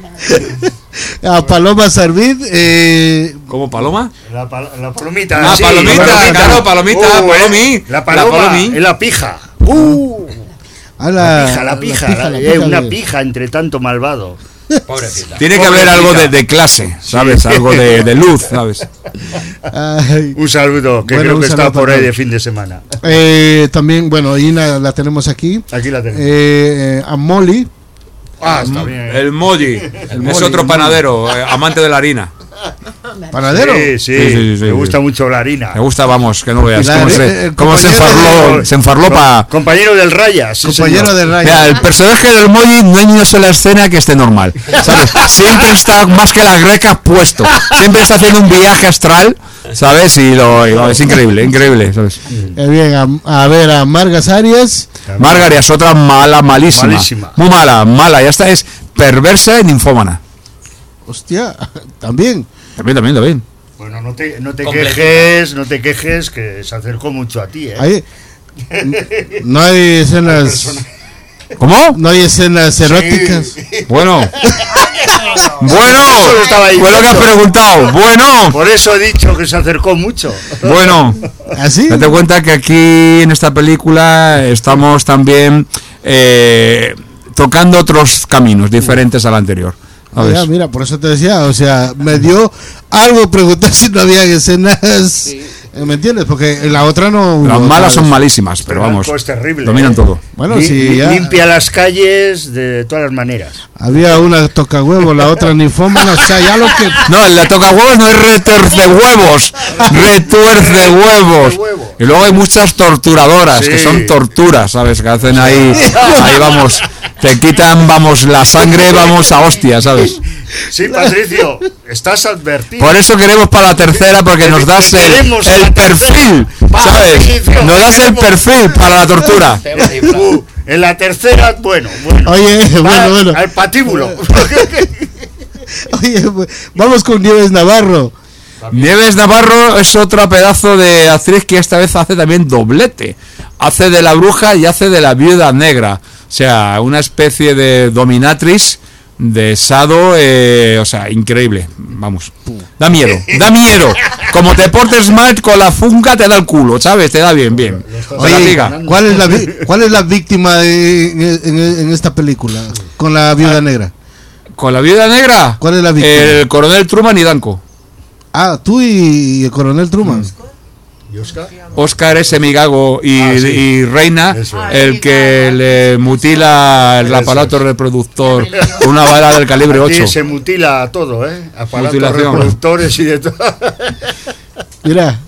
A Paloma Sarvid, eh, ¿Cómo Paloma? La, pal- la palomita. Ah, sí, palomita, la claro, palomita, Uh, palomi. eh, La La paloma, palomi. es la pija. Uh, a la, la, pija, la pija. la pija, la- la eh, pija una de- pija entre tanto malvado. Pobrecita. Tiene que haber algo de, de clase, ¿sabes? Algo de, de luz, ¿sabes? Ay. Un saludo, que Bueno, creo un que está saludo por para ahí de todos. fin de semana. Eh, también, bueno, Ina la tenemos aquí. Aquí la tenemos. Eh, a Molly. Ah, está bien. El Molly, es Molly, otro el panadero, eh, amante de la harina. ¿Panadero? Sí, sí, Sí, sí, sí, me sí. gusta mucho la harina. Me gusta, vamos, que no veas Y la- cómo el se, cómo se compañero enfarló, de- se enfarló para... Compañero del Raya, sí, Compañero señor. de Raya. Mira, el personaje del Molly no hay ni una sola escena que esté normal, ¿sabes? Siempre está más que las grecas puesto. Siempre está haciendo un viaje astral, ¿sabes? Y lo, y lo- es increíble, increíble, ¿sabes? Eh, bien, a, a ver, a Margas Arias. Margaret es otra mala, malísima. Malísima. Muy mala, mala. Ya está, es perversa y ninfómana. Hostia, también. También, también, también. Bueno, no te, no te Completita. quejes, no te quejes, que se acercó mucho a ti, ¿eh? Ahí, no hay escenas. ¿Cómo? No hay escenas eróticas. Bueno. Bueno, Eso lo estaba fue lo que has diciendo. preguntado. Bueno, Por eso he dicho que se acercó mucho. bueno. ¿Así? Date cuenta que aquí en esta película estamos también eh, tocando otros caminos diferentes al anterior. ¿Sabes? Ya, mira, por eso te decía, o sea, me dio algo preguntar si no había escenas. eh, ¿Me entiendes? Porque en la otra no. Las no, malas son ¿sabes? malísimas, pero vamos, Franco es terrible. dominan ¿eh? todo. Bueno, Li- sí, li- ya. Limpia las calles de todas las maneras. Había una toca huevo, la otra ninfómana, o sea, ya lo que. No, el de toca huevos no es retuerce huevos, retuerce huevos. Y luego hay muchas torturadoras, Sí. que son torturas, ¿sabes? Que hacen ahí, ahí vamos, te quitan, vamos, la sangre, vamos a hostia, ¿sabes? Sí, Patricio, estás advertido. Por eso queremos para la tercera, porque nos das el, Queremos el la perfil, tercera. ¿sabes? Patricio, Nos das el queremos- perfil para la tortura. Uh, En la tercera, bueno, bueno. Oye, bueno, al, bueno. Al patíbulo. Oye, vamos con Nieves Navarro. Nieves Navarro es otro pedazo de actriz que esta vez hace también doblete. Hace de la bruja y hace de la viuda negra. O sea, una especie de dominatrix de Sado, eh, o sea, increíble. Vamos, da miedo, da miedo. Como te portes mal con la funga te da el culo, ¿sabes? Te da bien, bien. Oye, ¿cuál es la cuál es la víctima de, en, en esta película con la viuda negra? ¿Con la viuda negra? ¿Cuál es la víctima? El coronel Truman y Danko. Ah, tú y el coronel Truman. ¿Y Oscar? Oscar es Semigago y, ah, sí. y Reina, el que le mutila el aparato reproductor con una bala del calibre ocho. Sí, se mutila todo, ¿eh? Aparatos reproductores y de todo. Mira.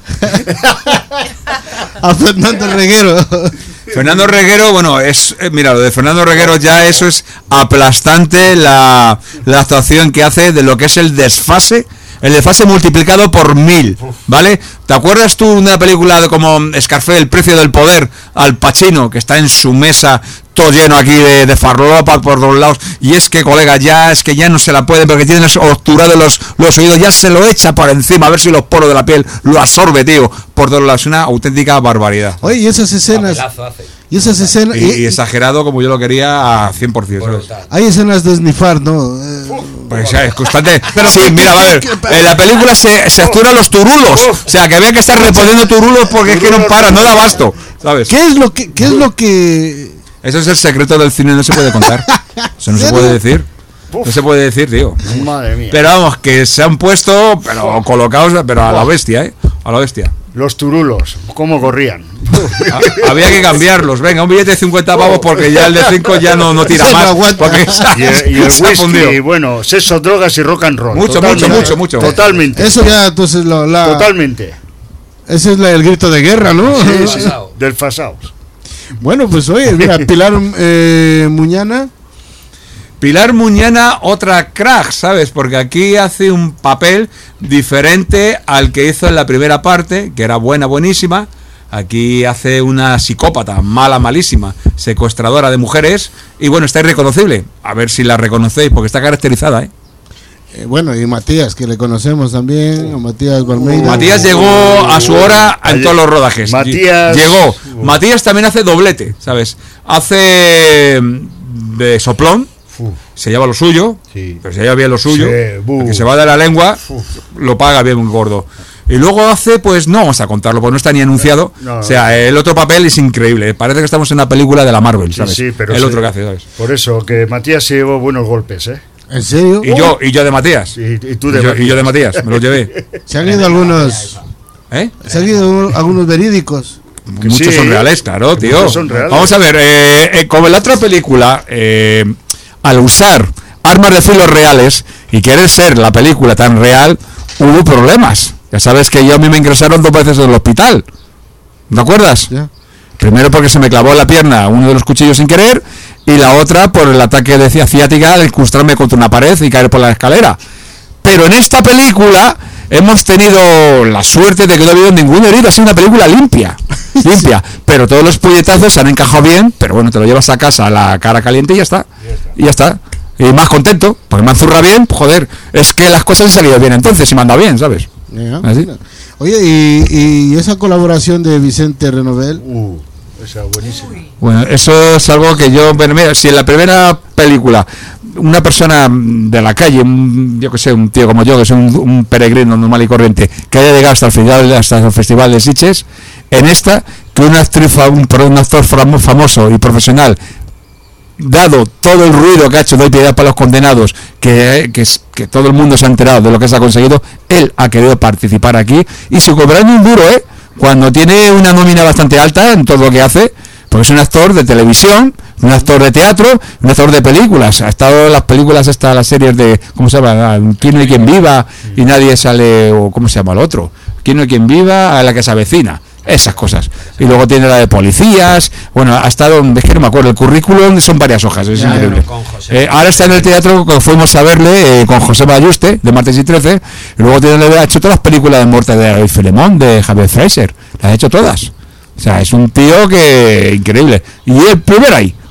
A Fernando Reguero. Fernando Reguero, bueno, es eh, mira, lo de Fernando Reguero ya eso es aplastante la, la actuación que hace de lo que es el desfase. El desfase multiplicado por mil, ¿vale? ¿Te acuerdas tú de una película de como Scarface, El precio del poder, Al Pacino, que está en su mesa todo lleno aquí de, de farlopa por todos lados? Y es que, colega, ya es que ya no se la puede porque tiene obturados los, los oídos, ya se lo echa por encima, a ver si los poros de la piel lo absorbe, tío, por todos lados. Es una auténtica barbaridad. Oye, y esas escenas... Y esas escenas... Y, y exagerado como yo lo quería a cien por ciento. ¿Sabes? Hay escenas de snifar, ¿no? Eh, Pues ya, es constante. Pero sí, mira, a ver, en la película se, se actúan los turulos. O sea, que ven que están reponiendo turulos porque es que no para, no da abasto, ¿sabes? ¿Qué es lo que, qué es lo que... Eso es el secreto del cine, no se puede contar. Eso no se puede decir. No se puede decir, tío. Madre mía. Pero vamos, que se han puesto, pero colocados, pero a la bestia, ¿eh? A la bestia. Los turulos, ¿cómo corrían? Había que cambiarlos. Venga, un billete de cincuenta pavos porque ya el de cinco ya no, no tira más. Porque y el, y el whisky, y bueno, sexo, drogas y rock and roll. Mucho, Totalmente. mucho, mucho, mucho. Totalmente. Eso ya, entonces, lo, la... Totalmente. Ese es la, el grito de guerra, ¿no? Sí, sí, del fasaos. Bueno, pues oye, mira, Pilar eh, Muñana. Pilar Muñana, otra crack, ¿sabes? Porque aquí hace un papel diferente al que hizo en la primera parte, que era buena, buenísima. Aquí hace una psicópata, mala, malísima, secuestradora de mujeres. Y bueno, está irreconocible. A ver si la reconocéis, porque está caracterizada, ¿eh? Eh, bueno, y Matías, que le conocemos también, a Matías Balmeida. Matías llegó a su hora en todos los rodajes. Matías llegó. Matías también hace doblete, ¿sabes? Hace de soplón. Se lleva lo suyo, sí. Pero se lleva bien lo suyo, sí, que se va de la lengua, Uf. Lo paga bien un gordo. Y luego hace, pues no vamos a contarlo, porque no está ni anunciado. No, no, o sea, el otro papel es increíble. Parece que estamos en una película de la Marvel, ¿sabes? Sí, sí, pero el sí, otro que hace, ¿sabes? Por eso, que Matías se llevó buenos golpes, ¿eh? ¿En serio? Y yo, y yo de Matías. Y, y tú de y, yo, Matías. y yo de Matías, me los llevé. Se han ido algunos. ¿Eh? Se han ido algunos verídicos. Que muchos sí, son reales, claro, tío. Son reales. Vamos a ver, eh, eh, como en la otra película, eh, al usar armas de filo reales y querer ser la película tan real, hubo problemas. Ya sabes que yo a mí me ingresaron dos veces en el hospital. ¿No te acuerdas? Yeah. Primero porque se me clavó en la pierna uno de los cuchillos sin querer, y la otra por el ataque de ciática al incrustarme contra una pared y caer por la escalera. Pero en esta película hemos tenido la suerte de que no ha habido ningún herido. Ha sido una película limpia, limpia. Pero todos los puñetazos se han encajado bien. Pero bueno, te lo llevas a casa a la cara caliente y ya está. Y ya está. Y más contento, porque me zurra bien. Joder, es que las cosas han salido bien entonces y me anda bien, ¿sabes? Yeah. ¿Así? Oye, y, y esa colaboración de Vicente Renovel. Uh, esa buenísima. Bueno, eso es algo que yo. Bueno, mira, si en la primera película una persona de la calle, un, yo que sé, un tío como yo, que es un, un peregrino normal y corriente, que haya llegado hasta el final, hasta el Festival de Sitges, en esta, que una actriz, un, un actor famoso y profesional, dado todo el ruido que ha hecho, no hay piedad para los condenados, que, que, que todo el mundo se ha enterado de lo que se ha conseguido, él ha querido participar aquí, y se cobrando un duro, ¿eh? Cuando tiene una nómina bastante alta en todo lo que hace, porque es un actor de televisión, un actor de teatro, un actor de películas. Ha estado en las películas, hasta las series de, ¿cómo se llama? ¿Quién no hay quien viva? Y nadie sale, o ¿cómo se llama el otro? ¿Quién no hay quien viva? A la que se avecina. Esas cosas. Y luego tiene la de policías. Bueno, ha estado, es que no me acuerdo, el currículum son varias hojas, es ya, increíble. Eh, ahora está en el teatro, fuimos a verle eh, con José Bayuste, de Martes y trece, y luego tiene, ha hecho todas las películas de muerte de Filemón, de Javier Fraser, las ha hecho todas. O sea, es un tío que increíble. Y el primero ahí,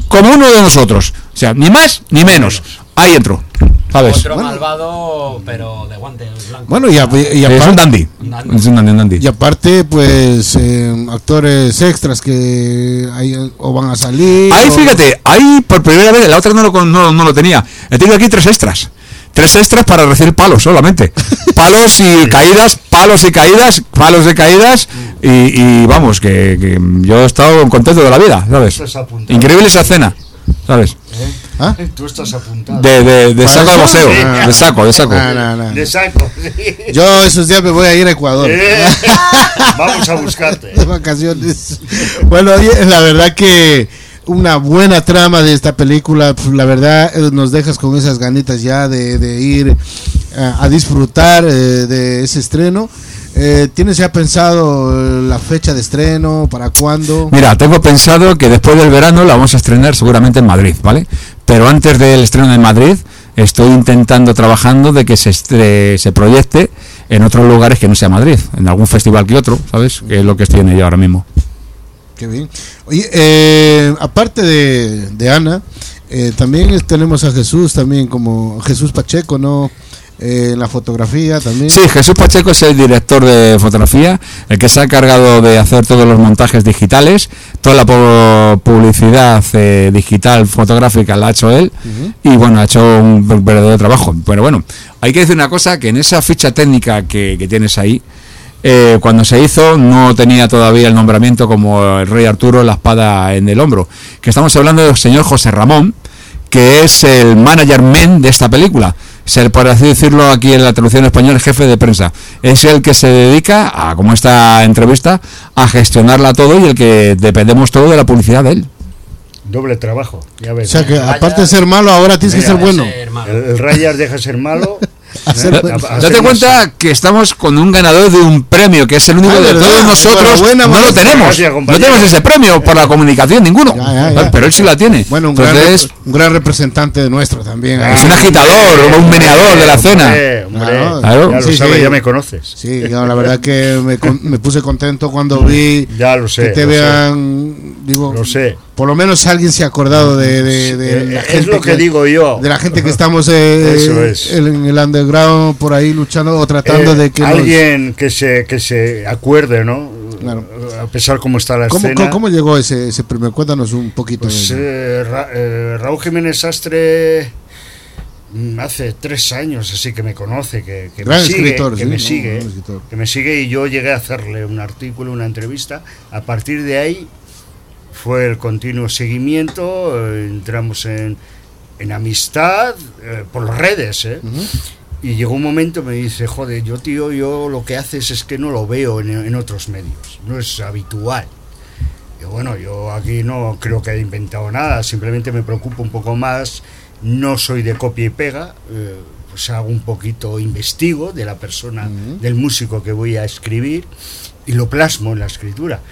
como uno de nosotros. O sea, ni más ni menos. Ahí entro. ¿Sabes? Otro Bueno. malvado, pero de guantes blancos. Bueno, y, a- y Es un dandy. Un Es un dandy, un dandy. Y aparte, pues, eh, actores extras que hay, o van a salir. Ahí, o- fíjate, ahí por primera vez, la otra no lo, con- no, no lo tenía. He tenido aquí tres extras. Tres extras para recibir palos solamente. Palos y caídas, palos y caídas, palos y caídas. Y, y vamos, que, que yo he estado contento de la vida, ¿sabes? Estás apuntado. Increíble esa cena, ¿sabes? ¿Ah? Tú estás apuntado. De, de, de ¿Para saco de eso? boxeo. Sí. De saco, de saco. No, no, no. De saco, sí. Yo esos días me voy a ir a Ecuador. Eh, Vamos a buscarte. De vacaciones. Bueno, oye, la verdad que una buena trama de esta película, pues, la verdad eh, nos dejas con esas ganitas ya de, de ir eh, a disfrutar eh, de ese estreno. Eh, ¿Tienes ya pensado eh, la fecha de estreno? ¿Para cuándo? Mira, tengo pensado que después del verano la vamos a estrenar seguramente en Madrid, ¿vale? Pero antes del estreno en Madrid estoy intentando, trabajando de que se estre- se proyecte en otros lugares que no sea Madrid, en algún festival que otro, ¿sabes? Que es lo que estoy en ello ahora mismo. Qué bien. Oye, eh, aparte de, de Ana, eh, también es- tenemos a Jesús, también como Jesús Pacheco, ¿no? Eh, en la fotografía también. Sí, Jesús Pacheco es el director de fotografía, el que se ha encargado de hacer todos los montajes digitales, toda la pu- publicidad eh, digital fotográfica la ha hecho él. Ujú. Y bueno, ha hecho un verdadero trabajo. Pero bueno, hay que decir una cosa, que en esa ficha técnica que, que tienes ahí, eh, cuando se hizo no tenía todavía el nombramiento como el rey Arturo, la espada en el hombro, que estamos hablando del señor José Ramón, que es el manager man de esta película, ser, por así decirlo aquí en la traducción española, el jefe de prensa. Es el que se dedica, a, como esta entrevista, a gestionarla todo y el que dependemos todo de la publicidad de él. Doble trabajo, ya ves. O sea que aparte de ser malo, ahora tienes que ser bueno. El, el Rayas deja ser malo. Hacer ¿eh? bueno. A- a Date ser cuenta que estamos con un ganador de un premio, que es el único Ah, de ¿verdad? todos nosotros. Enhorabuena, No lo maestro. tenemos. Gracias, No compañero. tenemos ese premio por la comunicación, ninguno. Ya, ya, ya. Pero él sí la tiene. Bueno, un gran, Entonces, rep- un gran representante de nuestro también. es un agitador, un meneador de la cena. Hombre, hombre, Claro. Claro. ya lo Sí, sabes, sí. ya me conoces. Sí, yo la verdad que me, con- me puse contento cuando vi Ya lo sé. que te lo sé. vean, digo, Lo sé. por lo menos alguien se ha acordado de, de, de Eh, la es gente lo que digo yo. de la gente que estamos eh, Eso es. en el underground por ahí luchando o tratando Eh, de que nos- alguien que se que se acuerde, ¿no? Claro. A pesar cómo está la ¿Cómo, escena. cómo, cómo llegó ese, ese premio? Cuéntanos un poquito. Pues de ello. eh, Ra- eh, Raúl Jiménez Sastre mm, hace tres años así que me conoce, que, que Gran me sigue, escritor, que sí, me ¿no? sigue, Gran escritor. que me sigue y yo llegué a hacerle un artículo, una entrevista. A partir de ahí fue el continuo seguimiento, eh, entramos en, en amistad eh, por las redes, ¿eh? Ujú. Y llegó un momento me dice, joder, yo tío, yo lo que haces es que no lo veo en, en otros medios, no es habitual. Y bueno, yo aquí no creo que haya inventado nada, simplemente me preocupo un poco más, no soy de copia y pega, eh, pues hago un poquito, investigo de la persona, Ujú. del músico que voy a escribir y lo plasmo en la escritura.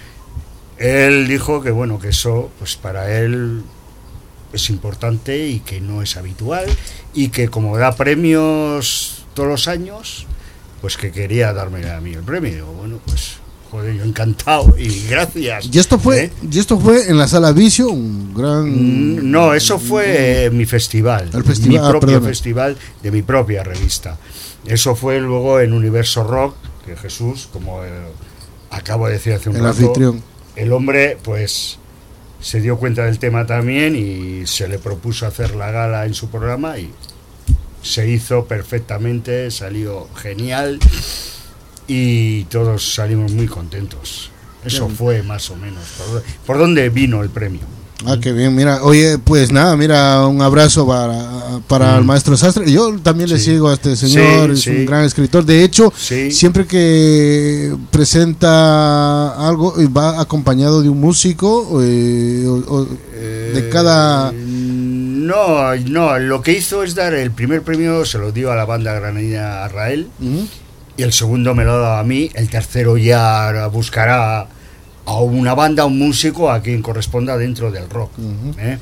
Él dijo que bueno, que eso pues para él es importante y que no es habitual y que como da premios todos los años, pues que quería darme a mí el premio. Digo, bueno, pues joder, yo encantado y gracias. Y esto fue, ¿Eh? y esto fue en la Sala Vicio, un gran. Mm, No, eso fue eh, mi festival, El festival, mi ah, propio perdona. festival de mi propia revista. Eso fue luego en Universo Rock, que Jesús, como eh, acabo de decir hace un El rato, anfitrión. el hombre pues se dio cuenta del tema también y se le propuso hacer la gala en su programa y se hizo perfectamente, salió genial y todos salimos muy contentos. Eso Bien. fue más o menos por, por dónde vino el premio. Ah, qué bien, mira, oye, pues nada, mira, un abrazo para, para Mm. el maestro Sastre. Yo también le Sí. sigo a este señor, Sí, es sí. un gran escritor. De hecho, Sí. siempre que presenta algo eh, va acompañado de un músico eh, o- o de cada... No, no, lo que hizo es dar el primer premio, se lo dio a la banda granadina Arrael, Ujú. y el segundo me lo ha dado a mí, el tercero ya buscará a una banda, a un músico, a quien corresponda dentro del rock. Ujú. ¿eh?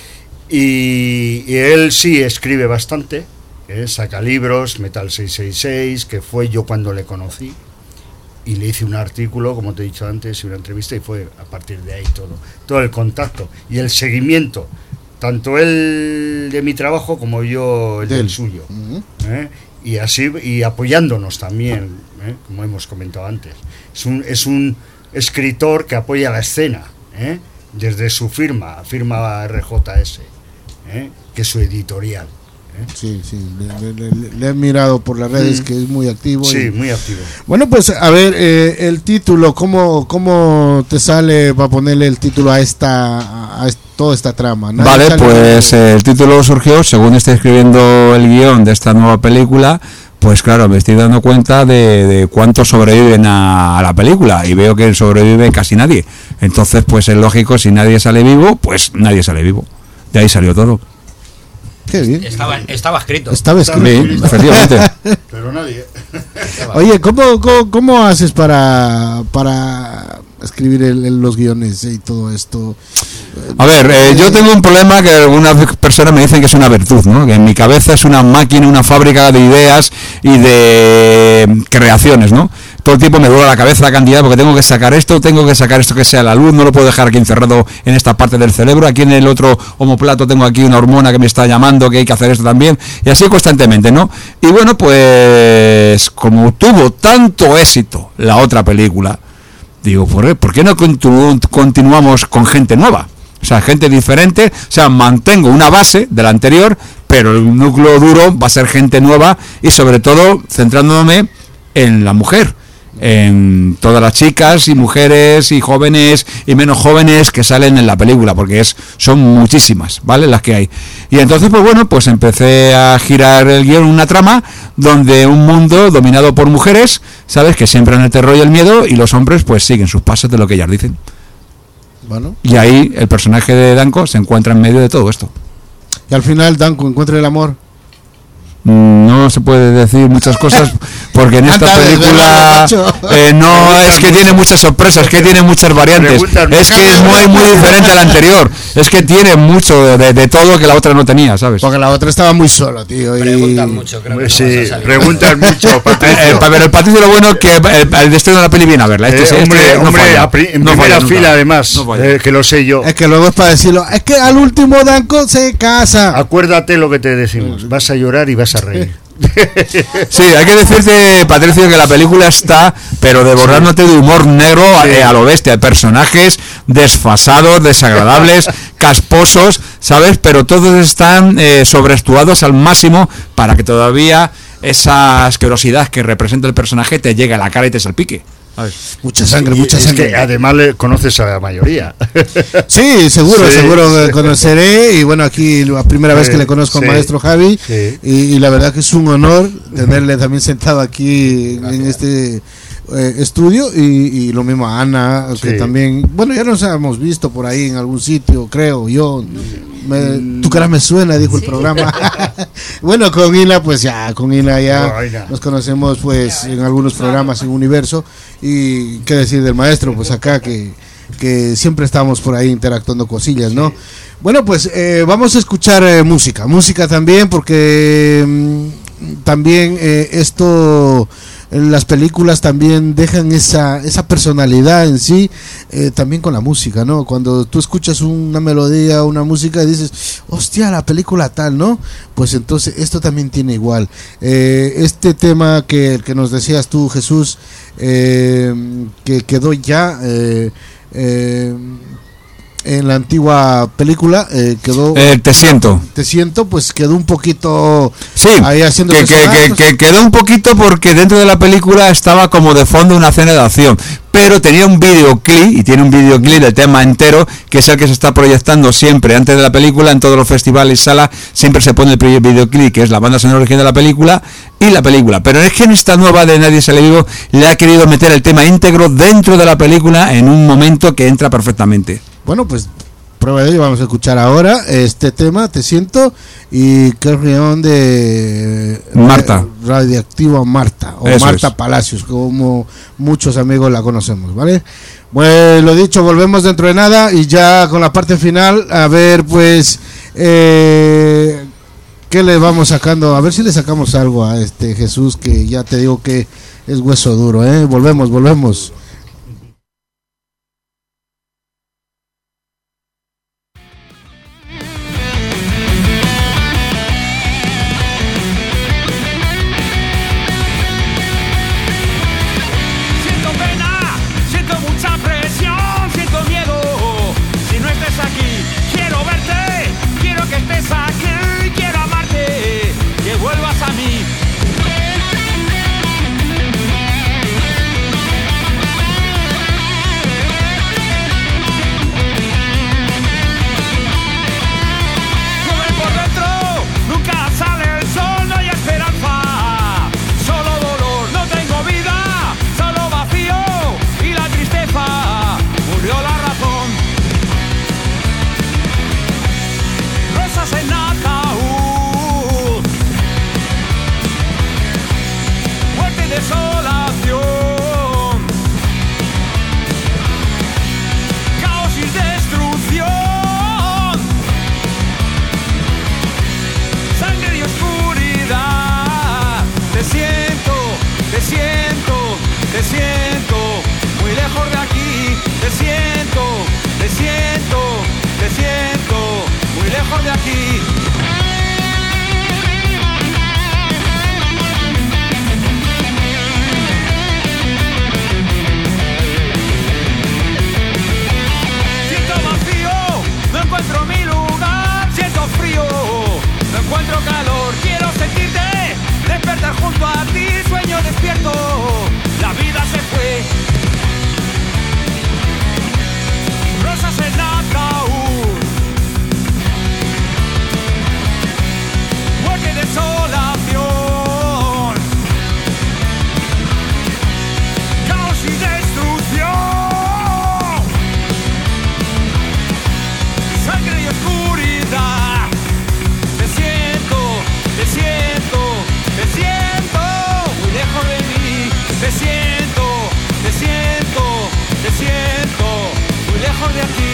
y, y él sí escribe bastante, ¿eh? Saca libros, Metal seiscientos sesenta y seis, que fue yo cuando le conocí, y le hice un artículo, como te he dicho antes, y una entrevista, y fue a partir de ahí todo, todo el contacto y el seguimiento, tanto él de mi trabajo como yo el del, del suyo, uh-huh. ¿eh? Y así, y apoyándonos también, ¿eh? Como hemos comentado antes. Es un, es un escritor que apoya la escena, ¿eh? Desde su firma, firma R J S, ¿eh? Que es su editorial. Sí, sí, le, le, le, le he mirado por las redes, mm. que es muy activo. Sí, y... muy activo. Bueno, pues a ver, eh, el título, ¿cómo, ¿cómo te sale para ponerle el título a esta, a toda esta trama? Vale, pues eh, el título surgió según estoy escribiendo el guión de esta nueva película. Pues claro, me estoy dando cuenta de, de cuántos sobreviven a, a la película y veo que sobrevive casi nadie. Entonces, pues es lógico, si nadie sale vivo, pues nadie sale vivo. De ahí salió todo. Qué bien. Estaba, estaba escrito. Estaba escrito, sí, efectivamente. Pero nadie. Oye, ¿cómo, cómo, cómo haces para, para escribir el, el, los guiones y todo esto? A ver, eh, yo tengo un problema que algunas personas me dicen que es una virtud, ¿no? Que en mi cabeza es una máquina, una fábrica de ideas y de creaciones, ¿no? Todo el tiempo me duele la cabeza la cantidad porque tengo que sacar esto, tengo que sacar esto que sea la luz, no lo puedo dejar aquí encerrado en esta parte del cerebro, aquí en el otro omoplato tengo aquí una hormona que me está llamando, que hay que hacer esto también, y así constantemente, ¿no? Y bueno, pues como tuvo tanto éxito la otra película, digo, ¿por qué no continu- continuamos con gente nueva? O sea, gente diferente, o sea, mantengo una base de la anterior, pero el núcleo duro va a ser gente nueva y sobre todo centrándome en la mujer, en todas las chicas y mujeres y jóvenes y menos jóvenes que salen en la película, porque es son muchísimas, ¿vale? Las que hay. Y entonces, pues bueno, pues empecé a girar el guión en una trama donde un mundo dominado por mujeres, ¿sabes? Que siembran el terror y el miedo y los hombres pues siguen sus pasos de lo que ellas dicen. Bueno. Y ahí el personaje de Danko se encuentra en medio de todo esto. Y al final Danko encuentra el amor. No se puede decir muchas cosas porque en esta película eh, no es que tiene muchas sorpresas, es que tiene muchas variantes, es que es muy muy diferente a la anterior, es que tiene mucho de, de todo que la otra no tenía, ¿sabes? Porque la otra estaba muy sola, tío. Y... Preguntan mucho, creo que sí, no vas a preguntan mucho, Patricio. Eh, pero el Patricio lo bueno es que el, el destino de la peli viene a verla. Este, eh, hombre, este no hombre falla, a pri- en no primera falla fila además, no eh, que lo sé yo. Es que luego es para decirlo, es que al último Danko se casa. Acuérdate lo que te decimos, vas a llorar y vas a reír. Sí, hay que decirte, Patricio, que la película está, pero devorándote de humor negro sí. eh, a lo bestia, personajes desfasados, desagradables, casposos, ¿sabes? Pero todos están eh, sobreactuados al máximo para que todavía esa asquerosidad que representa el personaje te llegue a la cara y te salpique. Mucha sangre, y, mucha es sangre. Que además le conoces a la mayoría. Sí, seguro, sí, seguro sí. que conoceré. Y bueno, aquí la primera sí, vez que le conozco sí, al maestro Javi. Sí. Y, y la verdad que es un honor tenerle también sentado aquí Gracias. en este eh, estudio. Y, y lo mismo a Ana, que sí. también. Bueno, ya nos hemos visto por ahí en algún sitio, creo yo. Me, tu cara me suena, dijo sí. el programa. Bueno, con Ila, pues ya, con Ila ya oh, nos conocemos pues en algunos programas en Universo. Y qué decir del maestro, pues acá que, que siempre estamos por ahí interactuando cosillas, ¿no? Sí. Bueno, pues eh, vamos a escuchar eh, música, música también, porque mmm, también eh, esto... las películas también dejan esa esa personalidad en sí, eh, también con la música, ¿no? Cuando tú escuchas una melodía, una música y dices, hostia, la película tal, ¿no? Pues entonces esto también tiene igual. Eh, este tema que, que nos decías tú, Jesús, eh, que quedó ya... Eh, eh, en la antigua película eh, quedó eh, te siento te siento pues quedó un poquito sí ahí haciendo que, que, que, que quedó un poquito porque dentro de la película estaba como de fondo una escena de acción, pero tenía un videoclip y tiene un videoclip del tema entero que es el que se está proyectando siempre antes de la película en todos los festivales y salas, siempre se pone el videoclip que es la banda sonora original de la película y la película, pero es que en esta nueva de Nadie Sale Vivo le ha querido meter el tema íntegro dentro de la película en un momento que entra perfectamente. Bueno, pues prueba de ello, vamos a escuchar ahora este tema, Te Siento, y Carry On de Marta, Radioactiva Marta, o Eso Marta es. Palacios, como muchos amigos la conocemos, ¿vale? Bueno, lo dicho, volvemos dentro de nada y ya con la parte final, a ver, pues, eh, ¿Qué le vamos sacando? A ver si le sacamos algo a este Jesús, que ya te digo que es hueso duro, ¿eh? Volvemos, volvemos. Siento pena, siento mucha presión, siento miedo. Si no estés aquí, quiero verte, quiero que estés aquí, quiero amarte, que vuelvas a mí. Joven por dentro, nunca sale el sol, no hay esperanza, solo dolor, no tengo vida, solo vacío y la tristeza, murió la razón. Rosas en ataúd, muerte y desolación, caos y destrucción, sangre y oscuridad. Te siento, te siento, te siento, muy lejos de aquí. Te siento, te siento, te siento, muy lejos de aquí. Siento vacío, no encuentro mi lugar. Siento frío, no encuentro calor. Quiero sentirte, despertar junto a ti. Sueño despierto, la vida se fue. Rosas en ataúd, muerte y desolación, caos y destrucción, sangre y oscuridad. Te siento, te siento, te siento, muy lejos de mí. Te siento, te siento, te siento, muy lejos de aquí.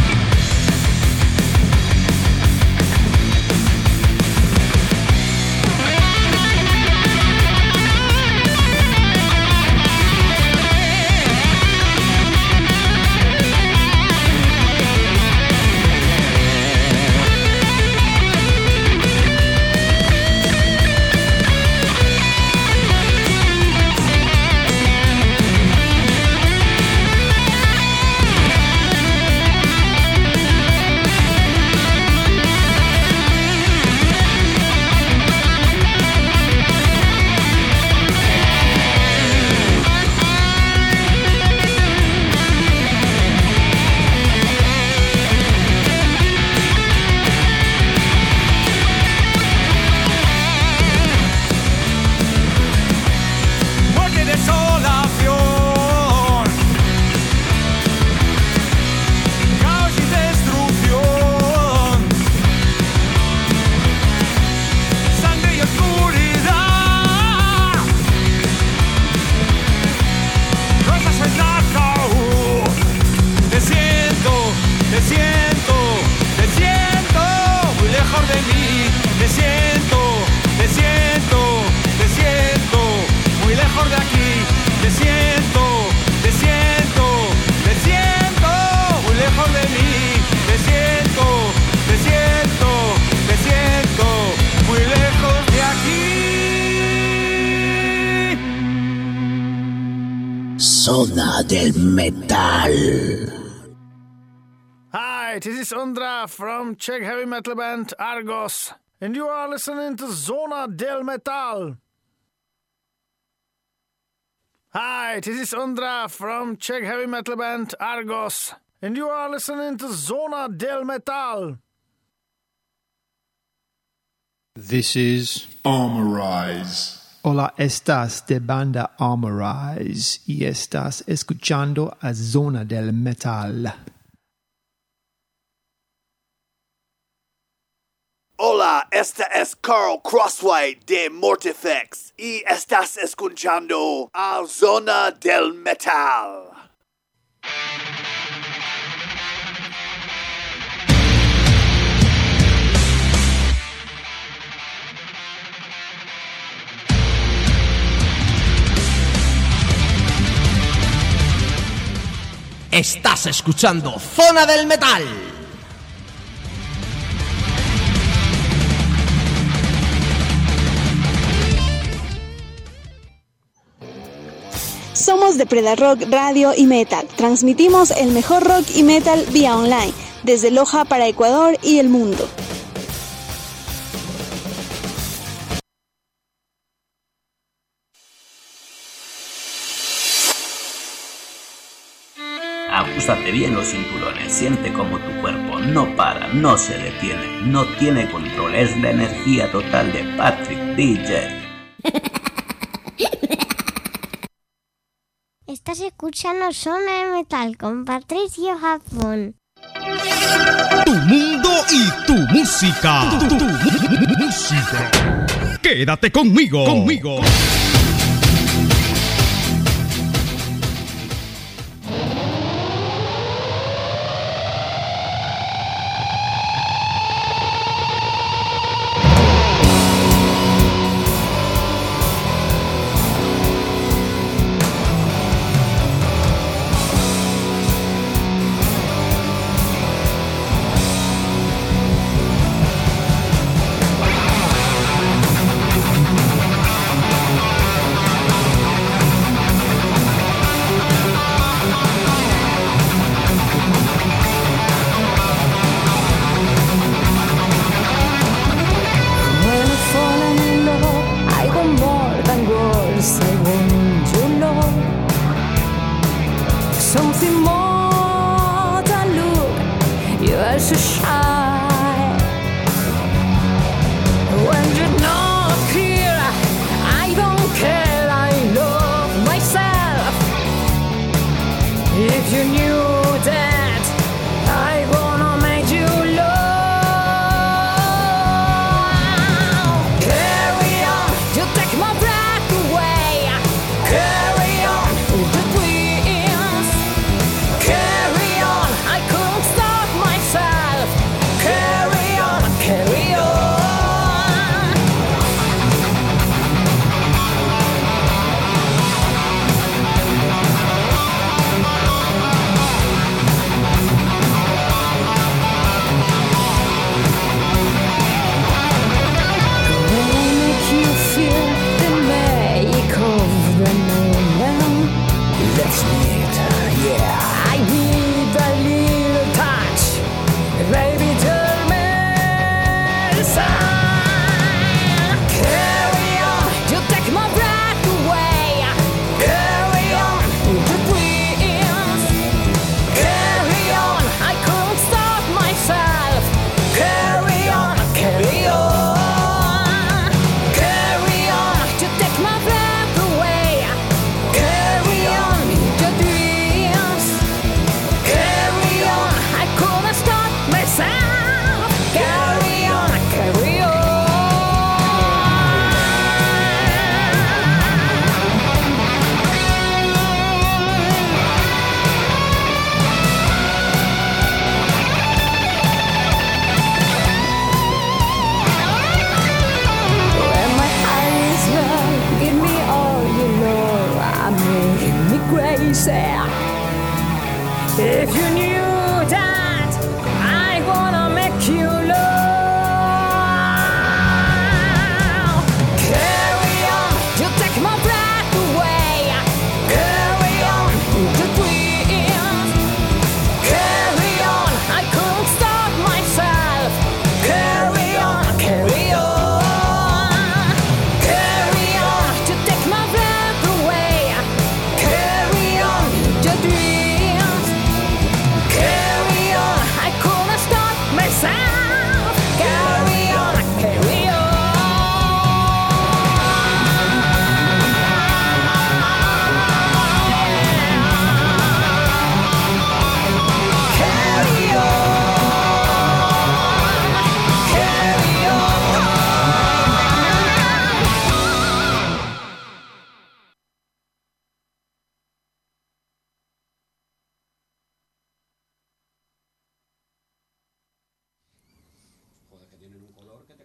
Muerte y desolación, caos y destrucción, sangre y oscuridad. Rosas en ataúd. Te siento, te siento, te siento, muy lejos de mí. Te siento, te siento, te siento, muy lejos de aquí. Te siento, te siento, te siento, muy lejos de mí. Te siento, te siento, te siento, muy lejos de aquí. Zona del Metal. Hi, this is Ondra from Czech heavy metal band Argos, and you are listening to Zona del Metal. Hi, this is Ondra from Czech heavy metal band Argos, and you are listening to Zona del Metal. This is Armorize. Hola, estás de banda Armorize y estás escuchando a Zona del Metal. Hola, este es Carl Crosswhite de Mortifex y estás escuchando a Zona del Metal. Estás escuchando Zona del Metal. Somos Depredar Rock Radio y Metal. Transmitimos el mejor rock y metal vía online, desde Loja para Ecuador y el mundo. Ajustate bien los cinturones, siente como tu cuerpo no para, no se detiene, no tiene control, es la energía total de Patrick D J. Estás escuchando Zona de Metal con Patricio Japón. Tu mundo y tu música. Tu, tu, tu música. Quédate conmigo. Conmigo.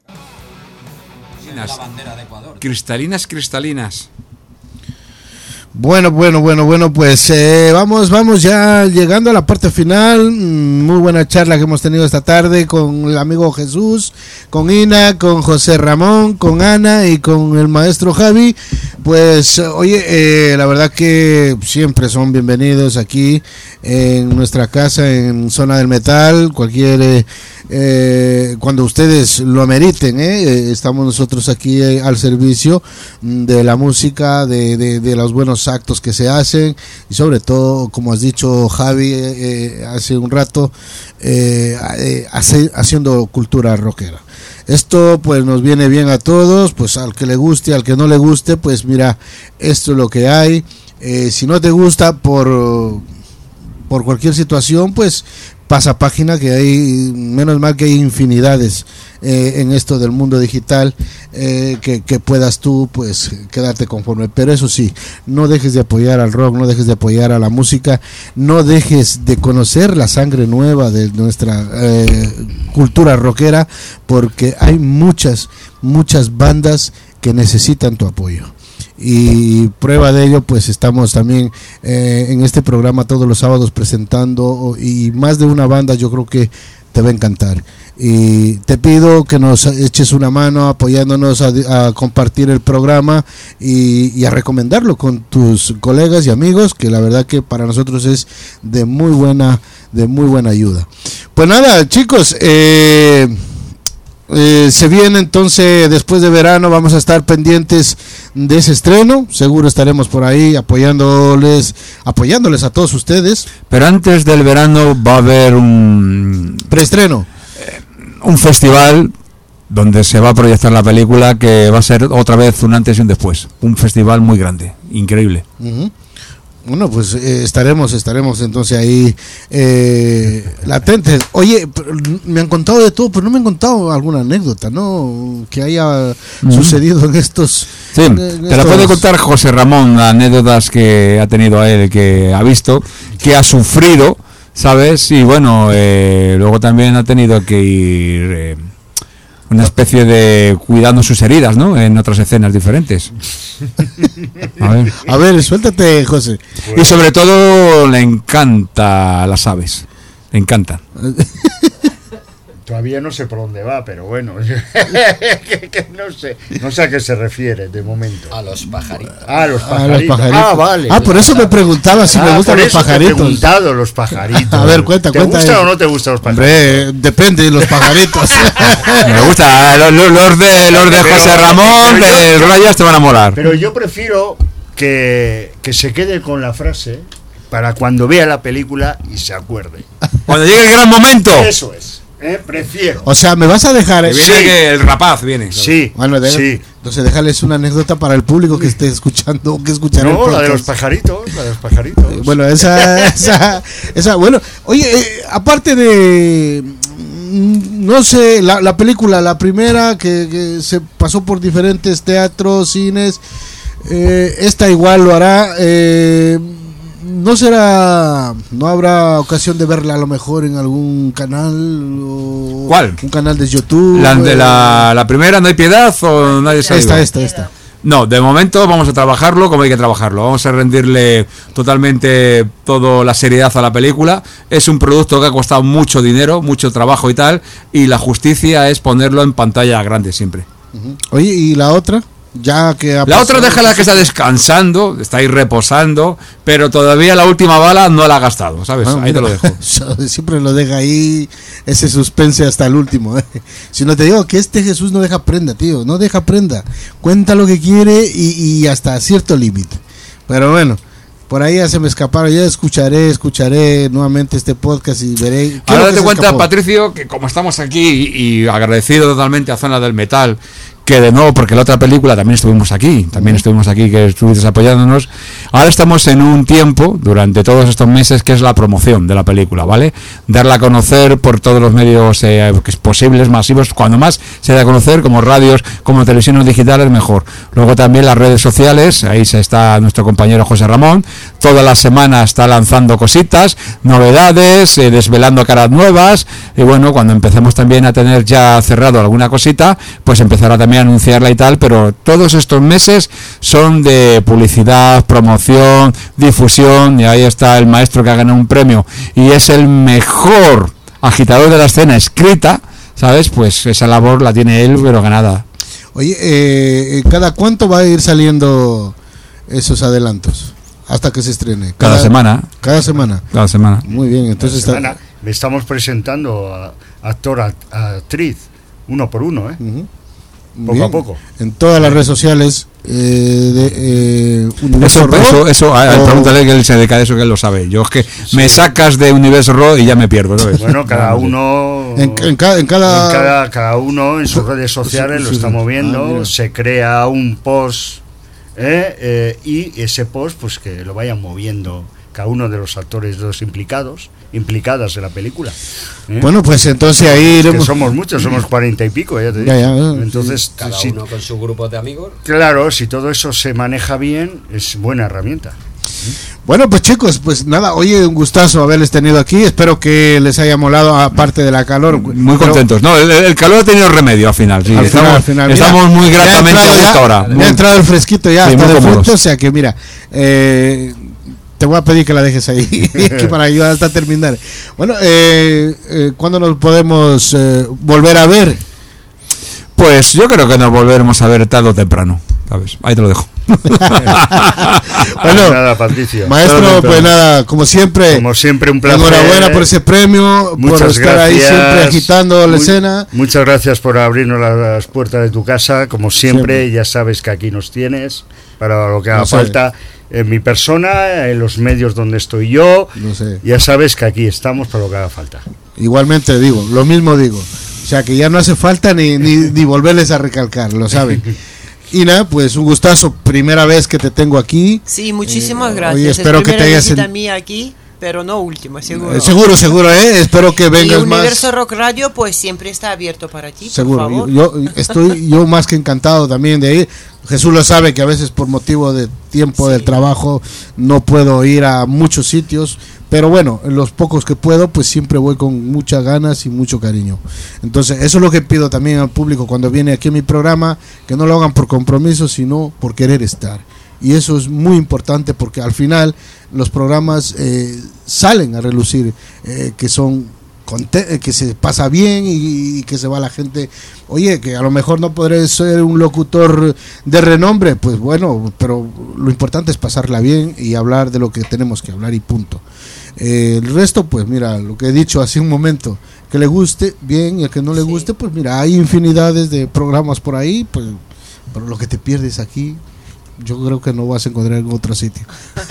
Cristalinas, cristalinas. Bueno, bueno, bueno, bueno, pues eh, vamos, vamos ya llegando a la parte final. Muy buena charla que hemos tenido esta tarde con el amigo Jesús, con Ina, con José Ramón, con Ana y con el maestro Javi. Pues oye, eh, la verdad que siempre son bienvenidos aquí en nuestra casa en Zona del Metal, cualquier eh, eh, cuando ustedes lo ameriten, eh, estamos nosotros aquí eh, al servicio de la música, de, de, de los buenos actos que se hacen y sobre todo, como has dicho Javi eh, hace un rato, eh, eh, hace, haciendo cultura rockera. Esto pues nos viene bien a todos, pues al que le guste, al que no le guste, pues mira, esto es lo que hay. Eh, si no te gusta por por cualquier situación, pues pasa página, que hay, menos mal que hay infinidades eh, en esto del mundo digital, eh, que, que puedas tú pues quedarte conforme. Pero eso sí, no dejes de apoyar al rock, no dejes de apoyar a la música, no dejes de conocer la sangre nueva de nuestra eh, cultura rockera, porque hay muchas, muchas bandas que necesitan tu apoyo. Y prueba de ello, pues estamos también eh, en este programa todos los sábados presentando, y más de una banda yo creo que te va a encantar. Y te pido que nos eches una mano apoyándonos a, a compartir el programa y, y a recomendarlo con tus colegas y amigos, que la verdad que para nosotros es de muy buena, de muy buena ayuda. Pues nada, chicos, eh... Eh, se viene entonces después de verano, vamos a estar pendientes de ese estreno, seguro estaremos por ahí apoyándoles, apoyándoles a todos ustedes. Pero antes del verano va a haber un preestreno, eh, un festival donde se va a proyectar la película, que va a ser otra vez un antes y un después, un festival muy grande, increíble. Uh-huh. Bueno, pues eh, estaremos, estaremos entonces ahí eh, latentes. Oye, me han contado de todo, pero no me han contado alguna anécdota, ¿no? Que haya mm. sucedido en estos... Sí, en, en te estos... la puede contar José Ramón, anécdotas que ha tenido a él, que ha visto, que ha sufrido, ¿sabes? Y bueno, eh, luego también ha tenido que ir... Eh, una especie de cuidando sus heridas, ¿no? En otras escenas diferentes. A ver, a ver, suéltate, José. Y sobre todo le encanta las aves. Le encantan. Todavía no sé por dónde va, pero bueno, que, que no sé, no sé a qué se refiere de momento. A los pajaritos. Ah, los pajaritos. A los pajaritos. Ah, vale. Ah, por eso me preguntaba si ah, me gustan los pajaritos. Te he preguntado los pajaritos. A ver, cuenta, ¿Te cuenta. ¿Te gusta o no te gustan los pajaritos? Hombre, depende de los pajaritos. Me gusta, los, los de los de José Ramón, de Rayas te van a molar. Pero yo prefiero que, que se quede con la frase para cuando vea la película y se acuerde. Cuando llegue el gran momento. Eso es. Eh, prefiero. O sea, me vas a dejar. Que viene sí. que el rapaz viene. ¿Sabes? Sí. Bueno, de, sí. Entonces déjales una anécdota para el público que esté escuchando o que escuchará. No, la de los pajaritos, la de los pajaritos. Eh, bueno, esa, esa, esa, bueno, oye, eh, aparte de, no sé, la, la película, la primera que, que se pasó por diferentes teatros, cines, eh, esta igual lo hará. Eh, ¿No será, no habrá ocasión de verla a lo mejor en algún canal? O ¿Cuál? Un canal de YouTube. ¿La de la, la primera, No hay piedad o nadie sabe? Esta, esta, esta. No, de momento vamos a trabajarlo como hay que trabajarlo. Vamos a rendirle totalmente toda la seriedad a la película. Es un producto que ha costado mucho dinero, mucho trabajo y tal, y la justicia es ponerlo en pantalla grande siempre. Uh-huh. Oye, ¿y la otra? Ya que ha la pasado, otra déjala que está descansando, está ahí reposando, pero todavía la última bala no la ha gastado, ¿sabes? Ah, ahí te lo dejo. Siempre lo deja ahí, ese suspense hasta el último, ¿eh? Si no te digo que este Jesús no deja prenda, tío, no deja prenda, cuenta lo que quiere y, y hasta cierto límite. Pero bueno, por ahí ya se me escaparon, ya escucharé, escucharé nuevamente este podcast y veré. Ahora date cuenta, escapó. Patricio, que como estamos aquí y, y agradecido totalmente a Zona del Metal, que de nuevo, porque la otra película también estuvimos aquí, también estuvimos aquí, que estuviste apoyándonos. Ahora estamos en un tiempo, durante todos estos meses, que es la promoción de la película, ¿vale? Darla a conocer por todos los medios eh, posibles, masivos, cuando más se da a conocer, como radios, como televisiones digitales, mejor. Luego también las redes sociales, ahí se está nuestro compañero José Ramón, toda la semana está lanzando cositas, novedades, eh, desvelando caras nuevas, y bueno, cuando empecemos también a tener ya cerrado alguna cosita, pues empezará también mí anunciarla y tal, pero todos estos meses son de publicidad, promoción, difusión, y ahí está el maestro que ha ganado un premio y es el mejor agitador de la escena escrita, ¿sabes? Pues esa labor la tiene él, pero ganada. Oye, eh, ¿cada cuánto va a ir saliendo esos adelantos? Hasta que se estrene. Cada, cada semana. Cada semana. Cada semana. Muy bien, entonces cada semana está... le estamos presentando a actor, a, a actriz, uno por uno, ¿eh? Uh-huh. Poco bien. a poco. En todas las redes sociales eh, de eh, Universo Eso, eso, eso o... pregúntale que él se dedica a eso, que él lo sabe. Yo es que sí. me sacas de Universo Raw y ya me pierdo, ¿sabes? Bueno, cada uno en, en, cada, en, cada... en cada cada uno en sus redes sociales sí, sí, lo está sí. moviendo, ah, se crea un post eh, eh, y ese post pues que lo vayan moviendo cada uno de los actores, de los implicados, implicadas en la película. ¿eh? Bueno, pues entonces ahí iremos... Que somos muchos, somos cuarenta y pico, ya te digo. Ya, ya, ya. Entonces, cada si, uno con su grupo de amigos. Claro, si todo eso se maneja bien, es buena herramienta. Bueno, pues chicos, pues nada, oye, un gustazo haberles tenido aquí, espero que les haya molado, aparte de la calor. Muy contentos, no, el, el calor ha tenido remedio al final, sí, al estamos, final, al final, estamos mira, muy gratamente a gusto ahora. Me ha entrado el fresquito ya, sí, hasta de frente, o sea que mira, eh, te voy a pedir que la dejes ahí, que para ayudar hasta terminar. Bueno, eh, eh, ¿cuándo nos podemos eh, volver a ver? Pues yo creo que nos volveremos a ver tarde o temprano, ¿sabes? Ahí te lo dejo. Bueno, nada, Patricio. Maestro, pues nada, como siempre, como siempre un placer. Enhorabuena por ese premio, muchas por estar gracias. ahí siempre agitando la Muy, escena. Muchas gracias por abrirnos las puertas de tu casa, como siempre, siempre. Ya sabes que aquí nos tienes para lo que haga no falta. En mi persona, en los medios donde estoy yo, no sé. Ya sabes que aquí estamos para lo que haga falta. Igualmente digo, lo mismo digo. O sea que ya no hace falta ni, ni, ni volverles a recalcar, lo saben. Y nada, pues un gustazo, primera vez que te tengo aquí. Sí, muchísimas eh, gracias. Oye, espero es que te hayas visita en... mía aquí, pero no última, seguro. Eh, seguro, seguro, eh. Espero que vengas y más. Universo Rock Radio, pues siempre está abierto para ti. Seguro. Por favor. Yo, yo estoy yo más que encantado también de ir. Jesús lo sabe que a veces por motivo de tiempo sí. del trabajo no puedo ir a muchos sitios, pero bueno, en los pocos que puedo, pues siempre voy con muchas ganas y mucho cariño. Entonces, eso es lo que pido también al público cuando viene aquí a mi programa, que no lo hagan por compromiso, sino por querer estar. Y eso es muy importante porque al final los programas eh, salen a relucir, eh, que son que se pasa bien y, y que se va la gente. Oye, que a lo mejor no podré ser un locutor de renombre, pues bueno, pero lo importante es pasarla bien y hablar de lo que tenemos que hablar y punto. Eh, el resto, pues mira, lo que he dicho hace un momento, que le guste bien y al que no le sí. guste, pues mira, hay infinidades de programas por ahí, pues pero lo que te pierdes aquí, yo creo que no vas a encontrar en otro sitio.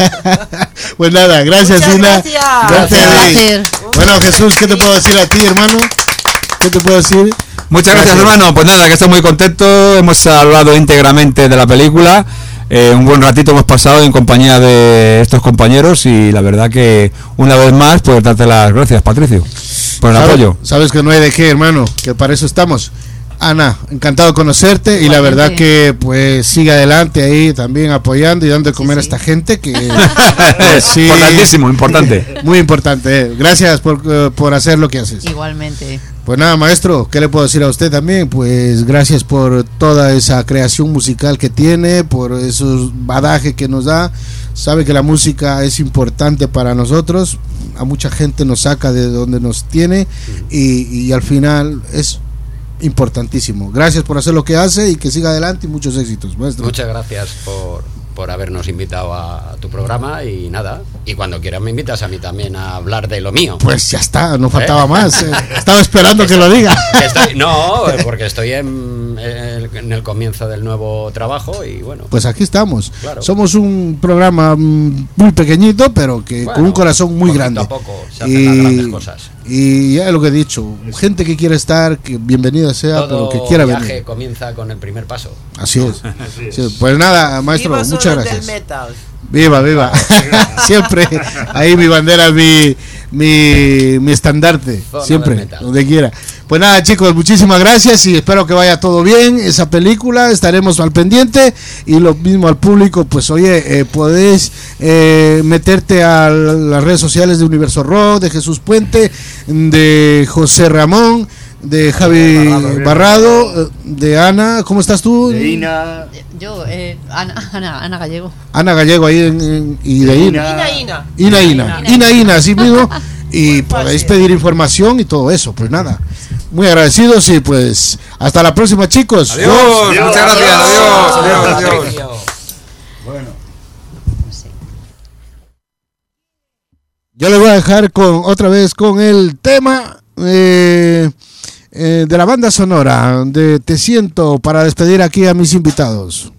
Pues nada, gracias, Ina. Gracias. Gracias. gracias. Bueno, Jesús, ¿qué te puedo decir a ti, hermano? ¿Qué te puedo decir? Muchas gracias, gracias hermano. Pues nada, que estoy muy contento. Hemos hablado íntegramente de la película. Eh, un buen ratito hemos pasado en compañía de estos compañeros y la verdad que una vez más, pues darte las gracias, Patricio, por el ¿Sabes? apoyo. Sabes que no hay de qué, hermano, que para eso estamos. Ana, encantado de conocerte y la verdad que pues sigue adelante ahí también apoyando y dando de comer sí, sí. a esta gente que pues, sí, importantísimo, importante. Muy importante. Eh. Gracias por, uh, por hacer lo que haces. Igualmente. Pues nada, maestro, ¿qué le puedo decir a usted también? Pues gracias por toda esa creación musical que tiene, por esos badajes que nos da. Sabe que la música es importante para nosotros, a mucha gente nos saca de donde nos tiene y, y al final es importantísimo. Gracias por hacer lo que hace y que siga adelante y muchos éxitos, maestro. Muchas gracias por, por habernos invitado a tu programa y nada, y cuando quieras me invitas a mí también a hablar de lo mío. Pues ya está, no faltaba ¿Eh? más. Eh. Estaba esperando que, que lo diga. Que estoy, no, porque estoy en, en el comienzo del nuevo trabajo y bueno. Pues aquí estamos. Claro. Somos un programa muy pequeñito, pero que bueno, con un corazón muy grande. Poco a poco se hacen y, las grandes cosas. Y ya lo que he dicho, gente que quiere estar, que bienvenida sea, todo pero que quiera viaje venir. Comienza con el primer paso. Así es. Así es. Sí, pues nada, maestro, viva muchas gracias. Del metal. Viva, viva. Siempre ahí mi bandera, mi mi, mi estandarte, Zona siempre, donde quiera. Pues nada, chicos, muchísimas gracias y espero que vaya todo bien esa película, estaremos al pendiente y lo mismo al público, pues oye, eh, podéis eh, meterte a las redes sociales de Universo Rock, de Jesús Puente, de José Ramón, de Javi Barrado, de Ana, ¿cómo estás tú? De Ina. Yo, eh, Ana, Ana, Ana Gallego. Ana Gallego ahí en, en, y de Ina. Ina, Ina. Ina, Ina. Ina, Ina, así mismo. Y podéis pedir información y todo eso. Pues nada, muy agradecidos y pues hasta la próxima, chicos. Adiós, adiós. Muchas gracias. Adiós, adiós, adiós. adiós. Bueno. Yo les voy a dejar con otra vez con el tema eh, eh, de la banda sonora de Te Siento para despedir aquí a mis invitados.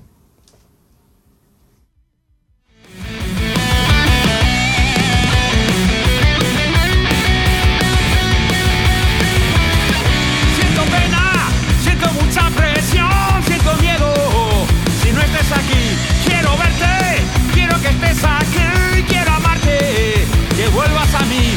Siento pena, siento mucha presión, siento miedo. Si no estés aquí, quiero verte, quiero que estés aquí, quiero amarte, que vuelvas a mí.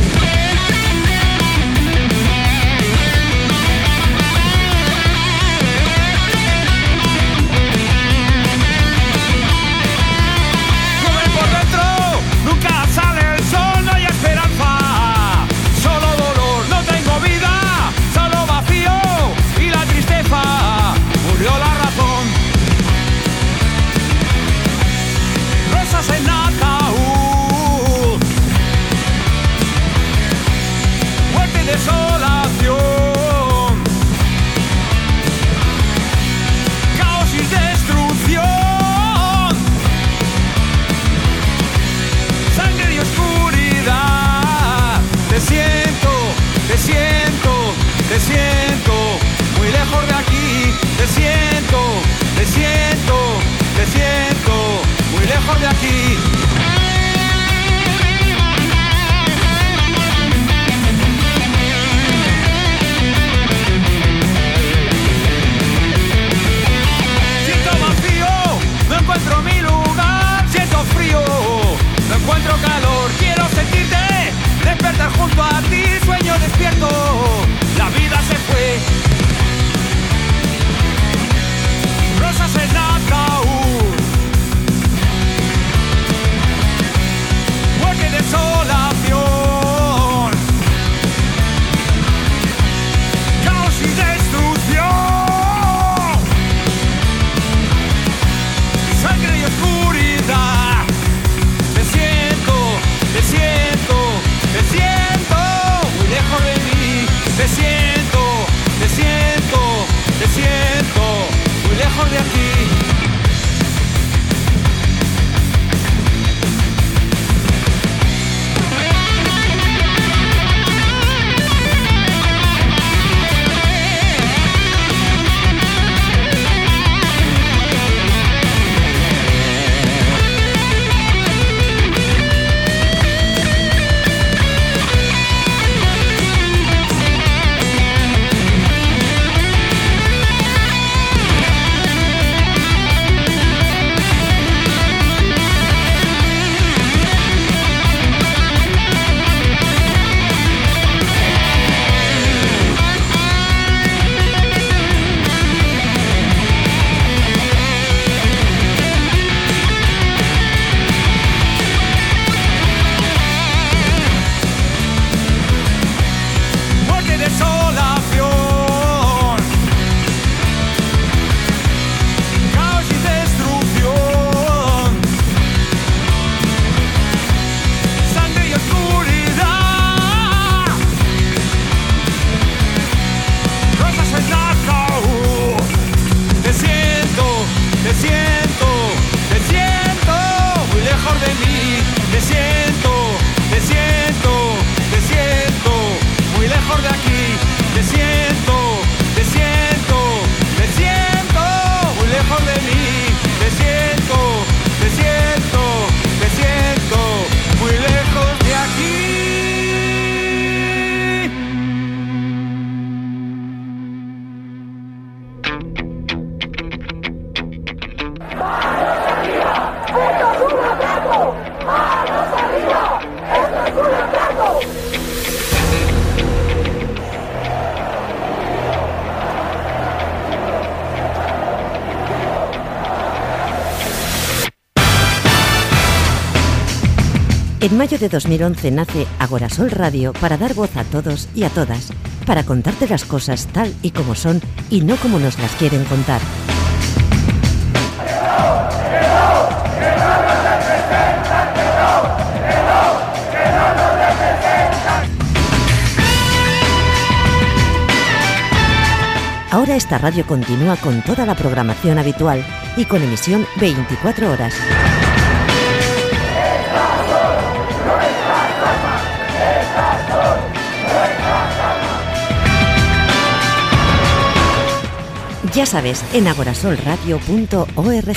Joven por dentro, nunca sale el sol, no hay esperanza, solo dolor, no tengo vida, solo vacío y la tristeza, murió la razón. Rosas en ataúd, muerte y desolación, caos y destrucción, sangre y oscuridad. Te siento, te siento, te siento, muy lejos de aquí. Te siento, te siento, te siento, muy lejos de aquí. Siento vacío, no encuentro mi lugar, siento frío, no encuentro calor, quiero sentirte, despertar junto a ti, sueño despierto, la vida se fue. Rosas en ataúd, En mayo de dos mil once nace Agorasol Radio para dar voz a todos y a todas, para contarte las cosas tal y como son y no como nos las quieren contar. Ahora esta radio continúa con toda la programación habitual y con emisión veinticuatro horas. Ya sabes, en agorasol radio punto org.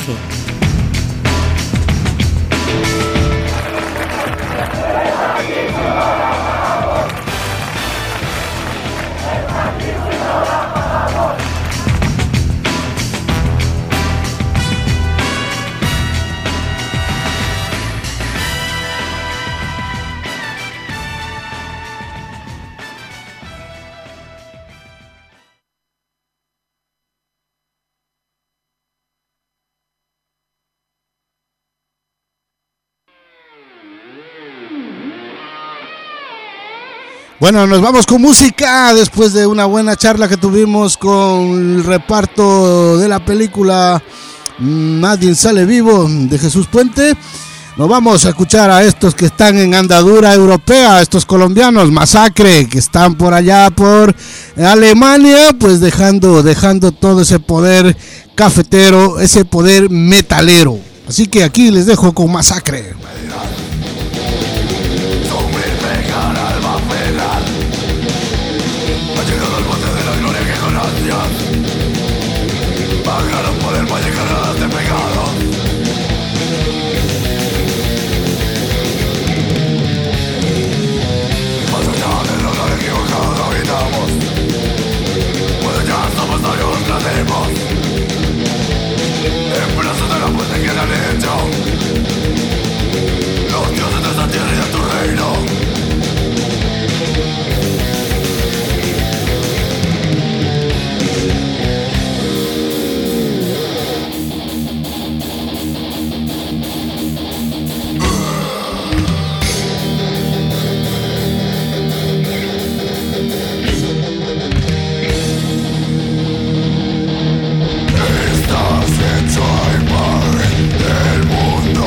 Bueno, nos vamos con música después de una buena charla que tuvimos con el reparto de la película Nadie sale vivo de Jesús Puente. Nos vamos a escuchar a estos que están en andadura europea, estos colombianos, Masacre, que están por allá por Alemania, pues dejando, dejando todo ese poder cafetero, ese poder metalero. Así que aquí les dejo con Masacre. En brazos de la muerte que le han hecho los dioses de esta tierra y de tu reino. Estás hecho imagen del mundo.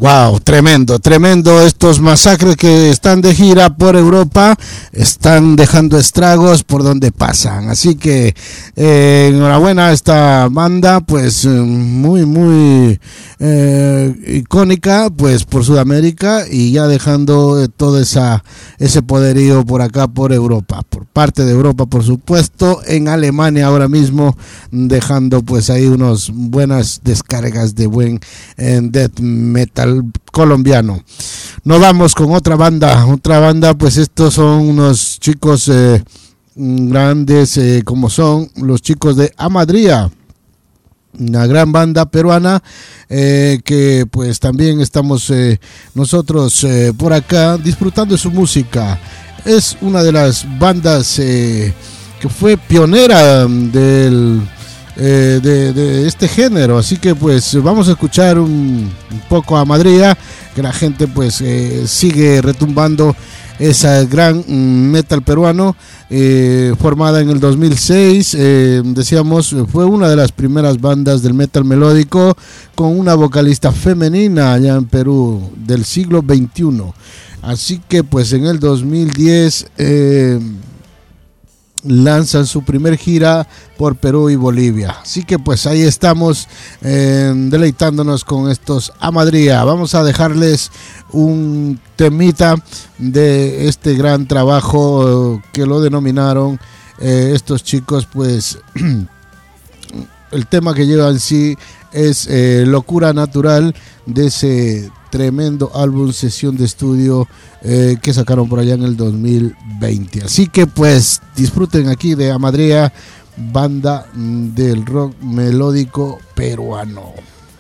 Wow, tremendo, tremendo estos Masacre que están de gira por Europa, están dejando estragos por donde pasan, así que eh, enhorabuena a esta banda, pues muy muy eh, icónica, pues por Sudamérica y ya dejando todo esa ese poderío por acá por Europa, por parte de Europa por supuesto, en Alemania ahora mismo dejando pues ahí unos buenas descargas de buen eh, death metal colombiano. Nos vamos con otra banda, otra banda, pues estos son unos chicos eh, grandes, eh, como son los chicos de Amadría, una gran banda peruana eh, que pues también estamos eh, nosotros eh, por acá disfrutando de su música. Es una de las bandas eh, que fue pionera del Eh, de, de este género, así que pues vamos a escuchar un, un poco a Madrid, que la gente pues eh, sigue retumbando esa gran metal peruano, eh, formada en el dos mil seis, eh, decíamos, fue una de las primeras bandas del metal melódico con una vocalista femenina allá en Perú del siglo veintiuno, así que pues en el dos mil diez eh, lanzan su primer gira por Perú y Bolivia, así que pues ahí estamos eh, deleitándonos con estos Amadría. Vamos a dejarles un temita de este gran trabajo eh, que lo denominaron eh, estos chicos, pues el tema que lleva en sí es eh, Locura Natural, de ese tremendo álbum sesión de estudio eh, que sacaron por allá en el dos mil veinte. Así que pues disfruten aquí de Amadría, banda del rock melódico peruano.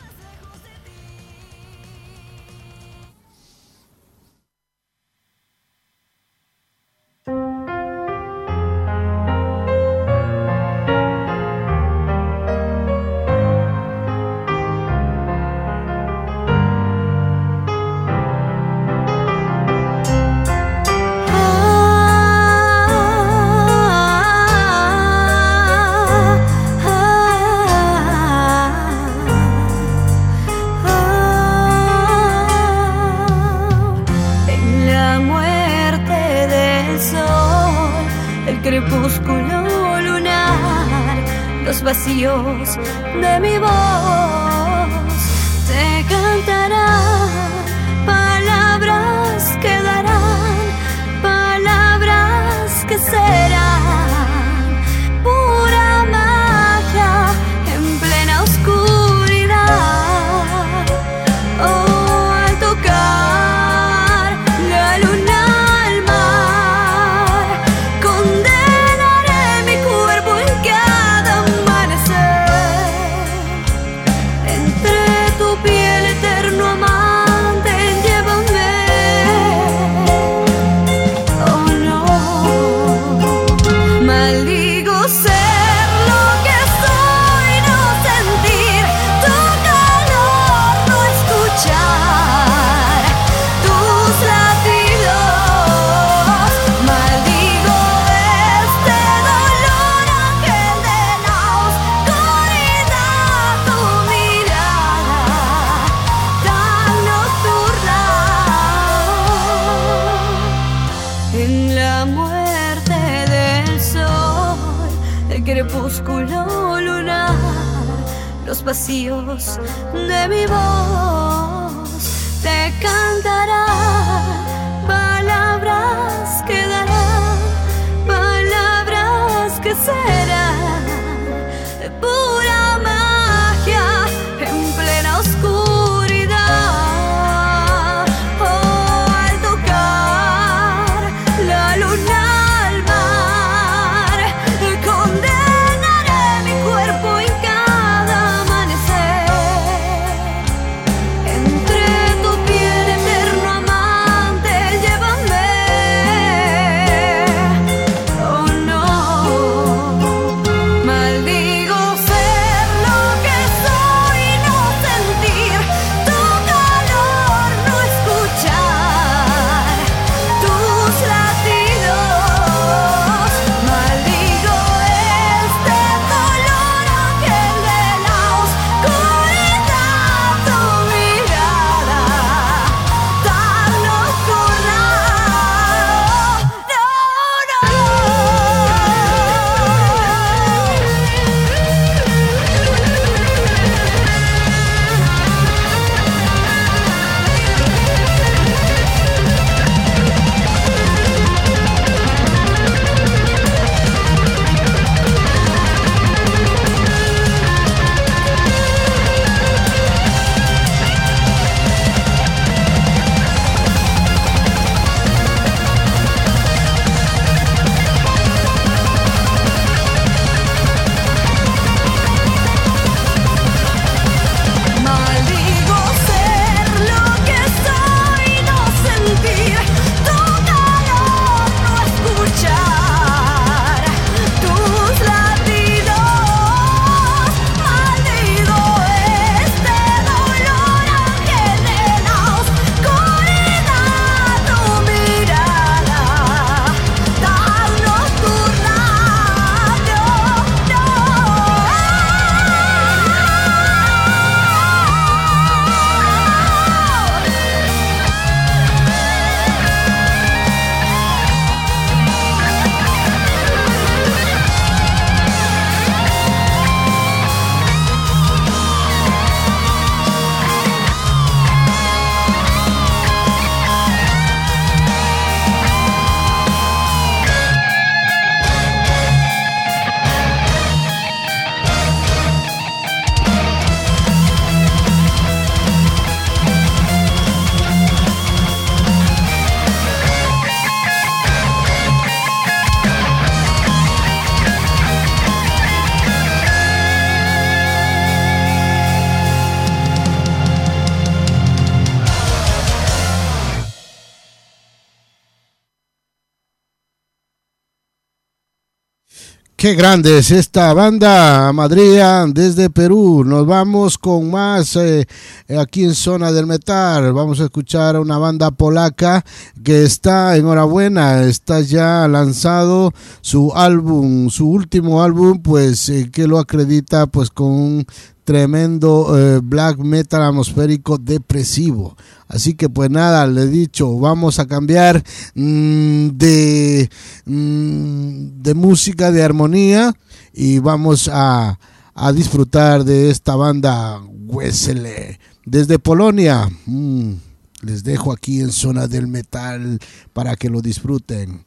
Crepúsculo lunar, los vacíos de mi voz te cantarán, palabras que darán, palabras que serán pura magia en plena oscuridad. Oh, al tocar la luna crepúsculo lunar, los vacíos de mi voz te cantarán, palabras que darán, palabras que serán pura magia en plena oscuridad. Oh, al tocar la luna oh no. Qué grande es esta banda, Madría, desde Perú. Nos vamos con más eh, aquí en Zona del Metal. Vamos a escuchar a una banda polaca que está, enhorabuena, está ya lanzado su álbum, su último álbum, pues eh, que lo acredita pues con un tremendo eh, black metal atmosférico depresivo. Así que pues nada, le he dicho, vamos a cambiar mmm, de, mmm, de música, de armonía, y vamos a, a disfrutar de esta banda Wesele desde Polonia. Mm, les dejo aquí en Zona del Metal para que lo disfruten.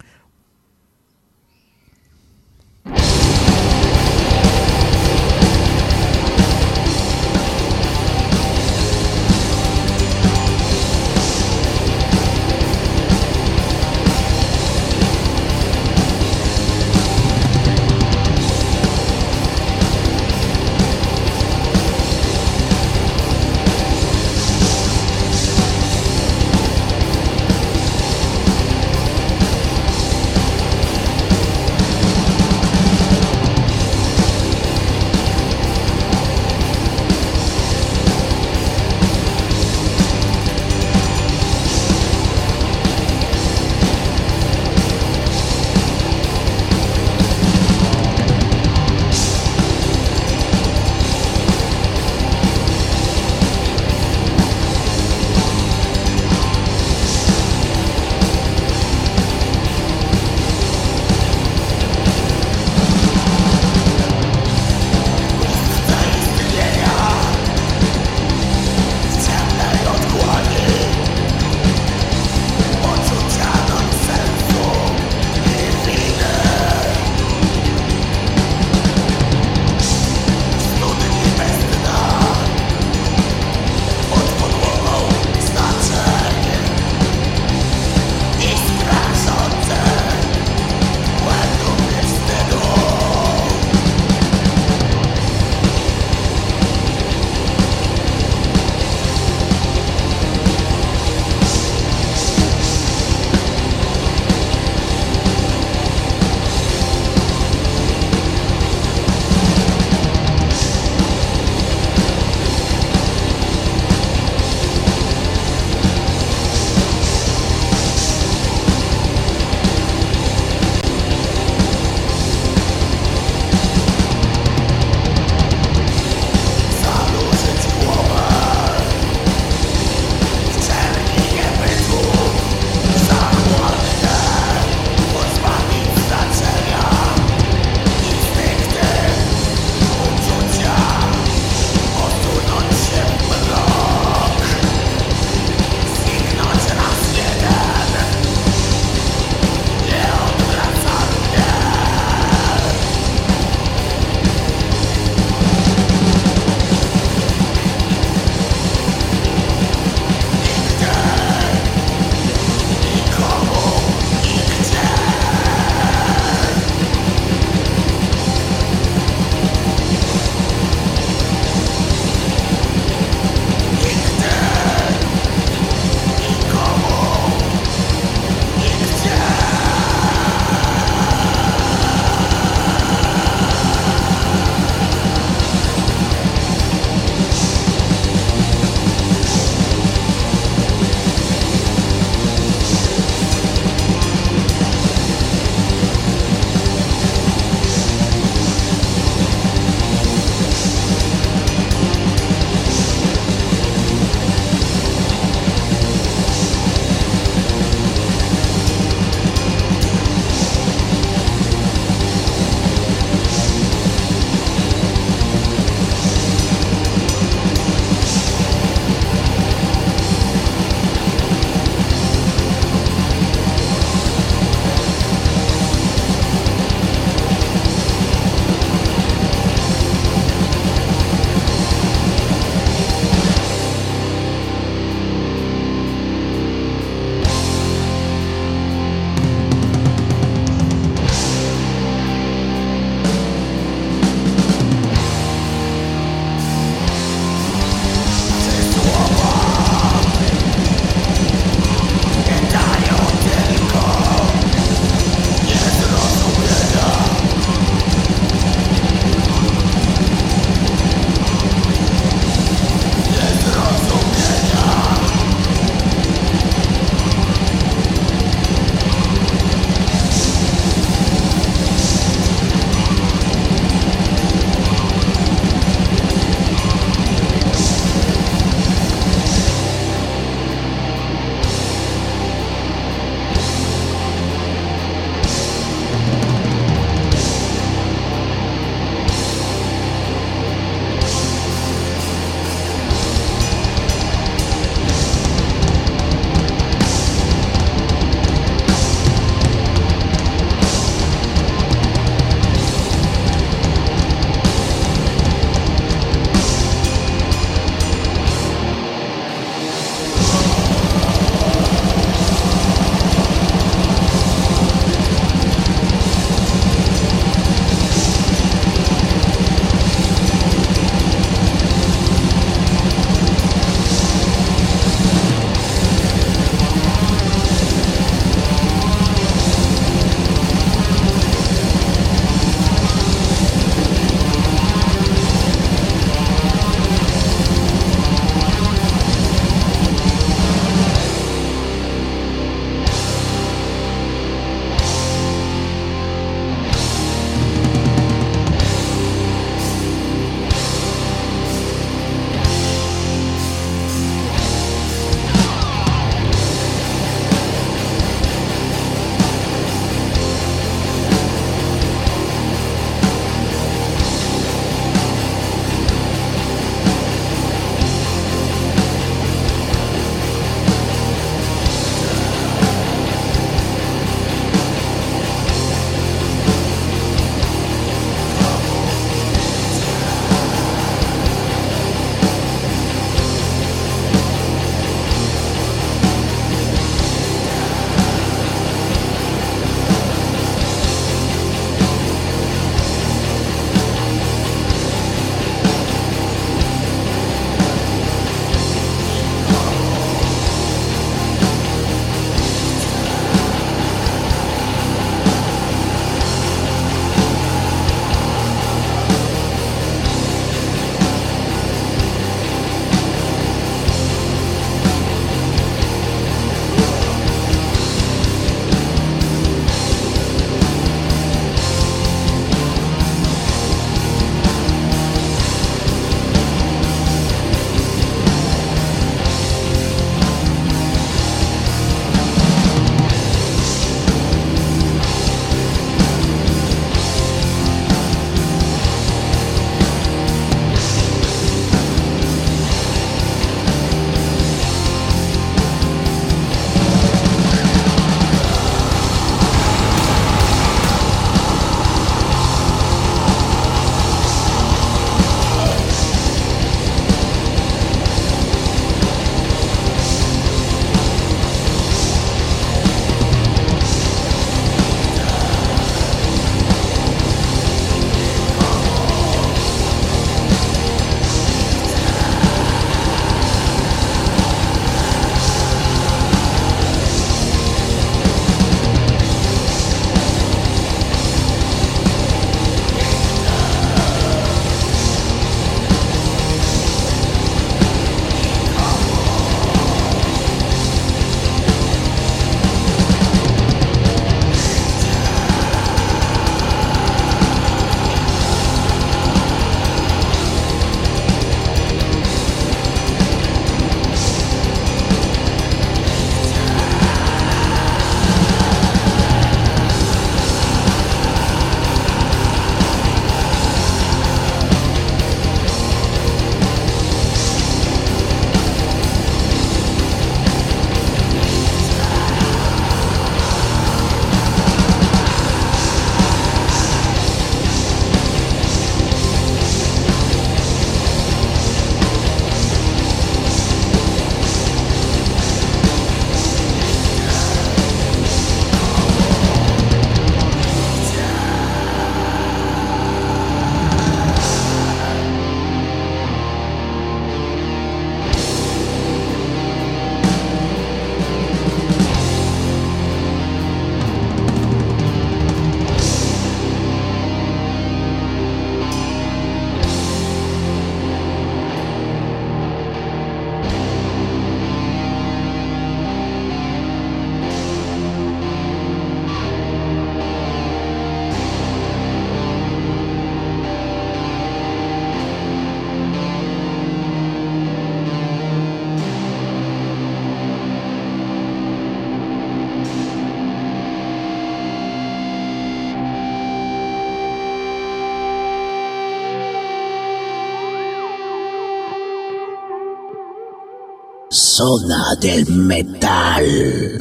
Zona del Metal.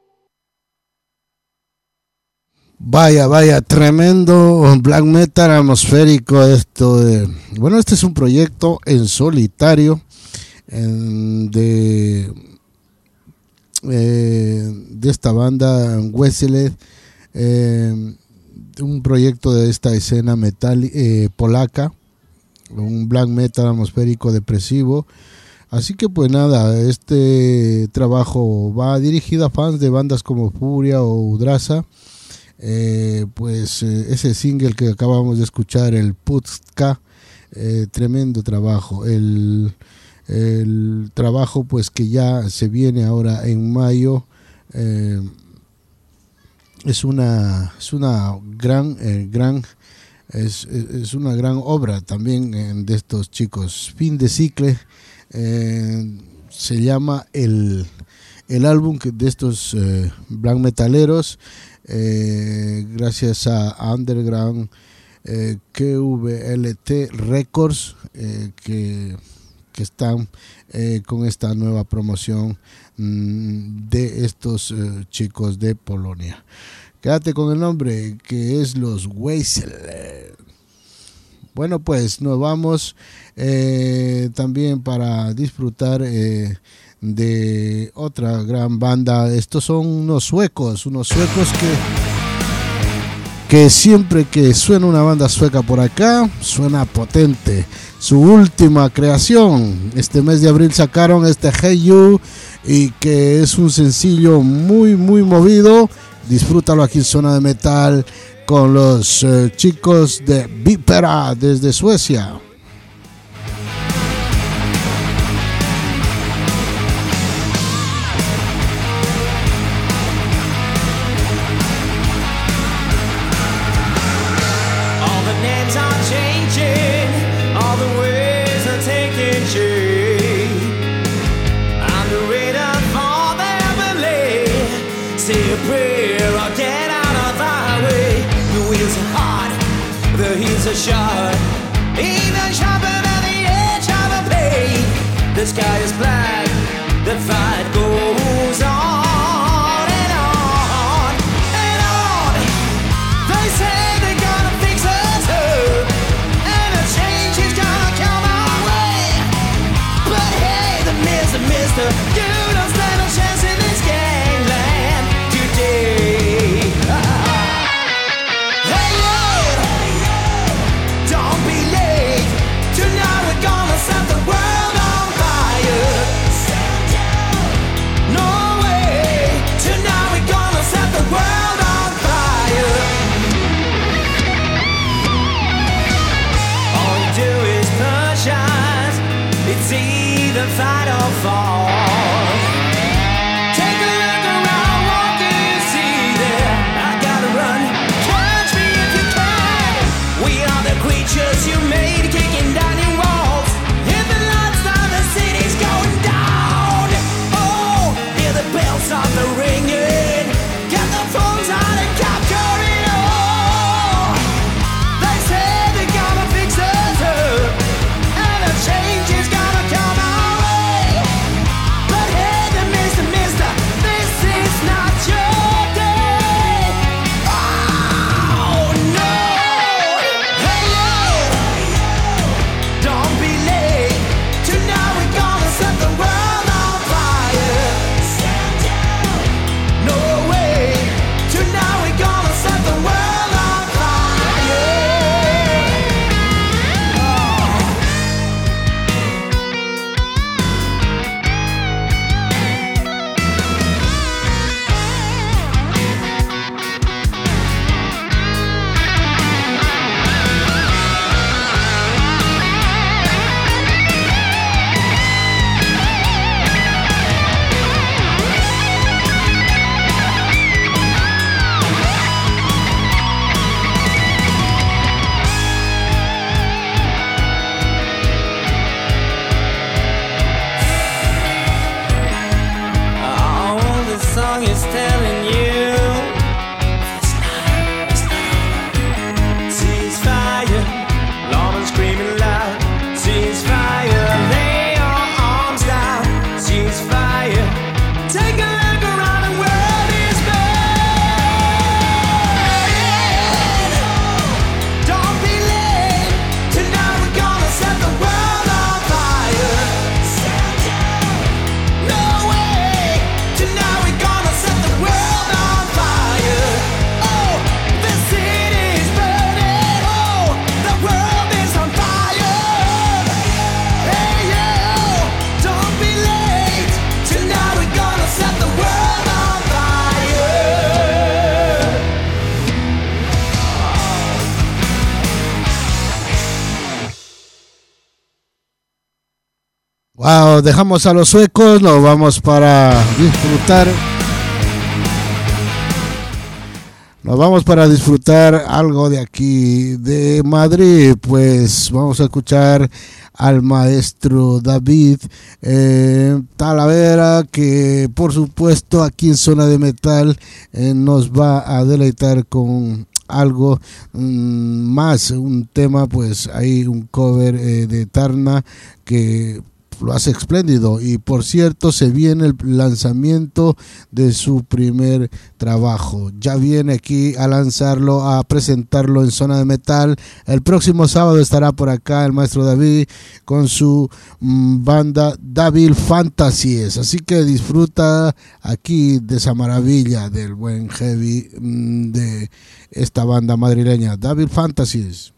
Vaya, vaya, tremendo black metal atmosférico esto de... Bueno, este es un proyecto en solitario en, de, eh, de esta banda Weseled, eh, un proyecto de esta escena metal eh, polaca, un black metal atmosférico depresivo. Así que pues nada, este trabajo va dirigido a fans de bandas como Furia o Udrasa. Eh, pues eh, ese single que acabamos de escuchar, el Putzka, eh, tremendo trabajo. El, el trabajo pues que ya se viene ahora en mayo, eh, es una es una gran eh, gran es, es una gran obra también eh, de estos chicos. Fin de Cicle, eh, se llama el el álbum de estos eh, black metaleros. Eh, gracias a Underground eh, Q V L T Records eh, que, que están eh, con esta nueva promoción mmm, de estos eh, chicos de Polonia. Quédate con el nombre, que es los Weseled. Bueno, pues nos vamos eh, también para disfrutar eh, de otra gran banda. Estos son unos suecos, unos suecos que que siempre que suena una banda sueca por acá, suena potente. Su última creación, este mes de abril sacaron este Hey You, y que es un sencillo muy muy movido. Disfrútalo aquí en Zona de Metal con los eh, chicos de Vipera desde Suecia. Shot, even sharper than the edge of a blade. The sky is black, the fight goes on and on and on. They say they're gonna fix us up, and a change is gonna come our way. But hey, the mister, mister, you don't stand a chance in this gangland today. Either fight or fall. Take a look around, what can you see there? I gotta run, catch me if you can. We are the creatures you made, kicking down your walls. If the lights down, the city's going down. Oh, hear the bells start the ringing. Get the phones out and capture it all. They say they're gonna fix us up, and a change is gonna come out. Wow, dejamos a los suecos, nos vamos para disfrutar. Nos vamos para disfrutar algo de aquí, de Madrid. Pues vamos a escuchar al maestro David eh, Talavera, que por supuesto aquí en Zona de Metal eh, nos va a deleitar con algo mmm, más, un tema, pues hay un cover eh, de Tarna que lo hace espléndido. Y por cierto, se viene el lanzamiento de su primer trabajo. Ya viene aquí a lanzarlo, a presentarlo en Zona de Metal. El próximo sábado estará por acá el maestro David con su mmm, banda Devil Fantasies. Así que disfruta aquí de esa maravilla del buen heavy mmm, de esta banda madrileña, Devil Fantasies.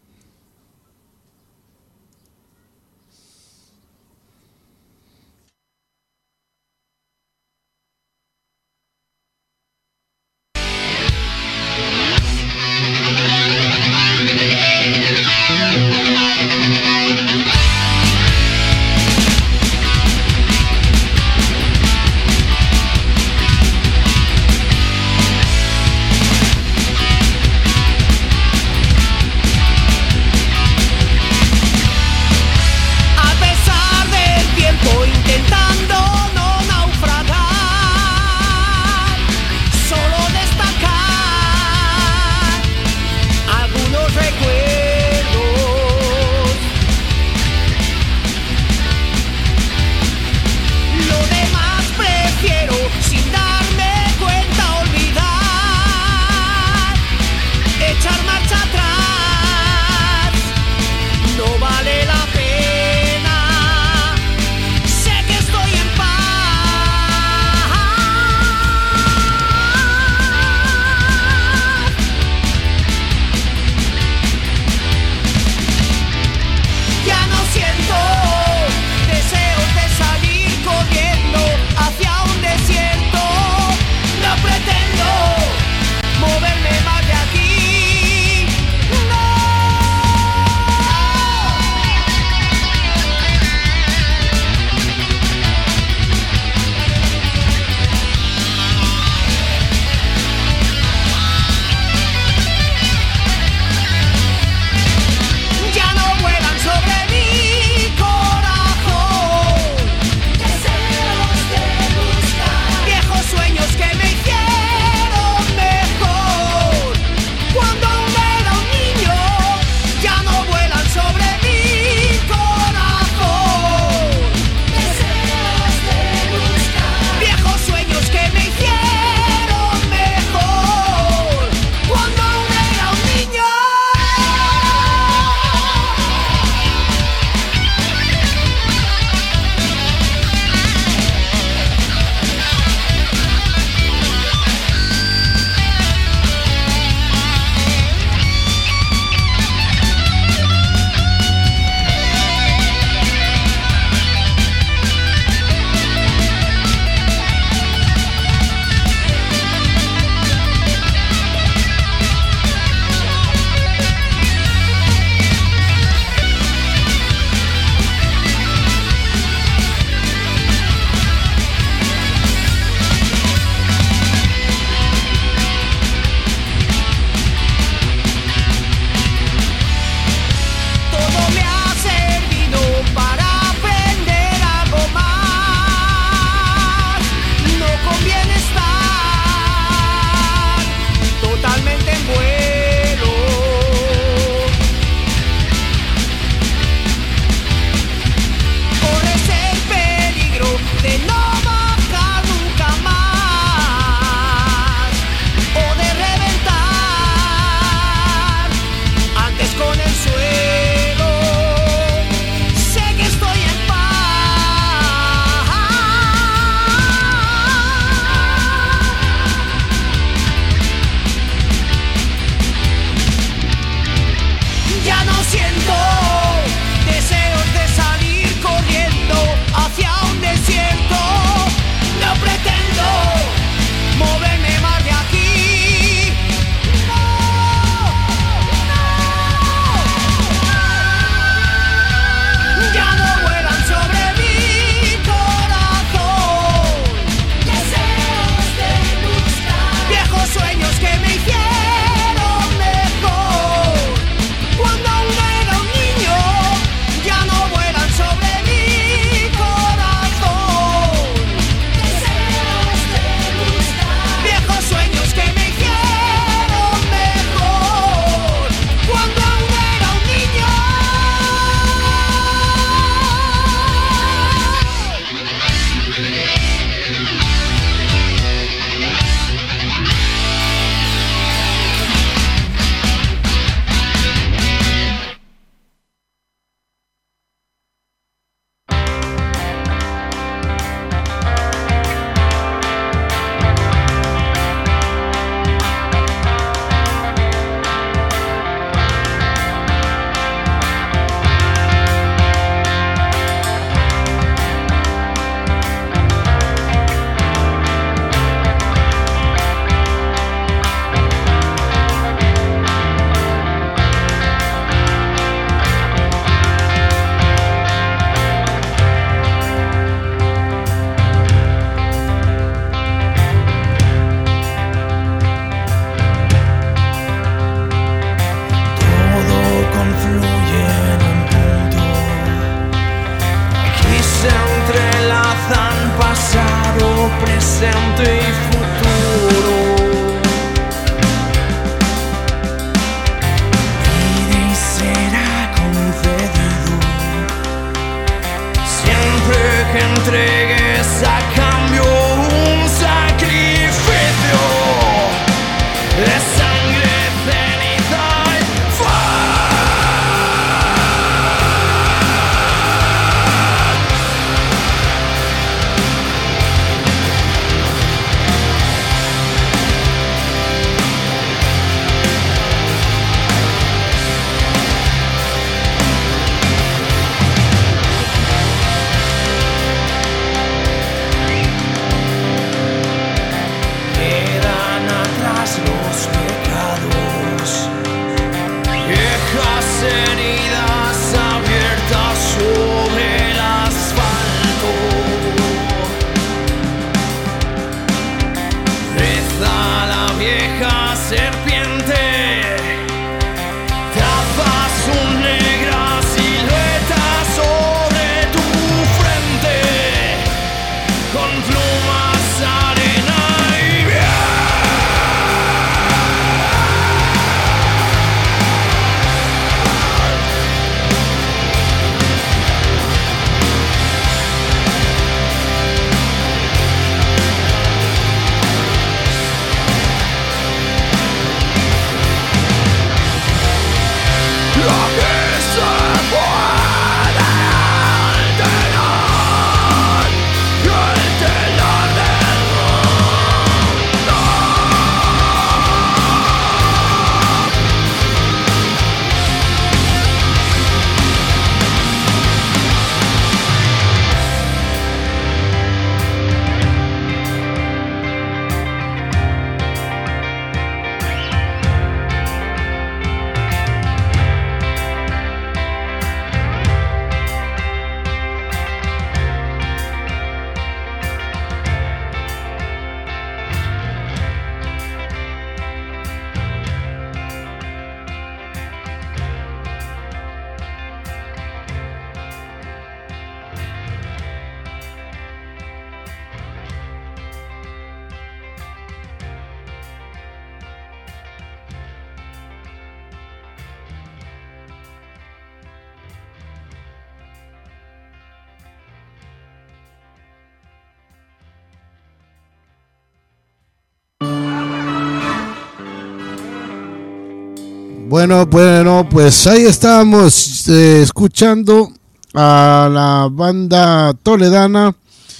Bueno, bueno, pues ahí estábamos eh, escuchando a la banda toledana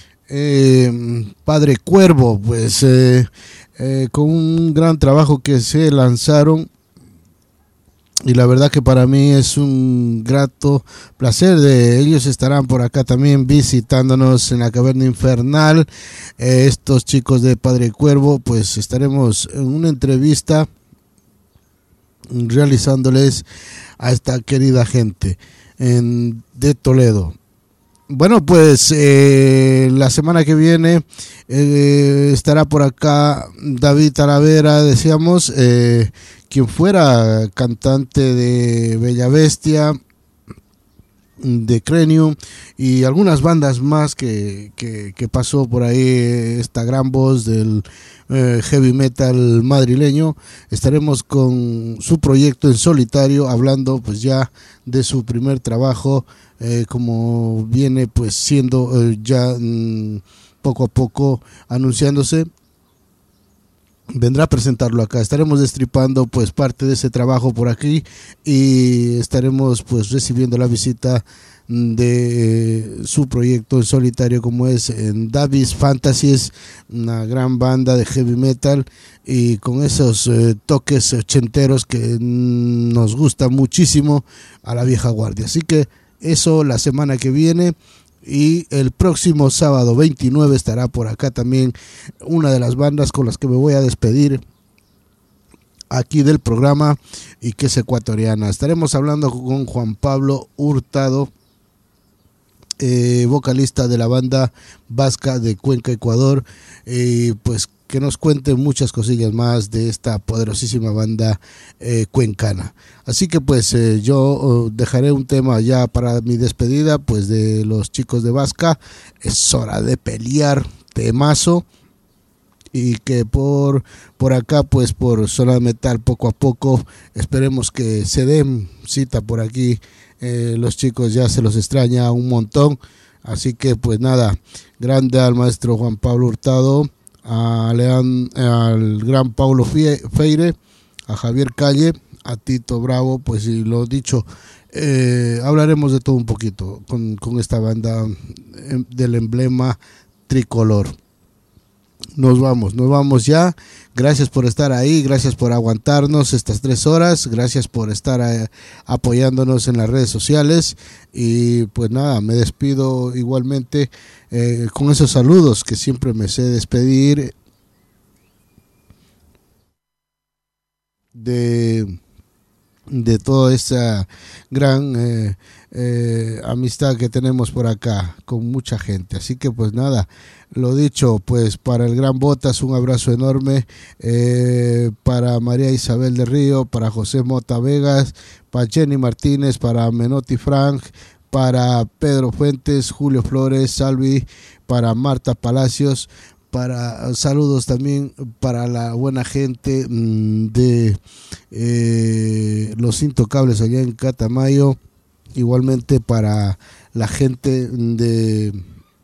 eh, Padre Cuervo, pues eh, eh, con un gran trabajo que se lanzaron. Y la verdad que para mí es un grato placer. De ellos estarán por acá también visitándonos en la Caverna Infernal. Eh, estos chicos de Padre Cuervo, pues estaremos en una entrevista realizándoles a esta querida gente en, de Toledo. Bueno, pues eh, la semana que viene eh, estará por acá David Talavera, decíamos, eh, quien fuera cantante de Bella Bestia, de Cranium y algunas bandas más que, que, que pasó por ahí, esta gran voz del eh, heavy metal madrileño. Estaremos con su proyecto en solitario, hablando pues ya de su primer trabajo, eh, como viene pues siendo eh, ya mm, poco a poco anunciándose. Vendrá a presentarlo acá. Estaremos destripando pues parte de ese trabajo por aquí y estaremos pues recibiendo la visita de eh, su proyecto en solitario, como es en Davis Fantasies, una gran banda de heavy metal y con esos eh, toques ochenteros que mm, nos gusta muchísimo a la vieja guardia. Así que eso la semana que viene. Y el próximo sábado veintinueve estará por acá también una de las bandas con las que me voy a despedir aquí del programa y que es ecuatoriana. Estaremos hablando con Juan Pablo Hurtado, eh, vocalista de la banda vasca de Cuenca, Ecuador, y pues que nos cuente muchas cosillas más de esta poderosísima banda eh, cuencana. Así que pues eh, yo eh, dejaré un tema ya para mi despedida pues de los chicos de Vasca. Es hora de pelear, temazo, y que por por acá pues por Zona del Metal poco a poco esperemos que se den cita por aquí. Eh, los chicos ya se los extraña un montón, así que pues nada, grande al maestro Juan Pablo Hurtado, a Lean, al gran Paulo Feire, a Javier Calle, a Tito Bravo, pues y lo dicho, eh, hablaremos de todo un poquito con, con esta banda eh, del emblema tricolor. Nos vamos, nos vamos ya. Gracias por estar ahí, gracias por aguantarnos estas tres horas, gracias por estar eh, apoyándonos en las redes sociales y pues nada, me despido igualmente eh, con esos saludos que siempre me sé despedir de de toda esta gran eh, eh, amistad que tenemos por acá con mucha gente. Así que pues nada, lo dicho, pues para el gran Botas un abrazo enorme, eh, para María Isabel de Río, para José Mota Vegas, para Jenny Martínez, para Menotti Frank, para Pedro Fuentes, Julio Flores, Salvi, para Marta Palacios, para saludos también para la buena gente mmm, de eh, Los Intocables allá en Catamayo, igualmente para la gente de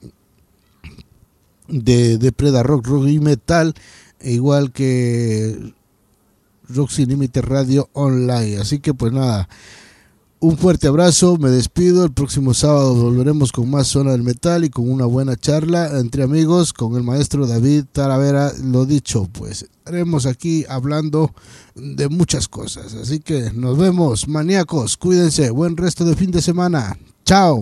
de, de Preda Rock, Rock y Metal, igual que Rock Sin Límite Radio Online. Así que pues nada, un fuerte abrazo, me despido. El próximo sábado volveremos con más Zona del Metal y con una buena charla entre amigos con el maestro David Talavera. Lo dicho, pues estaremos aquí hablando de muchas cosas. Así que nos vemos, maníacos, cuídense, buen resto de fin de semana. Chao.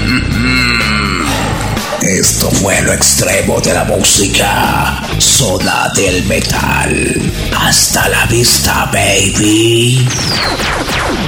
Esto fue lo extremo de la música. Zona del metal. Hasta la vista, baby.